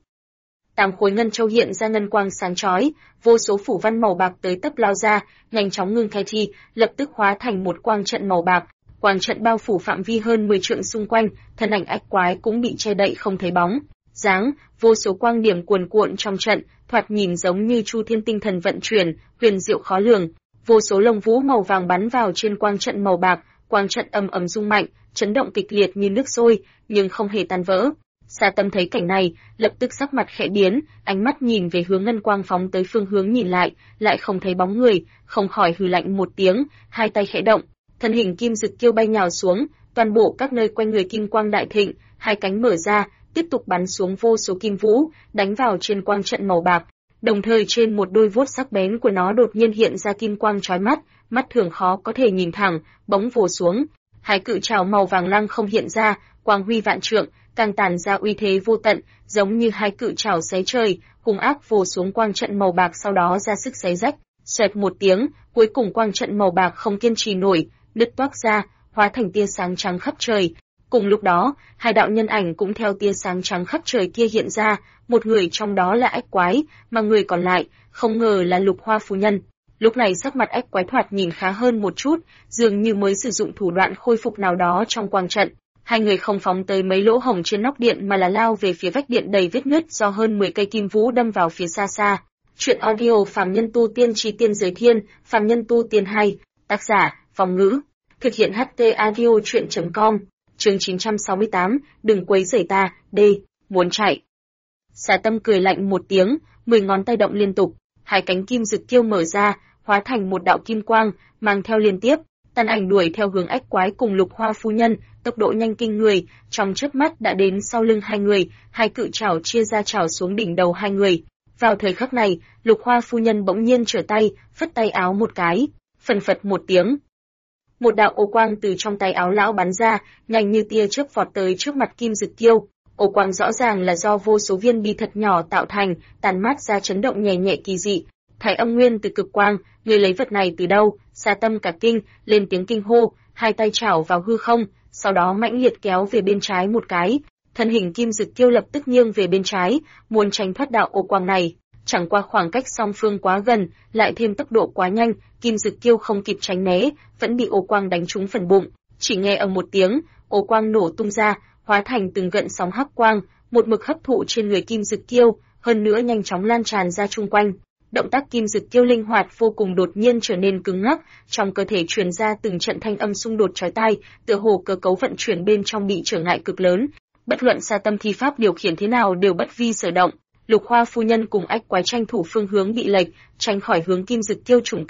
Speaker 1: 8 khối ngân châu hiện ra ngân quang sáng chói, vô số phủ văn màu bạc tới tấp lao ra, nhanh chóng ngưng khai thi, lập tức hóa thành một quang trận màu bạc. Quang trận bao phủ phạm vi hơn 10 trượng xung quanh, thân ảnh ách quái cũng bị che đậy không thấy bóng dáng, vô số quang điểm cuồn cuộn trong trận, thoạt nhìn giống như chu thiên tinh thần vận chuyển, huyền diệu khó lường. Vô số lông vũ màu vàng bắn vào trên quang trận màu bạc, quang trận ầm ầm rung mạnh, chấn động kịch liệt như nước sôi, nhưng không hề tan vỡ. Sa Tâm thấy cảnh này, lập tức sắc mặt khẽ biến, ánh mắt nhìn về hướng ngân quang phóng tới phương hướng nhìn lại không thấy bóng người, không khỏi hừ lạnh một tiếng, hai tay khẽ động, thân hình kim dực kiêu bay nhào xuống, toàn bộ các nơi quanh người kim quang đại thịnh, hai cánh mở ra, tiếp tục bắn xuống vô số kim vũ, đánh vào trên quang trận màu bạc. Đồng thời trên một đôi vuốt sắc bén của nó đột nhiên hiện ra kim quang chói mắt, mắt thường khó có thể nhìn thẳng, bóng vồ xuống. Hai cự trảo màu vàng lăng không hiện ra, quang huy vạn trượng, càng tản ra uy thế vô tận, giống như hai cự trảo xé trời, hung ác vồ xuống quang trận màu bạc, sau đó ra sức xé rách. Xoẹt một tiếng, cuối cùng quang trận màu bạc không kiên trì nổi, đứt toác ra, hóa thành tia sáng trắng khắp trời. Cùng lúc đó, hai đạo nhân ảnh cũng theo tia sáng trắng khắp trời kia hiện ra, một người trong đó là ách quái, mà người còn lại, không ngờ là Lục Hoa phu nhân. Lúc này sắc mặt ách quái thoạt nhìn khá hơn một chút, dường như mới sử dụng thủ đoạn khôi phục nào đó trong quang trận. Hai người không phóng tới mấy lỗ hổng trên nóc điện mà là lao về phía vách điện đầy vết nứt do hơn 10 cây kim vũ đâm vào phía xa xa. Chuyện audio Phàm Nhân Tu Tiên Chí Tiên Giới Thiên, Phàm Nhân Tu Tiên 2, tác giả, Phong Ngữ. Thực hiện HT Audio Chuyện.com, chương 968, đừng quấy rầy ta, muốn chạy. Sa Tâm cười lạnh một tiếng, 10 ngón tay động liên tục, hai cánh kim dực kiêu mở ra, hóa thành một đạo kim quang, mang theo liên tiếp, tàn ảnh đuổi theo hướng ách quái cùng Lục Hoa phu nhân, tốc độ nhanh kinh người, trong chớp mắt đã đến sau lưng hai người, hai cự trảo chia ra trảo xuống đỉnh đầu hai người. Vào thời khắc này, Lục Hoa phu nhân bỗng nhiên trở tay, phất tay áo một cái, phần phật một tiếng. Một đạo ô quang từ trong tay áo lão bắn ra, nhanh như tia chớp vọt tới trước mặt kim dực kiêu. Ô quang rõ ràng là do vô số viên bi thật nhỏ tạo thành, tàn mát ra chấn động nhẹ nhẹ kỳ dị. Thái âm nguyên từ cực quang, người lấy vật này từ đâu? Sa Tâm cả kinh, lên tiếng kinh hô, hai tay chảo vào hư không, sau đó mãnh liệt kéo về bên trái một cái. Thân hình kim dực kiêu lập tức nghiêng về bên trái, muốn tránh thoát đạo ô quang này. Chẳng qua khoảng cách song phương quá gần, lại thêm tốc độ quá nhanh, kim dực kiêu không kịp tránh né, vẫn bị ô quang đánh trúng phần bụng. Chỉ nghe ầm một tiếng, ô quang nổ tung ra, hóa thành từng gợn sóng hắc quang, một mực hấp thụ trên người kim dực kiêu, hơn nữa nhanh chóng lan tràn ra chung quanh. Động tác kim dực kiêu linh hoạt vô cùng, đột nhiên trở nên cứng ngắc, trong cơ thể truyền ra từng trận thanh âm xung đột chói tai, tựa hồ cơ cấu vận chuyển bên trong bị trở ngại cực lớn. Bất luận Sa Tâm thi pháp điều khiển thế nào đều bất vi sở động. Lục Hoa phu nhân cùng ách quái tranh thủ phương hướng bị lệch, tránh khỏi hướng kim dực kiêu trùng kích.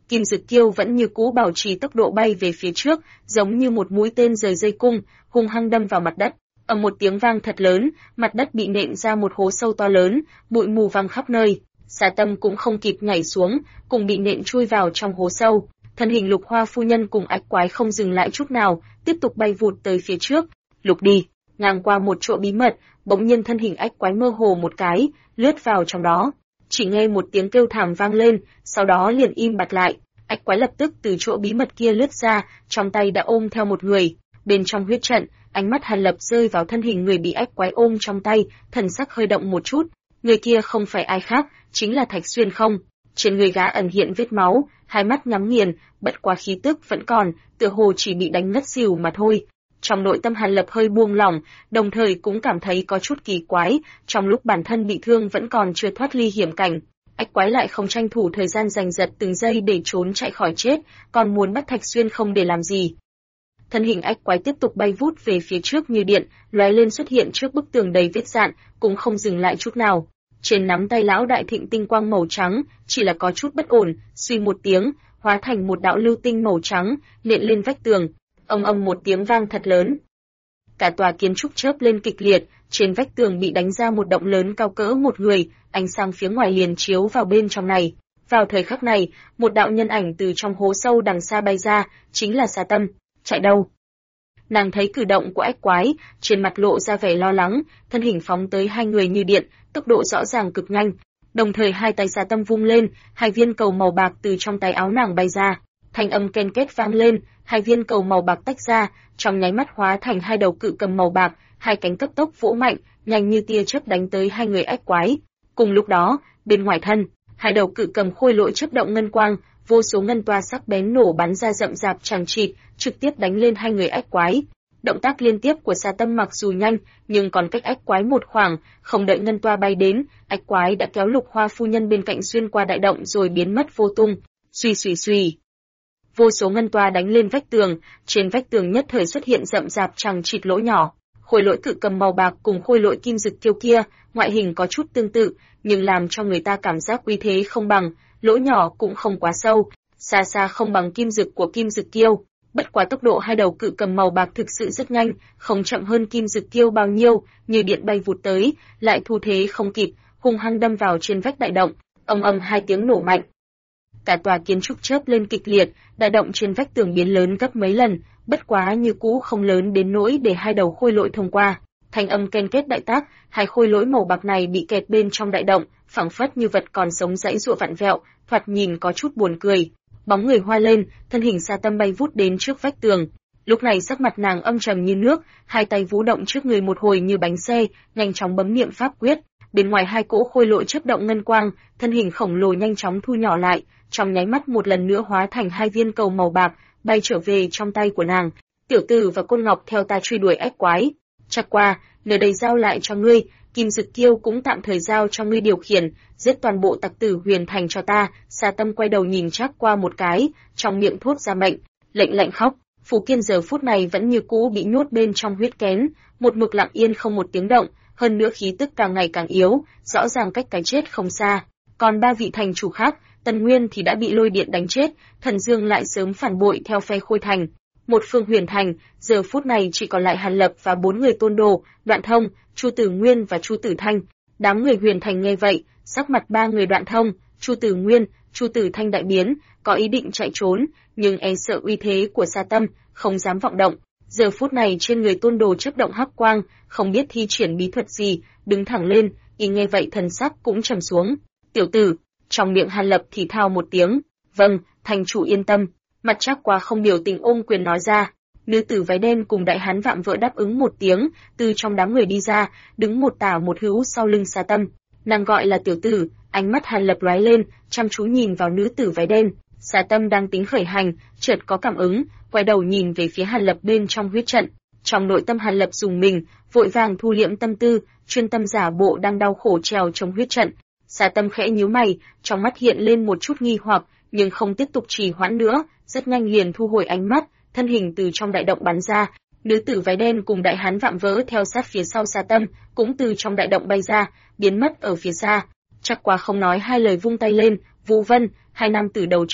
Speaker 1: Kim Dực Kiêu vẫn như cũ bảo trì tốc độ bay về phía trước, giống như một mũi tên rời dây cung, hung hăng đâm vào mặt đất. Ầm một tiếng vang thật lớn, mặt đất bị nện ra một hố sâu to lớn, bụi mù văng khắp nơi. Xà Tâm cũng không kịp nhảy xuống, cùng bị nện chui vào trong hố sâu. Thân hình Lục Hoa phu nhân cùng ách quái không dừng lại chút nào, tiếp tục bay vụt tới phía trước. Lục đi, ngang qua một chỗ bí mật, bỗng nhiên thân hình ách quái mơ hồ một cái, lướt vào trong đó. Chỉ nghe một tiếng kêu thảm vang lên, sau đó liền im bặt lại. Ách quái lập tức từ chỗ bí mật kia lướt ra, trong tay đã ôm theo một người. Bên trong huyết trận, ánh mắt Hàn Lập rơi vào thân hình người bị ách quái ôm trong tay, thần sắc hơi động một chút. Người kia không phải ai khác, chính là Thạch Xuyên không. Trên người gã ẩn hiện vết máu, hai mắt nhắm nghiền, bất quá khí tức vẫn còn, tựa hồ chỉ bị đánh ngất xỉu mà thôi. Trong nội tâm Hàn Lập hơi buông lỏng, đồng thời cũng cảm thấy có chút kỳ quái, trong lúc bản thân bị thương vẫn còn chưa thoát ly hiểm cảnh. Ách quái lại không tranh thủ thời gian giành giật từng giây để trốn chạy khỏi chết, còn muốn bắt Thạch Xuyên không để làm gì. Thân hình ách quái tiếp tục bay vút về phía trước như điện, lóe lên xuất hiện trước bức tường đầy vết rạn, cũng không dừng lại chút nào. Trên nắm tay lão đại thịnh tinh quang màu trắng, chỉ là có chút bất ổn, suy một tiếng, hóa thành một đạo lưu tinh màu trắng, nện lên vách tường. Ầm ầm một tiếng vang thật lớn. Cả tòa kiến trúc chớp lên kịch liệt, trên vách tường bị đánh ra một động lớn cao cỡ một người, ánh sáng phía ngoài liền chiếu vào bên trong này. Vào thời khắc này, một đạo nhân ảnh từ trong hố sâu đằng xa bay ra, chính là Xà Tâm. Chạy đâu? Nàng thấy cử động của ách quái, trên mặt lộ ra vẻ lo lắng, thân hình phóng tới hai người như điện, tốc độ rõ ràng cực nhanh. Đồng thời hai tay Xà Tâm vung lên, hai viên cầu màu bạc từ trong tay áo nàng bay ra. Thanh âm ken két vang lên, hai viên cầu màu bạc tách ra, trong nháy mắt hóa thành hai đầu cự cầm màu bạc, hai cánh cấp tốc vỗ mạnh, nhanh như tia chớp đánh tới hai người ách quái. Cùng lúc đó, bên ngoài thân, hai đầu cự cầm khôi lỗi chớp động ngân quang, vô số ngân toa sắc bén nổ bắn ra rậm rạp chằng chịt, trực tiếp đánh lên hai người ách quái. Động tác liên tiếp của Xà Tâm mặc dù nhanh, nhưng còn cách ách quái một khoảng, không đợi ngân toa bay đến, ách quái đã kéo Lục Hoa phu nhân bên cạnh xuyên qua đại động rồi biến mất vô tung. Suy suy suy. Vô số ngân toa đánh lên vách tường, trên vách tường nhất thời xuất hiện rậm rạp chằng chịt lỗ nhỏ. Khôi lỗi cự cầm màu bạc cùng khôi lỗi Kim Dực Kiêu kia, ngoại hình có chút tương tự, nhưng làm cho người ta cảm giác uy thế không bằng, lỗ nhỏ cũng không quá sâu, xa xa không bằng kim dực của Kim Dực Kiêu. Bất quá tốc độ hai đầu cự cầm màu bạc thực sự rất nhanh, không chậm hơn Kim Dực Kiêu bao nhiêu, như điện bay vụt tới, lại thu thế không kịp, hung hăng đâm vào trên vách đại động, ầm ầm hai tiếng nổ mạnh. Cả tòa kiến trúc chớp lên kịch liệt, đại động trên vách tường biến lớn gấp mấy lần, bất quá như cũ không lớn đến nỗi để hai đầu khôi lỗi thông qua. Thanh âm ken kết đại tác, hai khôi lỗi màu bạc này bị kẹt bên trong đại động, phảng phất như vật còn sống giãy giụa vặn vẹo, thoạt nhìn có chút buồn cười. Bóng người hoa lên, thân hình Xà Tâm bay vút đến trước vách tường. Lúc này sắc mặt nàng âm trầm như nước, hai tay vũ động trước người một hồi như bánh xe, nhanh chóng bấm niệm pháp quyết. Bên ngoài hai cỗ khôi lỗi chớp động ngân quang, thân hình khổng lồ nhanh chóng thu nhỏ lại, trong nháy mắt một lần nữa hóa thành hai viên cầu màu bạc, bay trở về trong tay của nàng. Tiểu tử và Côn Ngọc theo ta truy đuổi ách quái. Chắc qua, nơi đây giao lại cho ngươi, Kim Dực Kiêu cũng tạm thời giao cho ngươi điều khiển, giết toàn bộ tặc tử Huyền Thành cho ta. Xà Tâm quay đầu nhìn Trác Qua một cái, trong miệng thốt ra mệnh, lệnh lạnh khóc. Phù Kiên giờ phút này vẫn như cũ bị nhốt bên trong huyết kén, một mực lặng yên không một tiếng động, hơn nữa khí tức càng ngày càng yếu, rõ ràng cách cái chết không xa. Còn ba vị thành chủ khác, Tần Nguyên thì đã bị lôi điện đánh chết, Thần Dương lại sớm phản bội theo phe Khôi Thành. Một phương Huyền Thành, giờ phút này chỉ còn lại Hàn Lập và bốn người Tôn Đồ, Đoạn Thông, Chu Tử Nguyên và Chu Tử Thanh. Đám người Huyền Thành nghe vậy, sắc mặt ba người Đoạn Thông, Chu Tử Nguyên, Chu Tử Thanh đại biến, có ý định chạy trốn, nhưng e sợ uy thế của Xà Tâm, không dám vọng động. Giờ phút này trên người Tôn Đồ chớp động hắc quang, không biết thi triển bí thuật gì, đứng thẳng lên, y nghe vậy thần sắc cũng trầm xuống. Tiểu tử, trong miệng Hàn Lập thì thào một tiếng, vâng, thành chủ yên tâm. Mặt Trác Qua không biểu tình ôm quyền nói ra. Nữ tử váy đen cùng đại hán vạm vỡ đáp ứng một tiếng, từ trong đám người đi ra, đứng một tả một hữu sau lưng Xà Tâm. Nàng gọi là tiểu tử, ánh mắt Hàn Lập lóe lên, chăm chú nhìn vào nữ tử váy đen. Xà Tâm đang tính khởi hành, chợt có cảm ứng, quay đầu nhìn về phía Hàn Lập bên trong huyết trận. Trong nội tâm Hàn Lập dùng mình, vội vàng thu liễm tâm tư, chuyên tâm giả bộ đang đau khổ trèo chống huyết trận. Xà Tâm khẽ nhíu mày, trong mắt hiện lên một chút nghi hoặc, nhưng không tiếp tục trì hoãn nữa, rất nhanh liền thu hồi ánh mắt, thân hình từ trong đại động bắn ra. Nữ tử váy đen cùng đại hán vạm vỡ theo sát phía sau Xà Tâm, cũng từ trong đại động bay ra, biến mất ở phía xa. Trác Qua không nói hai lời vung tay lên, Vũ Vân, hai nam tử đầu trọc,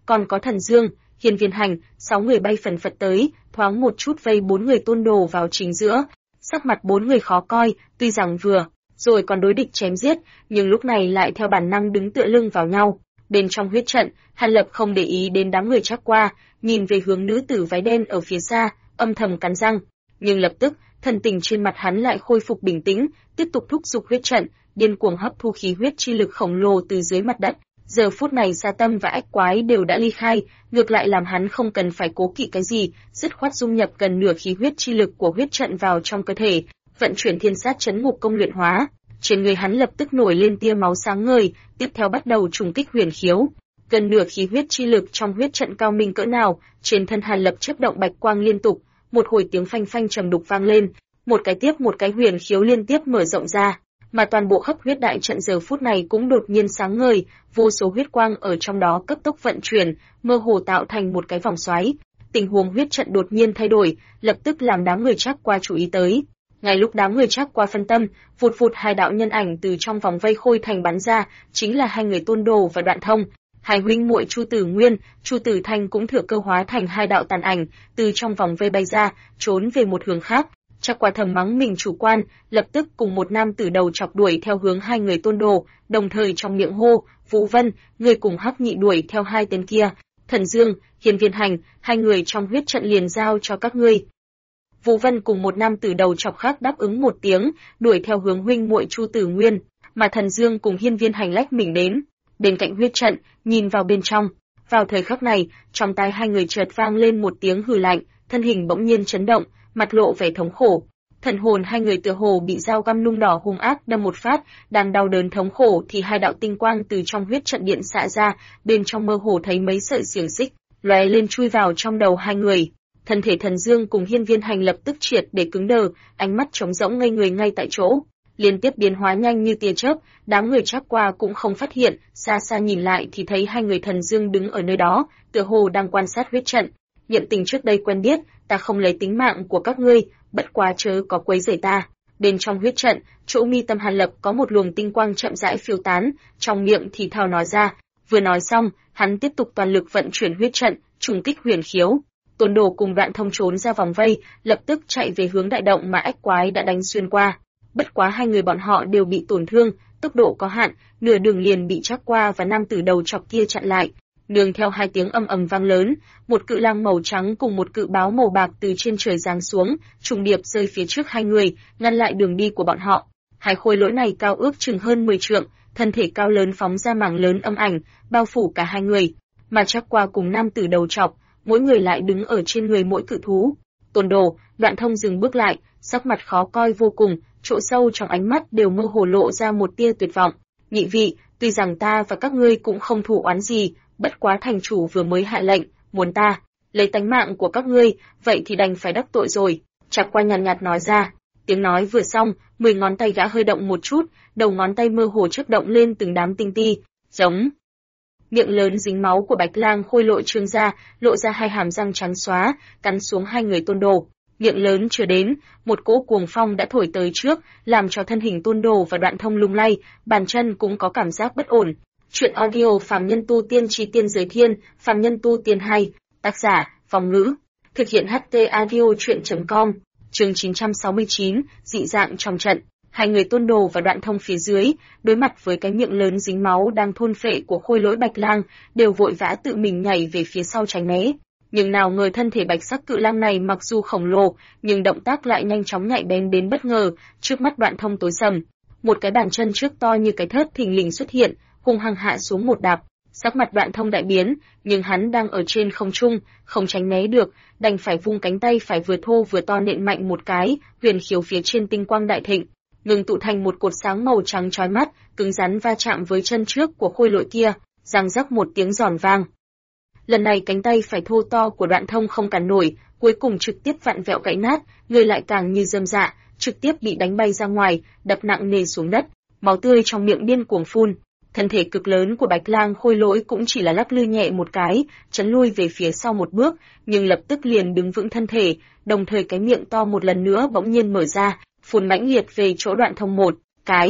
Speaker 1: còn có Thần Dương, Hiên Viên Hành, 6 người bay phần phật tới, thoáng một chút vây 4 người Tôn Đồ vào chính giữa. Sắc mặt 4 người khó coi, tuy rằng vừa rồi còn đối địch chém giết, nhưng lúc này lại theo bản năng đứng tựa lưng vào nhau. Bên trong huyết trận, Hàn Lập không để ý đến đám người Trác Qua, nhìn về hướng nữ tử váy đen ở phía xa, âm thầm cắn răng. Nhưng lập tức, thần tình trên mặt hắn lại khôi phục bình tĩnh, tiếp tục thúc giục huyết trận, điên cuồng hấp thu khí huyết chi lực khổng lồ từ dưới mặt đất. Giờ phút này Sa Tâm và Ách Quái đều đã ly khai, ngược lại làm hắn không cần phải cố kỵ cái gì, dứt khoát dung nhập gần nửa khí huyết chi lực của huyết trận vào trong cơ thể, vận chuyển thiên sát chấn ngục công luyện hóa. Trên người hắn lập tức nổi lên tia máu sáng ngời, tiếp theo bắt đầu trùng kích huyền khiếu. Gần nửa khí huyết chi lực trong huyết trận cao minh cỡ nào, trên thân Hàn Lập chớp động bạch quang liên tục, một hồi tiếng phanh phanh trầm đục vang lên, một cái tiếp một cái huyền khiếu liên tiếp mở rộng ra, mà toàn bộ hấp huyết đại trận giờ phút này cũng đột nhiên sáng ngời, vô số huyết quang ở trong đó cấp tốc vận chuyển, mơ hồ tạo thành một cái vòng xoáy. Tình huống huyết trận đột nhiên thay đổi, lập tức làm đám người Trác Qua chú ý tới. Ngay lúc đám người Trác Qua phân tâm, vụt vụt hai đạo nhân ảnh từ trong vòng vây khôi thành bắn ra, chính là hai người Tôn Đồ và Đoạn Thông. Hai huynh muội Chu Tử Nguyên, Chu Tử Thanh cũng thừa cơ hóa thành hai đạo tàn ảnh, từ trong vòng vây bay ra, trốn về một hướng khác. Trác Qua thầm mắng mình chủ quan, lập tức cùng một nam tử đầu chọc đuổi theo hướng hai người Tôn Đồ, đồng thời trong miệng hô, Vũ Vân, người cùng Hắc Nhị đuổi theo hai tên kia. Thần Dương, Hiên Viên Hành, hai người trong huyết trận liền giao cho các ngươi. Vũ Vân cùng một nam tử đầu chọc khác đáp ứng một tiếng, đuổi theo hướng huynh muội Chu Tử Nguyên, mà Thần Dương cùng Hiên Viên Hành lách mình đến. Bên cạnh huyết trận, nhìn vào bên trong. Vào thời khắc này, trong tai hai người chợt vang lên một tiếng hừ lạnh, thân hình bỗng nhiên chấn động, mặt lộ vẻ thống khổ. Thần hồn hai người tựa hồ bị dao găm nung đỏ hung ác đâm một phát, đang đau đớn thống khổ thì hai đạo tinh quang từ trong huyết trận điện xạ ra, bên trong mơ hồ thấy mấy sợi xiềng xích lóe lên chui vào trong đầu hai người. Thân thể Thần Dương cùng Hiên Viên Hành lập tức triệt để cứng đờ, ánh mắt trống rỗng ngây người ngay tại chỗ. Liên tiếp biến hóa nhanh như tia chớp, đám người Trác Qua cũng không phát hiện, xa xa nhìn lại thì thấy hai người Thần Dương đứng ở nơi đó, tựa hồ đang quan sát huyết trận. Nhận tình trước đây quen biết, ta không lấy tính mạng của các ngươi, bất quá chớ có quấy rầy ta. Bên trong huyết trận, chỗ mi tâm Hàn Lập có một luồng tinh quang chậm rãi phiêu tán, trong miệng thì thào nói ra. Vừa nói xong, hắn tiếp tục toàn lực vận chuyển huyết trận, trùng kích huyền khiếu. Tôn Đồ cùng Đoạn Thông trốn ra vòng vây, lập tức chạy về hướng đại động mà Ách Quái đã đánh xuyên qua. Bất quá hai người bọn họ đều bị tổn thương, tốc độ có hạn, nửa đường liền bị Trác Qua và nam tử đầu chọc kia chặn lại. Nương theo hai tiếng ầm ầm vang lớn, một cự lang màu trắng cùng một cự báo màu bạc từ trên trời giáng xuống, trùng điệp rơi phía trước hai người, ngăn lại đường đi của bọn họ. Hai khôi lỗi này cao ước chừng hơn 10 trượng, thân thể cao lớn phóng ra mảng lớn âm ảnh, bao phủ cả hai người, mà Trác Qua cùng nam tử đầu chọc, mỗi người lại đứng ở trên người mỗi cự thú. Tôn Đồ, Đoạn Thông dừng bước lại, sắc mặt khó coi vô cùng, chỗ sâu trong ánh mắt đều mơ hồ lộ ra một tia tuyệt vọng. Nhị vị, tuy rằng ta và các ngươi cũng không thù oán gì, bất quá thành chủ vừa mới hạ lệnh, muốn ta lấy tánh mạng của các ngươi, vậy thì đành phải đắc tội rồi. Trác Qua nhàn nhạt nói ra. Tiếng nói vừa xong, 10 ngón tay gã hơi động một chút, đầu ngón tay mơ hồ chớp động lên từng đám tinh ti, giống. Miệng lớn dính máu của Bạch Lang khôi lội trương ra, lộ ra hai hàm răng trắng xóa, cắn xuống hai người Tôn Đồ. Miệng lớn chưa đến, một cỗ cuồng phong đã thổi tới trước, làm cho thân hình Tôn Đồ và Đoạn Thông lung lay, bàn chân cũng có cảm giác bất ổn. Chuyện audio Phàm Nhân Tu Tiên Chí Tiên Giới Thiên, Phàm Nhân Tu Tiên 2, tác giả, Phong Ngữ, thực hiện HT audio chuyện.com, chương 969, dị dạng trong trận. Hai người Tôn Đồ và Đoạn Thông phía dưới, đối mặt với cái miệng lớn dính máu đang thôn phệ của khôi lỗi Bạch Lang, đều vội vã tự mình nhảy về phía sau tránh né. Nhưng nào ngờ thân thể bạch sắc cự lang này mặc dù khổng lồ, nhưng động tác lại nhanh chóng nhạy bén đến bất ngờ, trước mắt Đoạn Thông tối sầm. Một cái bàn chân trước to như cái thớt thình lình xuất hiện, hung hăng hạ xuống một đạp. Sắc mặt Đoạn Thông đại biến, nhưng hắn đang ở trên không trung, không tránh né được, đành phải vung cánh tay phải vừa thô vừa to nện mạnh một cái, huyền khiếu phía trên tinh quang đại thịnh, ngừng tụ thành một cột sáng màu trắng chói mắt, cứng rắn va chạm với chân trước của khôi lỗi kia, răng rắc một tiếng giòn vang. Lần này cánh tay phải thô to của Đoạn Thông không cản nổi, cuối cùng trực tiếp vặn vẹo gãy nát, người lại càng như rơm rạ, trực tiếp bị đánh bay ra ngoài, đập nặng nề xuống đất, máu tươi trong miệng điên cuồng phun. Thân thể cực lớn của Bạch Lang khôi lỗi cũng chỉ là lắc lư nhẹ một cái, chấn lui về phía sau một bước, nhưng lập tức liền đứng vững thân thể, đồng thời cái miệng to một lần nữa bỗng nhiên mở ra, phun mãnh liệt về chỗ Đoạn Thông một cái.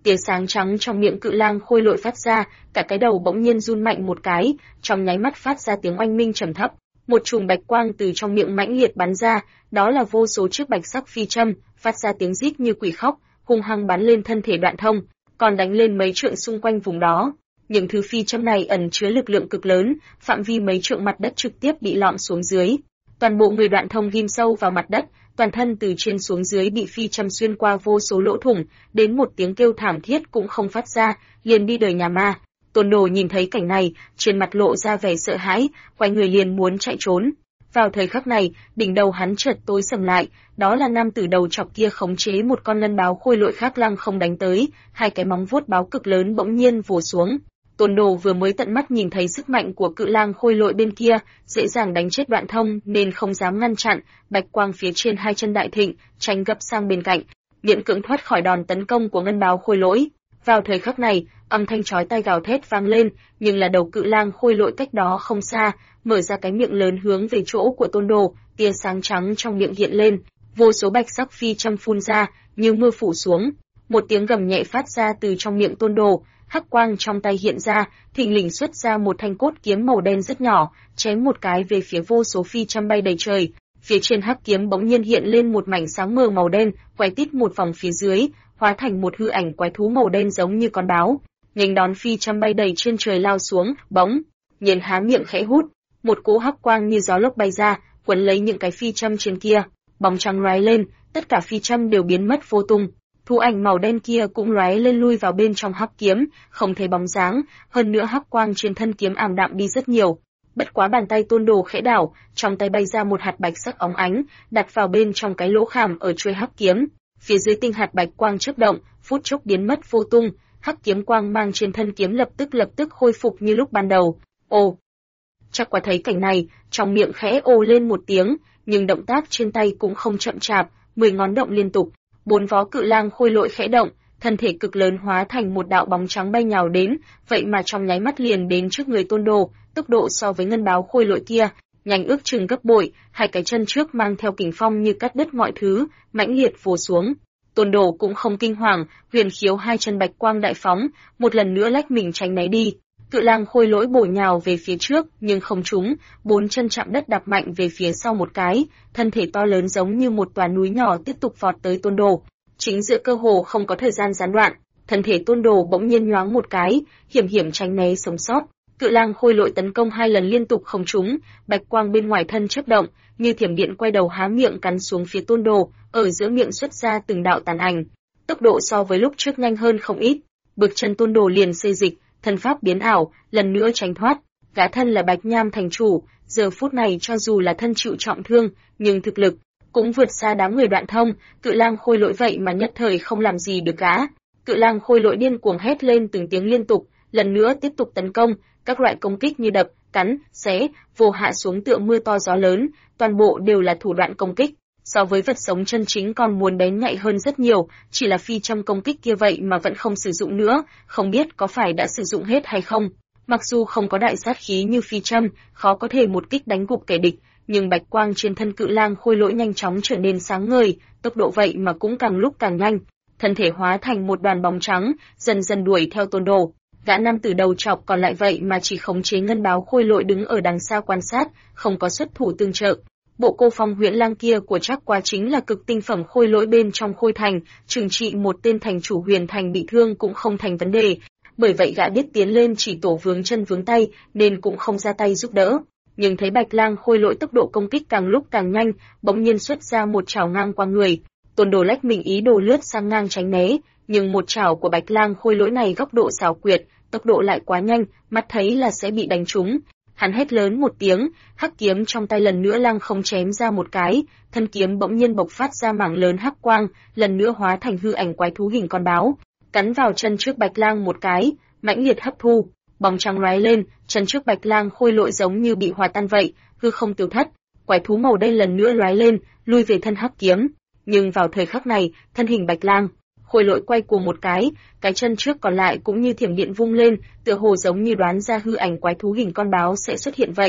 Speaker 1: tia sáng trắng trong miệng cự lang khôi lỗi phát ra, cả cái đầu bỗng nhiên run mạnh một cái, trong nháy mắt phát ra tiếng oanh minh trầm thấp. Một chùm bạch quang từ trong miệng mãnh liệt bắn ra, đó là vô số chiếc bạch sắc phi châm, phát ra tiếng rít như quỷ khóc, hung hăng bắn lên thân thể Đoạn Thông, còn đánh lên mấy trượng xung quanh vùng đó. Những thứ phi châm này ẩn chứa lực lượng cực lớn, phạm vi mấy trượng mặt đất trực tiếp bị lọm xuống dưới. Toàn bộ người Đoạn Thông ghim sâu vào mặt đất, toàn thân từ trên xuống dưới bị phi châm xuyên qua vô số lỗ thủng, đến một tiếng kêu thảm thiết cũng không phát ra, liền đi đời nhà ma. Tôn Đồ nhìn thấy cảnh này, trên mặt lộ ra vẻ sợ hãi, quay người liền muốn chạy trốn. Vào thời khắc này, đỉnh đầu hắn chợt tối sầm lại, đó là nam tử đầu chọc kia khống chế một con ngân báo khôi lỗi khác lăng không đánh tới, hai cái móng vuốt báo cực lớn bỗng nhiên vồ xuống. Tôn Đồ vừa mới tận mắt nhìn thấy sức mạnh của cự lang khôi lỗi bên kia, dễ dàng đánh chết Đoạn Thông nên không dám ngăn chặn, bạch quang phía trên hai chân đại thịnh, tránh gấp sang bên cạnh, miễn cưỡng thoát khỏi đòn tấn công của ngân báo khôi lỗi. Vào thời khắc này, âm thanh chói tai gào thét vang lên, nhưng là đầu cự lang khôi lỗi cách đó không xa, mở ra cái miệng lớn hướng về chỗ của Tôn Đồ, tia sáng trắng trong miệng hiện lên, vô số bạch sắc phi châm phun ra, như mưa phủ xuống. Một tiếng gầm nhẹ phát ra từ trong miệng Tôn Đồ, hắc quang trong tay hiện ra, thình lình xuất ra một thanh cốt kiếm màu đen rất nhỏ, chém một cái về phía vô số phi châm bay đầy trời. Phía trên hắc kiếm bỗng nhiên hiện lên một mảnh sáng mờ màu đen, quay tít một vòng phía dưới, hóa thành một hư ảnh quái thú màu đen giống như con báo, nghênh đón phi châm bay đầy trên trời lao xuống. Bỗng nhiên há miệng khẽ hút, một cỗ hắc quang như gió lốc bay ra, quấn lấy những cái phi châm trên kia, bóng trắng lóe lên, tất cả phi châm đều biến mất vô tung. Thú ảnh màu đen kia cũng lóe lên lui vào bên trong hắc kiếm, không thấy bóng dáng, hơn nữa hắc quang trên thân kiếm ảm đạm đi rất nhiều. Bất quá bàn tay Tôn Đồ khẽ đảo, trong tay bay ra một hạt bạch sắc óng ánh, đặt vào bên trong cái lỗ khảm ở chuôi hắc kiếm. Phía dưới tinh hạt bạch quang chớp động, phút chốc biến mất vô tung, hắc kiếm quang mang trên thân kiếm lập tức khôi phục như lúc ban đầu. Ồ, chắc quả thấy cảnh này, trong miệng khẽ ồ lên một tiếng, nhưng động tác trên tay cũng không chậm chạp, 10 ngón động liên tục. 4 vó cự lang khôi lỗi khẽ động, thân thể cực lớn hóa thành một đạo bóng trắng bay nhào đến, vậy mà trong nháy mắt liền đến trước người Tôn Đồ, tốc độ so với ngân báo khôi lỗi kia, nhanh ước chừng gấp bội, hai cái chân trước mang theo kình phong như cắt đứt mọi thứ, mãnh liệt vồ xuống. Tôn Đồ cũng không kinh hoàng, huyền khiếu hai chân bạch quang đại phóng, một lần nữa lách mình tránh né đi. Cự lang khôi lỗi bổ nhào về phía trước, nhưng không trúng, 4 chân chạm đất đạp mạnh về phía sau một cái, thân thể to lớn giống như một tòa núi nhỏ tiếp tục vọt tới Tôn Đồ. Chính giữa cơ hồ không có thời gian gián đoạn, thân thể Tôn Đồ bỗng nhiên nhoáng một cái, hiểm hiểm tránh né sống sót. Cự lang khôi lỗi tấn công 2 lần liên tục không trúng, bạch quang bên ngoài thân chớp động, như thiểm điện quay đầu há miệng cắn xuống phía Tôn Đồ, ở giữa miệng xuất ra từng đạo tàn ảnh. Tốc độ so với lúc trước nhanh hơn không ít, bước chân Tôn Đồ liền xê dịch, thân pháp biến ảo, lần nữa tránh thoát. Gã thân là Bạch Nham thành chủ, giờ phút này cho dù là thân chịu trọng thương, nhưng thực lực cũng vượt xa đám người Đoạn Thông, cự lang khôi lỗi vậy mà nhất thời không làm gì được gã. Cự lang khôi lỗi điên cuồng hét lên từng tiếng liên tục, lần nữa tiếp tục tấn công, các loại công kích như đập, cắn, xé, vồ hạ xuống tựa mưa to gió lớn, toàn bộ đều là thủ đoạn công kích. So với vật sống chân chính còn muốn bén nhạy hơn rất nhiều, chỉ là phi châm công kích kia vậy mà vẫn không sử dụng nữa, không biết có phải đã sử dụng hết hay không. Mặc dù không có đại sát khí như phi châm, khó có thể một kích đánh gục kẻ địch, nhưng bạch quang trên thân cự lang khôi lỗi nhanh chóng trở nên sáng ngời, tốc độ vậy mà cũng càng lúc càng nhanh. Thân thể hóa thành một đoàn bóng trắng, dần dần đuổi theo Tôn Đồ. Gã nam tử đầu chọc còn lại vậy mà chỉ khống chế ngân báo khôi lỗi đứng ở đằng xa quan sát, không có xuất thủ tương trợ. Bộ cô phong huyễn lang kia của chắc quá chính là cực tinh phẩm khôi lỗi bên trong khôi thành, trừng trị một tên thành chủ huyền thành bị thương cũng không thành vấn đề. Bởi vậy gã biết tiến lên chỉ tổ vướng chân vướng tay, nên cũng không ra tay giúp đỡ. Nhưng thấy bạch lang khôi lỗi tốc độ công kích càng lúc càng nhanh, bỗng nhiên xuất ra một chảo ngang qua người. Tôn Đồ lách mình ý đồ lướt sang ngang tránh né, nhưng một chảo của bạch lang khôi lỗi này góc độ xảo quyệt, tốc độ lại quá nhanh, mắt thấy là sẽ bị đánh trúng. Hắn hét lớn một tiếng, hắc kiếm trong tay lần nữa lăng không chém ra một cái, thân kiếm bỗng nhiên bộc phát ra mảng lớn hắc quang, lần nữa hóa thành hư ảnh quái thú hình con báo, cắn vào chân trước bạch lang một cái, mãnh liệt hấp thu, bóng trắng lóe lên, chân trước bạch lang khôi lỗi giống như bị hòa tan vậy, hư không tiêu thất. Quái thú màu đen lần nữa lóe lên, lui về thân hắc kiếm, nhưng vào thời khắc này, thân hình bạch lang khôi lỗi quay cuồng một cái chân trước còn lại cũng như thiểm điện vung lên, tựa hồ giống như đoán ra hư ảnh quái thú hình con báo sẽ xuất hiện vậy.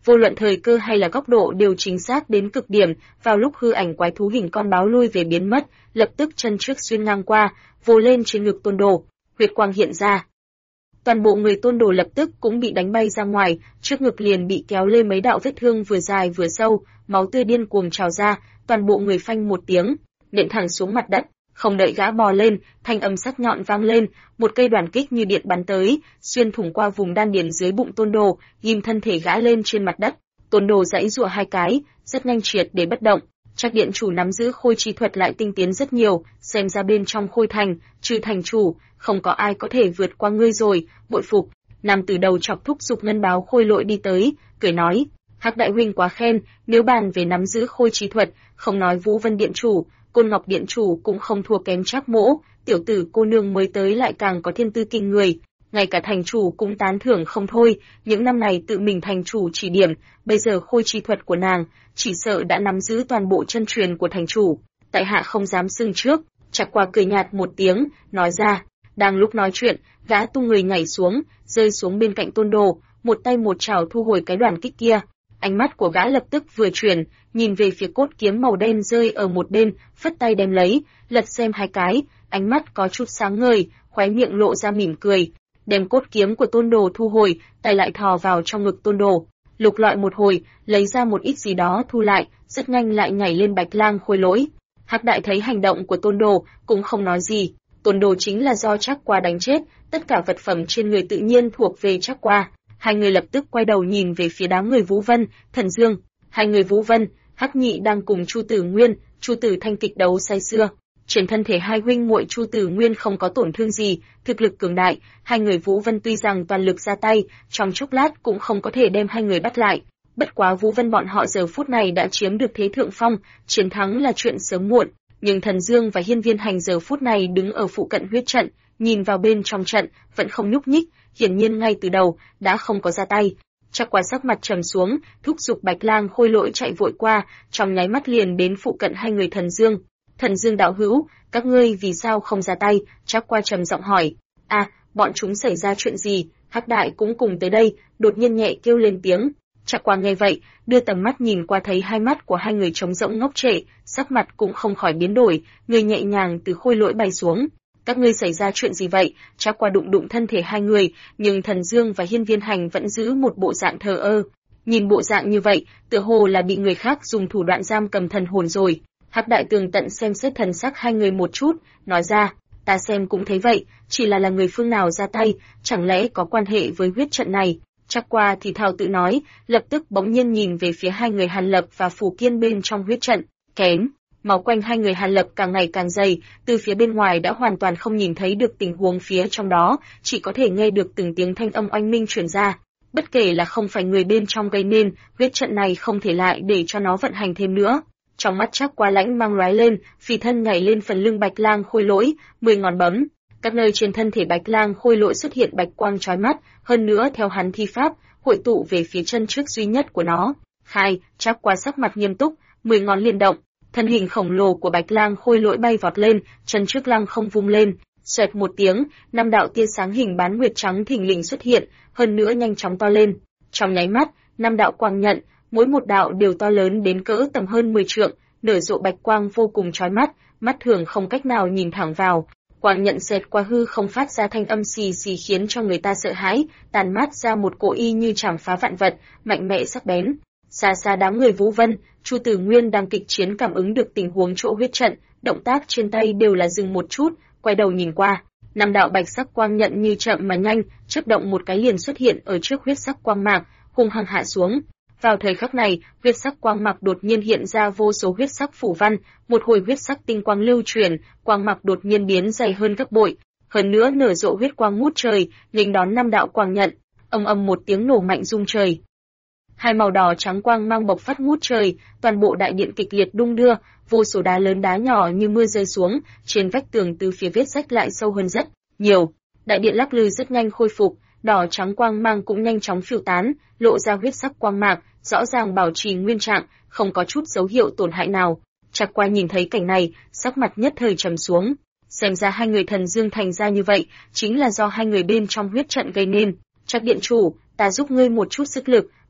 Speaker 1: Vô luận thời cơ hay là góc độ đều chính xác đến cực điểm, vào lúc hư ảnh quái thú hình con báo lui về biến mất, lập tức chân trước xuyên ngang qua, vồ lên trên ngực Tôn Đồ, huyết quang hiện ra. Toàn bộ người Tôn Đồ lập tức cũng bị đánh bay ra ngoài, trước ngực liền bị kéo lên mấy đạo vết thương vừa dài vừa sâu, máu tươi điên cuồng trào ra, toàn bộ người phanh một tiếng, nện thẳng xuống mặt đất. Không đợi gã bò lên, thanh âm sắc nhọn vang lên, một cây đoàn kích như điện bắn tới, xuyên thủng qua vùng đan điền dưới bụng Tôn Đồ, ghim thân thể gã lên trên mặt đất. Tôn Đồ giãy giụa hai cái, rất nhanh triệt để bất động. Trác điện chủ nắm giữ khôi chi thuật lại tinh tiến rất nhiều, xem ra bên trong khôi thành, trừ thành chủ, không có ai có thể vượt qua ngươi rồi, bội phục. Nam Tử Đầu chọc thúc giục ngân báo khôi lỗi đi tới, cười nói: Hắc đại huynh quá khen, nếu bàn về nắm giữ khôi chi thuật, không nói Vũ Vân điện chủ, Côn Ngọc điện chủ cũng không thua kém Trác Mỗ, tiểu tử cô nương mới tới lại càng có thiên tư kinh người, ngay cả thành chủ cũng tán thưởng không thôi, những năm này tự mình thành chủ chỉ điểm, bây giờ khôi chi thuật của nàng, chỉ sợ đã nắm giữ toàn bộ chân truyền của thành chủ, tại hạ không dám xưng trước. Trác Qua cười nhạt một tiếng, nói ra. Đang lúc nói chuyện, gã tung người nhảy xuống, rơi xuống bên cạnh Tôn Đồ, một tay một chảo thu hồi cái đoàn kích kia. Ánh mắt của gã lập tức vừa chuyển, nhìn về phía cốt kiếm màu đen rơi ở một bên, phất tay đem lấy, lật xem hai cái, ánh mắt có chút sáng ngời, khóe miệng lộ ra mỉm cười, đem cốt kiếm của Tôn Đồ thu hồi, tay lại thò vào trong ngực Tôn Đồ, lục lọi một hồi, lấy ra một ít gì đó thu lại, rất nhanh lại nhảy lên Bạch Lang khôi lỗi. Hắc Đại thấy hành động của Tôn Đồ, cũng không nói gì. Tôn Đồ chính là do Trác Qua đánh chết, tất cả vật phẩm trên người tự nhiên thuộc về Trác Qua. Hai người lập tức quay đầu nhìn về phía đám người Vũ Vân, Thần Dương. Hai người Vũ Vân, Hắc Nhị đang cùng Chu Tử Nguyên, Chu Tử Thanh kịch đấu say sưa. Trên thân thể hai huynh muội Chu Tử Nguyên không có tổn thương gì, thực lực cường đại. Hai người Vũ Vân tuy rằng toàn lực ra tay, trong chốc lát cũng không có thể đem hai người bắt lại. Bất quá Vũ Vân bọn họ giờ phút này đã chiếm được thế thượng phong, chiến thắng là chuyện sớm muộn. Nhưng Thần Dương và Hiên Viên Hành giờ phút này đứng ở phụ cận huyết trận, nhìn vào bên trong trận, vẫn không nhúc nhích, hiển nhiên ngay từ đầu đã không có ra tay. Trác Qua sắc mặt trầm xuống, thúc giục Bạch Lang khôi lỗi chạy vội qua, trong nháy mắt liền đến phụ cận hai người Thần Dương. Thần Dương đạo hữu, các ngươi vì sao không ra tay? Trác Qua trầm giọng hỏi. Bọn chúng xảy ra chuyện gì? Hắc Đại cũng cùng tới đây, đột nhiên nhẹ kêu lên tiếng. Trác Qua nghe vậy, đưa tầm mắt nhìn qua thấy hai mắt của hai người trống rỗng ngốc trệ, sắc mặt cũng không khỏi biến đổi, người nhẹ nhàng từ khôi lỗi bay xuống. Các ngươi xảy ra chuyện gì vậy? Trác Qua đụng đụng thân thể hai người, nhưng Thần Dương và Hiên Viên Hành vẫn giữ một bộ dạng thờ ơ. Nhìn bộ dạng như vậy, tựa hồ là bị người khác dùng thủ đoạn giam cầm thần hồn rồi. Hắc Đại tường tận xem xét thần sắc hai người một chút, nói ra, ta xem cũng thấy vậy, chỉ là người phương nào ra tay, chẳng lẽ có quan hệ với huyết trận này? Trác Qua thì thào tự nói, lập tức bỗng nhiên nhìn về phía hai người Hàn Lập và Phù Kiên bên trong huyết trận, kém. Máu quanh hai người Hàn Lập càng ngày càng dày, từ phía bên ngoài đã hoàn toàn không nhìn thấy được tình huống phía trong đó, chỉ có thể nghe được từng tiếng thanh âm oanh minh truyền ra. Bất kể là không phải người bên trong gây nên, huyết trận này không thể lại để cho nó vận hành thêm nữa. Trong mắt Trác Qua lãnh mang lóe lên, phi thân nhảy lên phần lưng Bạch Lang khôi lỗi, 10 ngón bấm. Các nơi trên thân thể Bạch Lang khôi lỗi xuất hiện bạch quang chói mắt, hơn nữa theo hắn thi pháp, hội tụ về phía chân trước duy nhất của nó. Khai, Trác Qua sắc mặt nghiêm túc, 10 ngón liên động, thân hình khổng lồ của Bạch Lang khôi lỗi bay vọt lên, chân trước lăng không vung lên, xoẹt một tiếng, 5 đạo tia sáng hình bán nguyệt trắng thình lình xuất hiện, hơn nữa nhanh chóng to lên. Trong nháy mắt, 5 đạo quang nhận, mỗi một đạo đều to lớn đến cỡ tầm hơn 10 trượng, nở rộ bạch quang vô cùng chói mắt, mắt thường không cách nào nhìn thẳng vào. Quang nhận xẹt qua hư không phát ra thanh âm xì xì khiến cho người ta sợ hãi, tàn mát ra một cỗ y như chảm phá vạn vật, mạnh mẽ sắc bén. Xa xa đám người Vũ Vân, Chu Tử Nguyên đang kịch chiến cảm ứng được tình huống chỗ huyết trận, động tác trên tay đều là dừng một chút, quay đầu nhìn qua. 5 đạo bạch sắc quang nhận như chậm mà nhanh, chớp động một cái liền xuất hiện ở trước huyết sắc quang mạc, hung hăng hạ xuống. Vào thời khắc này, huyết sắc quang mạc đột nhiên hiện ra vô số huyết sắc phủ văn, một hồi huyết sắc tinh quang lưu truyền, quang mạc đột nhiên biến dày hơn gấp bội, hơn nữa nở rộ huyết quang ngút trời, nghênh đón 5 đạo quang nhận, ầm ầm một tiếng nổ mạnh rung trời. Hai màu đỏ trắng quang mang bộc phát ngút trời, toàn bộ đại điện kịch liệt đung đưa, vô số đá lớn đá nhỏ như mưa rơi xuống, trên vách tường từ phía vết rách lại sâu hơn rất nhiều. Đại điện lắc lư rất nhanh khôi phục, đỏ trắng quang mang cũng nhanh chóng phiêu tán, lộ ra huyết sắc quang mạc, rõ ràng bảo trì nguyên trạng, không có chút dấu hiệu tổn hại nào. Trác Qua nhìn thấy cảnh này, sắc mặt nhất thời trầm xuống. Xem ra hai người Thần Dương thành ra như vậy, chính là do hai người bên trong huyết trận gây nên. Trác điện chủ, ta giúp ngươi một chút sức lực,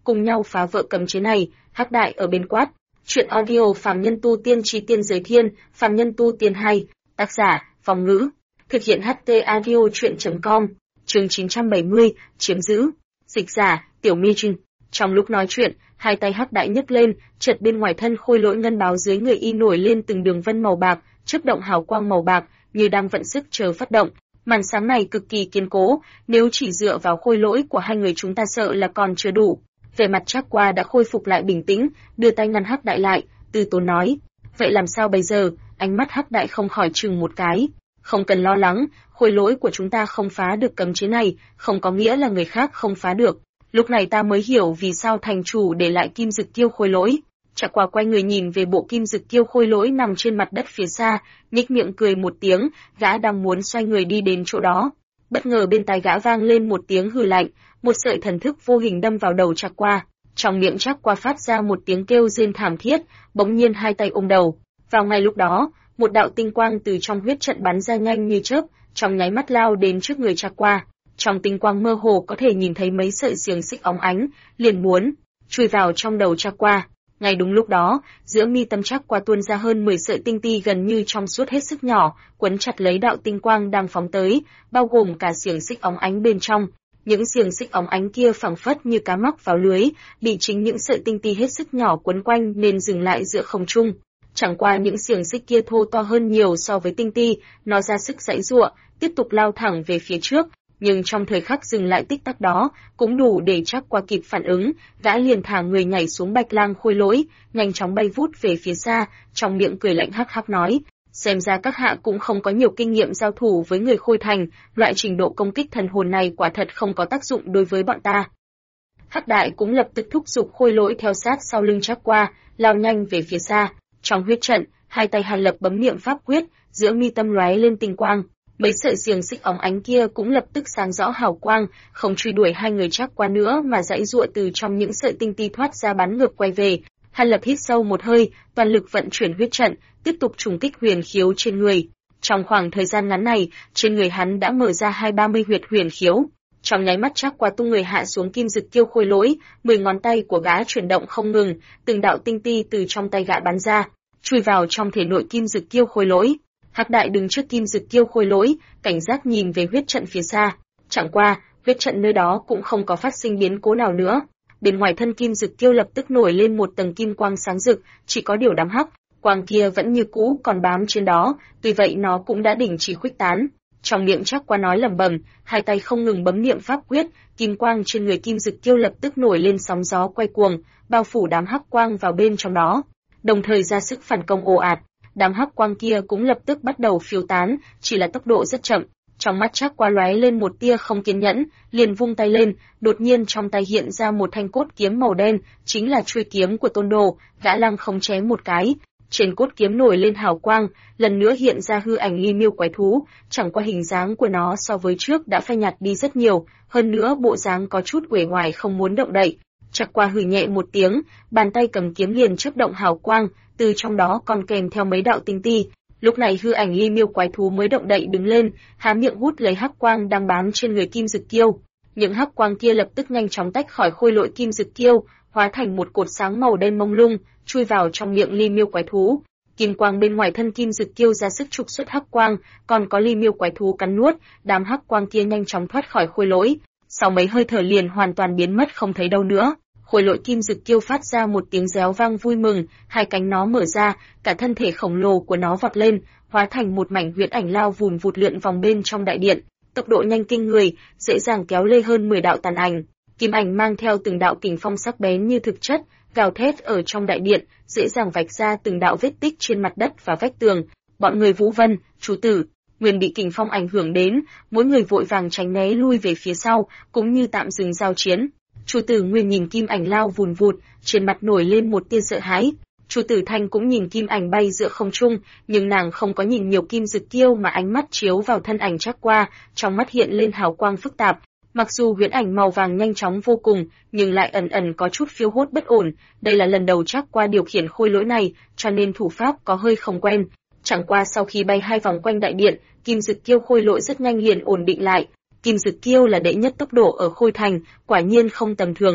Speaker 1: cùng nhau phá vỡ cấm chế này. Hắc Đại ở bên quát. Chuyện audio Phàm Nhân Tu Tiên Chí Tiên Giới Thiên, Phàm Nhân Tu Tiên 2, tác giả, Phong Ngữ. Thực hiện HT Audio Chuyện.com, chương 970, chiếm giữ. Dịch giả, Tiểu Mi Trinh. Trong lúc nói chuyện, hai tay Hắc Đại nhấc lên, chợt bên ngoài thân khôi lỗi ngân báo dưới người y nổi lên từng đường vân màu bạc, chớp động hào quang màu bạc, như đang vận sức chờ phát động. Màn sáng này cực kỳ kiên cố, nếu chỉ dựa vào khôi lỗi của hai người chúng ta sợ là còn chưa đủ. Vẻ mặt Trác Qua đã khôi phục lại bình tĩnh, đưa tay ngăn Hắc Đại lại, từ tốn nói: "Vậy làm sao bây giờ?" Ánh mắt Hắc Đại không khỏi chừng một cái. "Không cần lo lắng, khôi lỗi của chúng ta không phá được cấm chế này, không có nghĩa là người khác không phá được." Lúc này ta mới hiểu vì sao thành chủ để lại kim dực kiêu khôi lỗi. Trác Qua quay người nhìn về bộ kim dực kiêu khôi lỗi nằm trên mặt đất phía xa, nhếch miệng cười một tiếng, gã đang muốn xoay người đi đến chỗ đó. Bất ngờ bên tai gã vang lên một tiếng hừ lạnh, một sợi thần thức vô hình đâm vào đầu Trác Qua. Trong miệng Trác Qua phát ra một tiếng kêu rên thảm thiết, bỗng nhiên hai tay ôm đầu. Vào ngay lúc đó, một đạo tinh quang từ trong huyết trận bắn ra nhanh như chớp, trong nháy mắt lao đến trước người Trác Qua. Trong tinh quang mơ hồ có thể nhìn thấy mấy sợi xiềng xích óng ánh, liền muốn chui vào trong đầu Trác Qua. Ngay đúng lúc đó, giữa mi tâm Trác Qua tuôn ra hơn 10 sợi tinh ti gần như trong suốt hết sức nhỏ, quấn chặt lấy đạo tinh quang đang phóng tới, bao gồm cả xiềng xích óng ánh bên trong. Những xiềng xích óng ánh kia phảng phất như cá mắc vào lưới, bị chính những sợi tinh ti hết sức nhỏ quấn quanh nên dừng lại giữa không trung. Chẳng qua những xiềng xích kia thô to hơn nhiều so với tinh ti, nó ra sức giãy giụa, tiếp tục lao thẳng về phía trước. Nhưng trong thời khắc dừng lại tích tắc đó, cũng đủ để Trác Qua kịp phản ứng, gã liền thả người nhảy xuống bạch lang khôi lỗi, nhanh chóng bay vút về phía xa, trong miệng cười lạnh hắc hắc nói: "Xem ra các hạ cũng không có nhiều kinh nghiệm giao thủ với người Khôi Thành, loại trình độ công kích thần hồn này quả thật không có tác dụng đối với bọn ta." Hắc Đại cũng lập tức thúc giục khôi lỗi theo sát sau lưng Trác Qua, lao nhanh về phía xa. Trong huyết trận, hai tay Hàn Lập bấm niệm pháp quyết, giữa mi tâm lóe lên tinh quang. Mấy sợi xiềng xích óng ánh kia cũng lập tức sáng rõ hào quang, không truy đuổi hai người Trác Qua nữa mà giãy giụa từ trong những sợi tinh ti thoát ra bắn ngược quay về. Hàn Lập hít sâu một hơi, toàn lực vận chuyển huyết trận, tiếp tục trùng kích huyền khiếu trên người. Trong khoảng thời gian ngắn này, trên người hắn đã mở ra 20-30 huyệt huyền khiếu. Trong nháy mắt Trác Qua tung người hạ xuống kim dực kiêu khôi lỗi, 10 ngón tay của gã chuyển động không ngừng, từng đạo tinh ti từ trong tay gã bắn ra, chui vào trong thể nội kim dực kiêu khôi lỗi. Hắc Đại đứng trước kim dực kiêu khôi lỗi, cảnh giác nhìn về huyết trận phía xa. Chẳng qua, huyết trận nơi đó cũng không có phát sinh biến cố nào nữa. Bên ngoài thân kim dực kiêu lập tức nổi lên một tầng kim quang sáng rực, chỉ có điều đám hắc quang kia vẫn như cũ còn bám trên đó, tuy vậy nó cũng đã đình chỉ khuếch tán. Trong miệng Trác Qua nói lẩm bẩm, hai tay không ngừng bấm niệm pháp quyết, kim quang trên người kim dực kiêu lập tức nổi lên sóng gió quay cuồng, bao phủ đám hắc quang vào bên trong đó, đồng thời ra sức phản công ồ ạt. Đám hắc quang kia cũng lập tức bắt đầu phiêu tán, chỉ là tốc độ rất chậm. Trong mắt Trác Qua lóe lên một tia không kiên nhẫn, liền vung tay lên, đột nhiên trong tay hiện ra một thanh cốt kiếm màu đen, chính là chuôi kiếm của Tôn Đồ, gã lăng không chém một cái. Trên cốt kiếm nổi lên hào quang, lần nữa hiện ra hư ảnh Ly Miêu quái thú, chẳng qua hình dáng của nó so với trước đã phai nhạt đi rất nhiều, hơn nữa bộ dáng có chút uể oải không muốn động đậy. Trác Qua hừ nhẹ một tiếng, bàn tay cầm kiếm liền chớp động hào quang, từ trong đó còn kèm theo mấy đạo tinh ti. Lúc này hư ảnh Ly Miêu quái thú mới động đậy đứng lên, há miệng hút lấy hắc quang đang bám trên người kim dực kiêu. Những hắc quang kia lập tức nhanh chóng tách khỏi khôi lỗi kim dực kiêu, hóa thành một cột sáng màu đen mông lung, chui vào trong miệng Ly Miêu quái thú. Kim quang bên ngoài thân kim dực kiêu ra sức trục xuất hắc quang, còn có Ly Miêu quái thú cắn nuốt, đám hắc quang kia nhanh chóng thoát khỏi khôi lỗi. Sau mấy hơi thở liền hoàn toàn biến mất không thấy đâu nữa. Khôi lỗi kim dực kiêu phát ra một tiếng réo vang vui mừng, hai cánh nó mở ra, cả thân thể khổng lồ của nó vọt lên, hóa thành một mảnh huyễn ảnh lao vùn vụt lượn vòng bên trong đại điện, tốc độ nhanh kinh người, dễ dàng kéo lê hơn 10 đạo tàn ảnh. Kim ảnh mang theo từng đạo kình phong sắc bén như thực chất, gào thét ở trong đại điện, dễ dàng vạch ra từng đạo vết tích trên mặt đất và vách tường. Bọn người Vũ Vân, Chú Tử, Nguyên bị kình phong ảnh hưởng đến, mỗi người vội vàng tránh né lui về phía sau, cũng như tạm dừng giao chiến. Chu Tử Nguyên nhìn kim ảnh lao vùn vụt, trên mặt nổi lên một tia sợ hãi. Chu Tử Thanh cũng nhìn kim ảnh bay giữa không trung, nhưng nàng không có nhìn nhiều kim dực kiêu mà ánh mắt chiếu vào thân ảnh Trác Qua, trong mắt hiện lên hào quang phức tạp. Mặc dù huyễn ảnh màu vàng nhanh chóng vô cùng, nhưng lại ẩn ẩn có chút phiêu hốt bất ổn. Đây là lần đầu Trác Qua điều khiển khôi lỗi này, cho nên thủ pháp có hơi không quen. Chẳng qua sau khi bay 2 vòng quanh đại điện, kim dực kiêu khôi lỗi rất nhanh liền ổn định lại. Kim dực kiêu là đệ nhất tốc độ ở Khôi Thành, quả nhiên không tầm thường.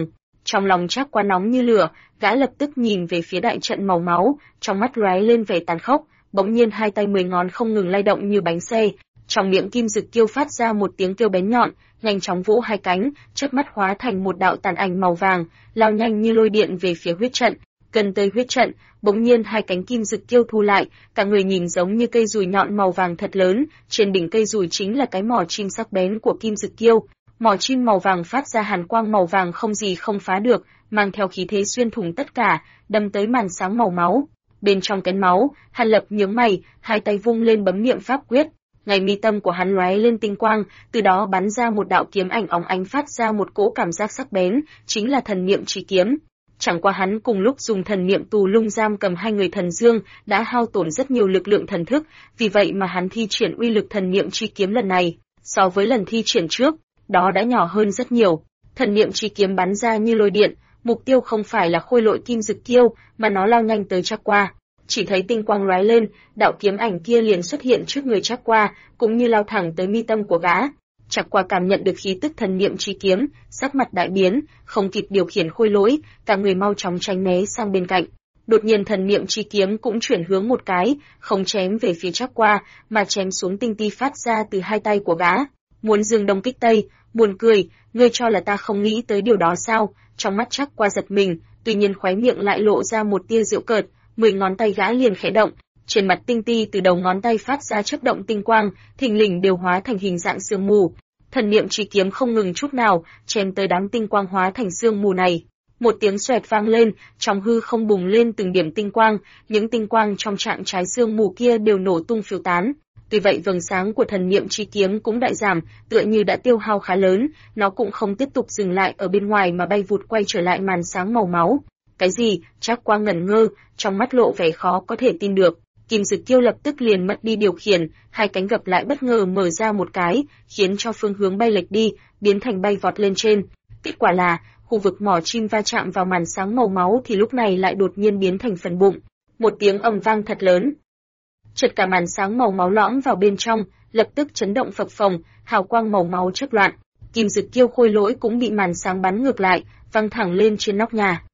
Speaker 1: Trong lòng Trác Qua nóng như lửa, gã lập tức nhìn về phía đại trận màu máu, trong mắt lóe lên vẻ tàn khốc, bỗng nhiên hai tay 10 ngón không ngừng lay động như bánh xe, trong miệng Kim Dực Kiêu phát ra một tiếng kêu bén nhọn, nhanh chóng vỗ hai cánh, chớp mắt hóa thành một đạo tàn ảnh màu vàng, lao nhanh như lôi điện về phía huyết trận. Gần tới huyết trận, bỗng nhiên hai cánh Kim Dực Kiêu thu lại, cả người nhìn giống như cây dùi nhọn màu vàng thật lớn, trên đỉnh cây dùi chính là cái mỏ chim sắc bén của Kim Dực Kiêu. Mỏ chim màu vàng phát ra hàn quang màu vàng không gì không phá được, mang theo khí thế xuyên thủng tất cả, đâm tới màn sáng màu máu. Bên trong kén máu, Hàn Lập nhướng mày, hai tay vung lên bấm niệm pháp quyết. Ngay mi tâm của hắn lóe lên tinh quang, từ đó bắn ra một đạo kiếm ảnh óng ánh phát ra một cỗ cảm giác sắc bén, chính là thần niệm chi kiếm. Chẳng qua hắn cùng lúc dùng thần niệm tù lung giam cầm hai người thần dương, đã hao tổn rất nhiều lực lượng thần thức, vì vậy mà hắn thi triển uy lực thần niệm chi kiếm lần này, so với lần thi triển trước, đó đã nhỏ hơn rất nhiều. Thần niệm chi kiếm bắn ra như lôi điện, mục tiêu không phải là khôi lỗi Kim Dực Kiêu, mà nó lao nhanh tới Trác Qua. Chỉ thấy tinh quang lóe lên, đạo kiếm ảnh kia liền xuất hiện trước người Trác Qua, cũng như lao thẳng tới mi tâm của gã. Trác Qua cảm nhận được khí tức thần niệm chi kiếm, sắc mặt đại biến, không kịp điều khiển khôi lỗi, cả người mau chóng tránh né sang bên cạnh. Đột nhiên thần niệm chi kiếm cũng chuyển hướng một cái, không chém về phía Trác Qua, mà chém xuống tinh ti phát ra từ hai tay của gã. Muốn dương đông kích tây, buồn cười, ngươi cho là ta không nghĩ tới điều đó sao? Trong mắt Trác Qua giật mình, tuy nhiên khóe miệng lại lộ ra một tia giễu cợt, 10 ngón tay gã liền khẽ động, trên mặt tinh ti từ đầu ngón tay phát ra chớp động tinh quang, thình lình đều hóa thành hình dạng sương mù. Thần niệm chi kiếm không ngừng chút nào, chém tới đám tinh quang hóa thành sương mù này. Một tiếng xoẹt vang lên, trong hư không bùng lên từng điểm tinh quang, những tinh quang trong trạng trái sương mù kia đều nổ tung phiêu tán. Tuy vậy vầng sáng của thần niệm chi kiếm cũng đại giảm, tựa như đã tiêu hao khá lớn, nó cũng không tiếp tục dừng lại ở bên ngoài mà bay vụt quay trở lại màn sáng màu máu. Cái gì? Trác Qua ngẩn ngơ, trong mắt lộ vẻ khó có thể tin được. Kim Dực Kiêu lập tức liền mất đi điều khiển, hai cánh gập lại bất ngờ mở ra một cái, khiến cho phương hướng bay lệch đi, biến thành bay vọt lên trên. Kết quả là, khu vực mỏ chim va chạm vào màn sáng màu máu thì lúc này lại đột nhiên biến thành phần bụng. Một tiếng ầm vang thật lớn. Chợt cả màn sáng màu máu lõm vào bên trong, lập tức chấn động phập phồng, hào quang màu máu chớp loạn. Kim Dực Kiêu khôi lỗi cũng bị màn sáng bắn ngược lại, văng thẳng lên trên nóc nhà.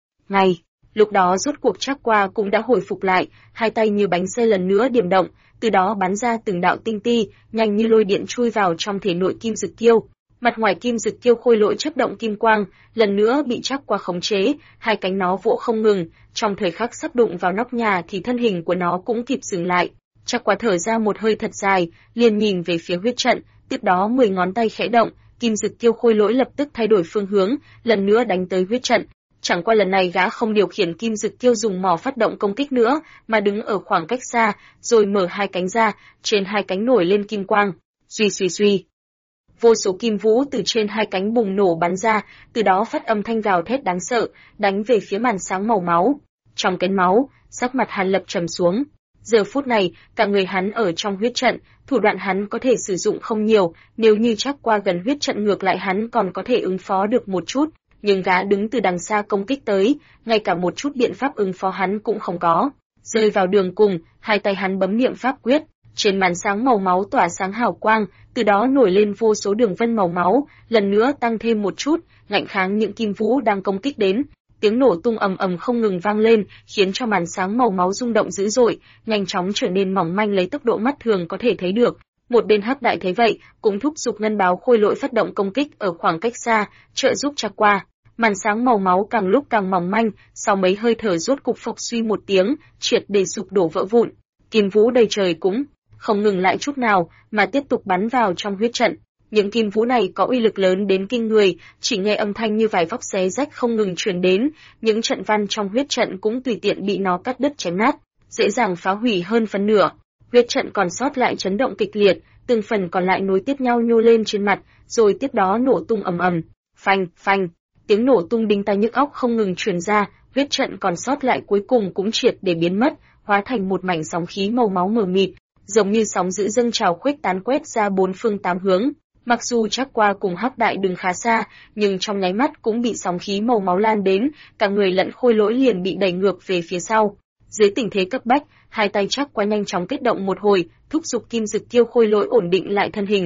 Speaker 1: Lúc đó rốt cuộc Trác Qua cũng đã hồi phục lại, hai tay như bánh xe lần nữa điểm động, từ đó bắn ra từng đạo tinh ti, nhanh như lôi điện chui vào trong thể nội Kim Dực Kiêu. Mặt ngoài Kim Dực Kiêu khôi lỗi chớp động kim quang, lần nữa bị Trác Qua khống chế, hai cánh nó vỗ không ngừng, trong thời khắc sắp đụng vào nóc nhà thì thân hình của nó cũng kịp dừng lại. Trác Qua thở ra một hơi thật dài, liền nhìn về phía huyết trận, tiếp đó 10 ngón tay khẽ động, Kim Dực Kiêu khôi lỗi lập tức thay đổi phương hướng, lần nữa đánh tới huyết trận. Chẳng qua lần này gã không điều khiển Kim Dực Kiêu dùng mỏ phát động công kích nữa, mà đứng ở khoảng cách xa, rồi mở hai cánh ra, trên hai cánh nổi lên kim quang. Suy suy suy. Vô số kim vũ từ trên hai cánh bùng nổ bắn ra, từ đó phát âm thanh gào thét đáng sợ, đánh về phía màn sáng màu máu. Trong kén máu, sắc mặt Hàn Lập trầm xuống. Giờ phút này, cả người hắn ở trong huyết trận, thủ đoạn hắn có thể sử dụng không nhiều, nếu như Trác Qua gần huyết trận ngược lại hắn còn có thể ứng phó được một chút. Nhưng gã đứng từ đằng xa công kích tới, ngay cả một chút biện pháp ứng phó hắn cũng không có. Rơi vào đường cùng, hai tay hắn bấm niệm pháp quyết, trên màn sáng màu máu tỏa sáng hào quang, từ đó nổi lên vô số đường vân màu máu, lần nữa tăng thêm một chút, ngạnh kháng những kim vũ đang công kích đến. Tiếng nổ tung ầm ầm không ngừng vang lên, khiến cho màn sáng màu máu rung động dữ dội, nhanh chóng trở nên mỏng manh lấy tốc độ mắt thường có thể thấy được. Một bên Hắc Đại thấy vậy, cũng thúc giục ngân báo khôi lỗi phát động công kích ở khoảng cách xa, trợ giúp Trác Qua. Màn sáng màu máu càng lúc càng mỏng manh, sau mấy hơi thở rốt cục phộc suy một tiếng, triệt để sụp đổ vỡ vụn. Kim vũ đầy trời cũng không ngừng lại chút nào, mà tiếp tục bắn vào trong huyết trận. Những kim vũ này có uy lực lớn đến kinh người, chỉ nghe âm thanh như vải vóc xé rách không ngừng truyền đến, những trận văn trong huyết trận cũng tùy tiện bị nó cắt đứt chém nát, dễ dàng phá hủy hơn phân nửa. Huyết trận còn sót lại chấn động kịch liệt, từng phần còn lại nối tiếp nhau nhô lên trên mặt, rồi tiếp đó nổ tung ầm ầm. Phanh, phanh. Tiếng nổ tung đinh tai nhức óc không ngừng truyền ra, huyết trận còn sót lại cuối cùng cũng triệt để biến mất, hóa thành một mảnh sóng khí màu máu mờ mịt, giống như sóng dữ dâng trào khuếch tán quét ra bốn phương tám hướng. Mặc dù Trác Qua cùng Hắc Đại đứng khá xa, nhưng trong nháy mắt cũng bị sóng khí màu máu lan đến, cả người lẫn khôi lỗi liền bị đẩy ngược về phía sau. Dưới tình thế cấp bách, hai tay Trác Qua nhanh chóng kết động một hồi, thúc giục Kim Dực Kiêu khôi lỗi ổn định lại thân hình.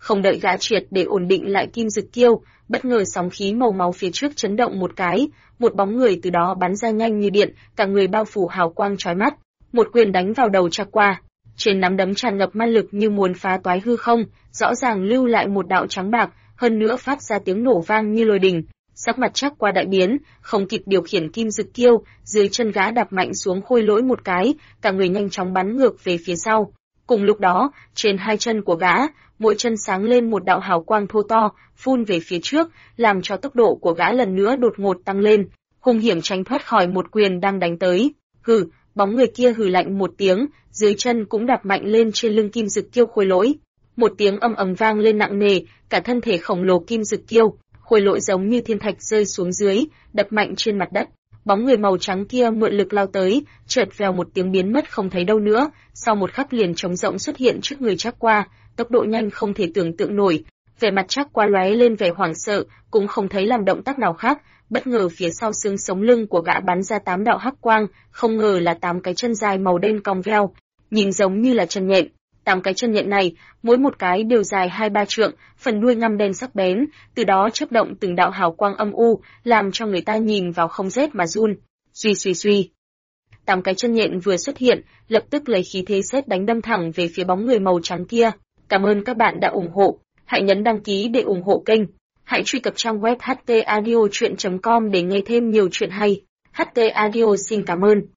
Speaker 1: Không đợi gã triệt để ổn định lại Kim Dực Kiêu, bất ngờ sóng khí màu máu phía trước chấn động một cái, một bóng người từ đó bắn ra nhanh như điện, cả người bao phủ hào quang chói mắt, một quyền đánh vào đầu Trác Qua. Trên nắm đấm tràn ngập ma lực như muốn phá toái hư không, rõ ràng lưu lại một đạo trắng bạc, hơn nữa phát ra tiếng nổ vang như lôi đình. Sắc mặt Trác Qua đại biến, không kịp điều khiển Kim Dực Kiêu, dưới chân gã đạp mạnh xuống Khôi Lỗi một cái, cả người nhanh chóng bắn ngược về phía sau. Cùng lúc đó, trên hai chân của gã, mỗi chân sáng lên một đạo hào quang thô to, phun về phía trước, làm cho tốc độ của gã lần nữa đột ngột tăng lên, hung hiểm tránh thoát khỏi một quyền đang đánh tới. Hừ, bóng người kia hừ lạnh một tiếng, dưới chân cũng đạp mạnh lên trên lưng Kim Dực Kiêu Khôi Lỗi. Một tiếng ầm ầm vang lên nặng nề, cả thân thể khổng lồ Kim Dực Kiêu Khôi Lỗi giống như thiên thạch rơi xuống dưới, đập mạnh trên mặt đất. Bóng người màu trắng kia mượn lực lao tới, chợt vèo một tiếng biến mất không thấy đâu nữa, sau một khắc liền trống rỗng xuất hiện trước người Trác Qua, tốc độ nhanh không thể tưởng tượng nổi. Vẻ mặt Trác Qua lóe lên vẻ hoảng sợ, cũng không thấy làm động tác nào khác, bất ngờ phía sau xương sống lưng của gã bắn ra 8 đạo hắc quang, không ngờ là 8 cái chân dài màu đen cong veo, nhìn giống như là chân nhện. 8 cái chân nhện này, mỗi một cái đều dài 2-3 trượng, phần đuôi ngăm đen sắc bén, từ đó chớp động từng đạo hào quang âm u, làm cho người ta nhìn vào không rét mà run. Suy suy suy. 8 cái chân nhện vừa xuất hiện, lập tức lấy khí thế sét đánh đâm thẳng về phía bóng người màu trắng kia. Cảm ơn các bạn đã ủng hộ, hãy nhấn đăng ký để ủng hộ kênh. Hãy truy cập trang web htaudio.com để nghe thêm nhiều chuyện hay. HT Audio xin cảm ơn.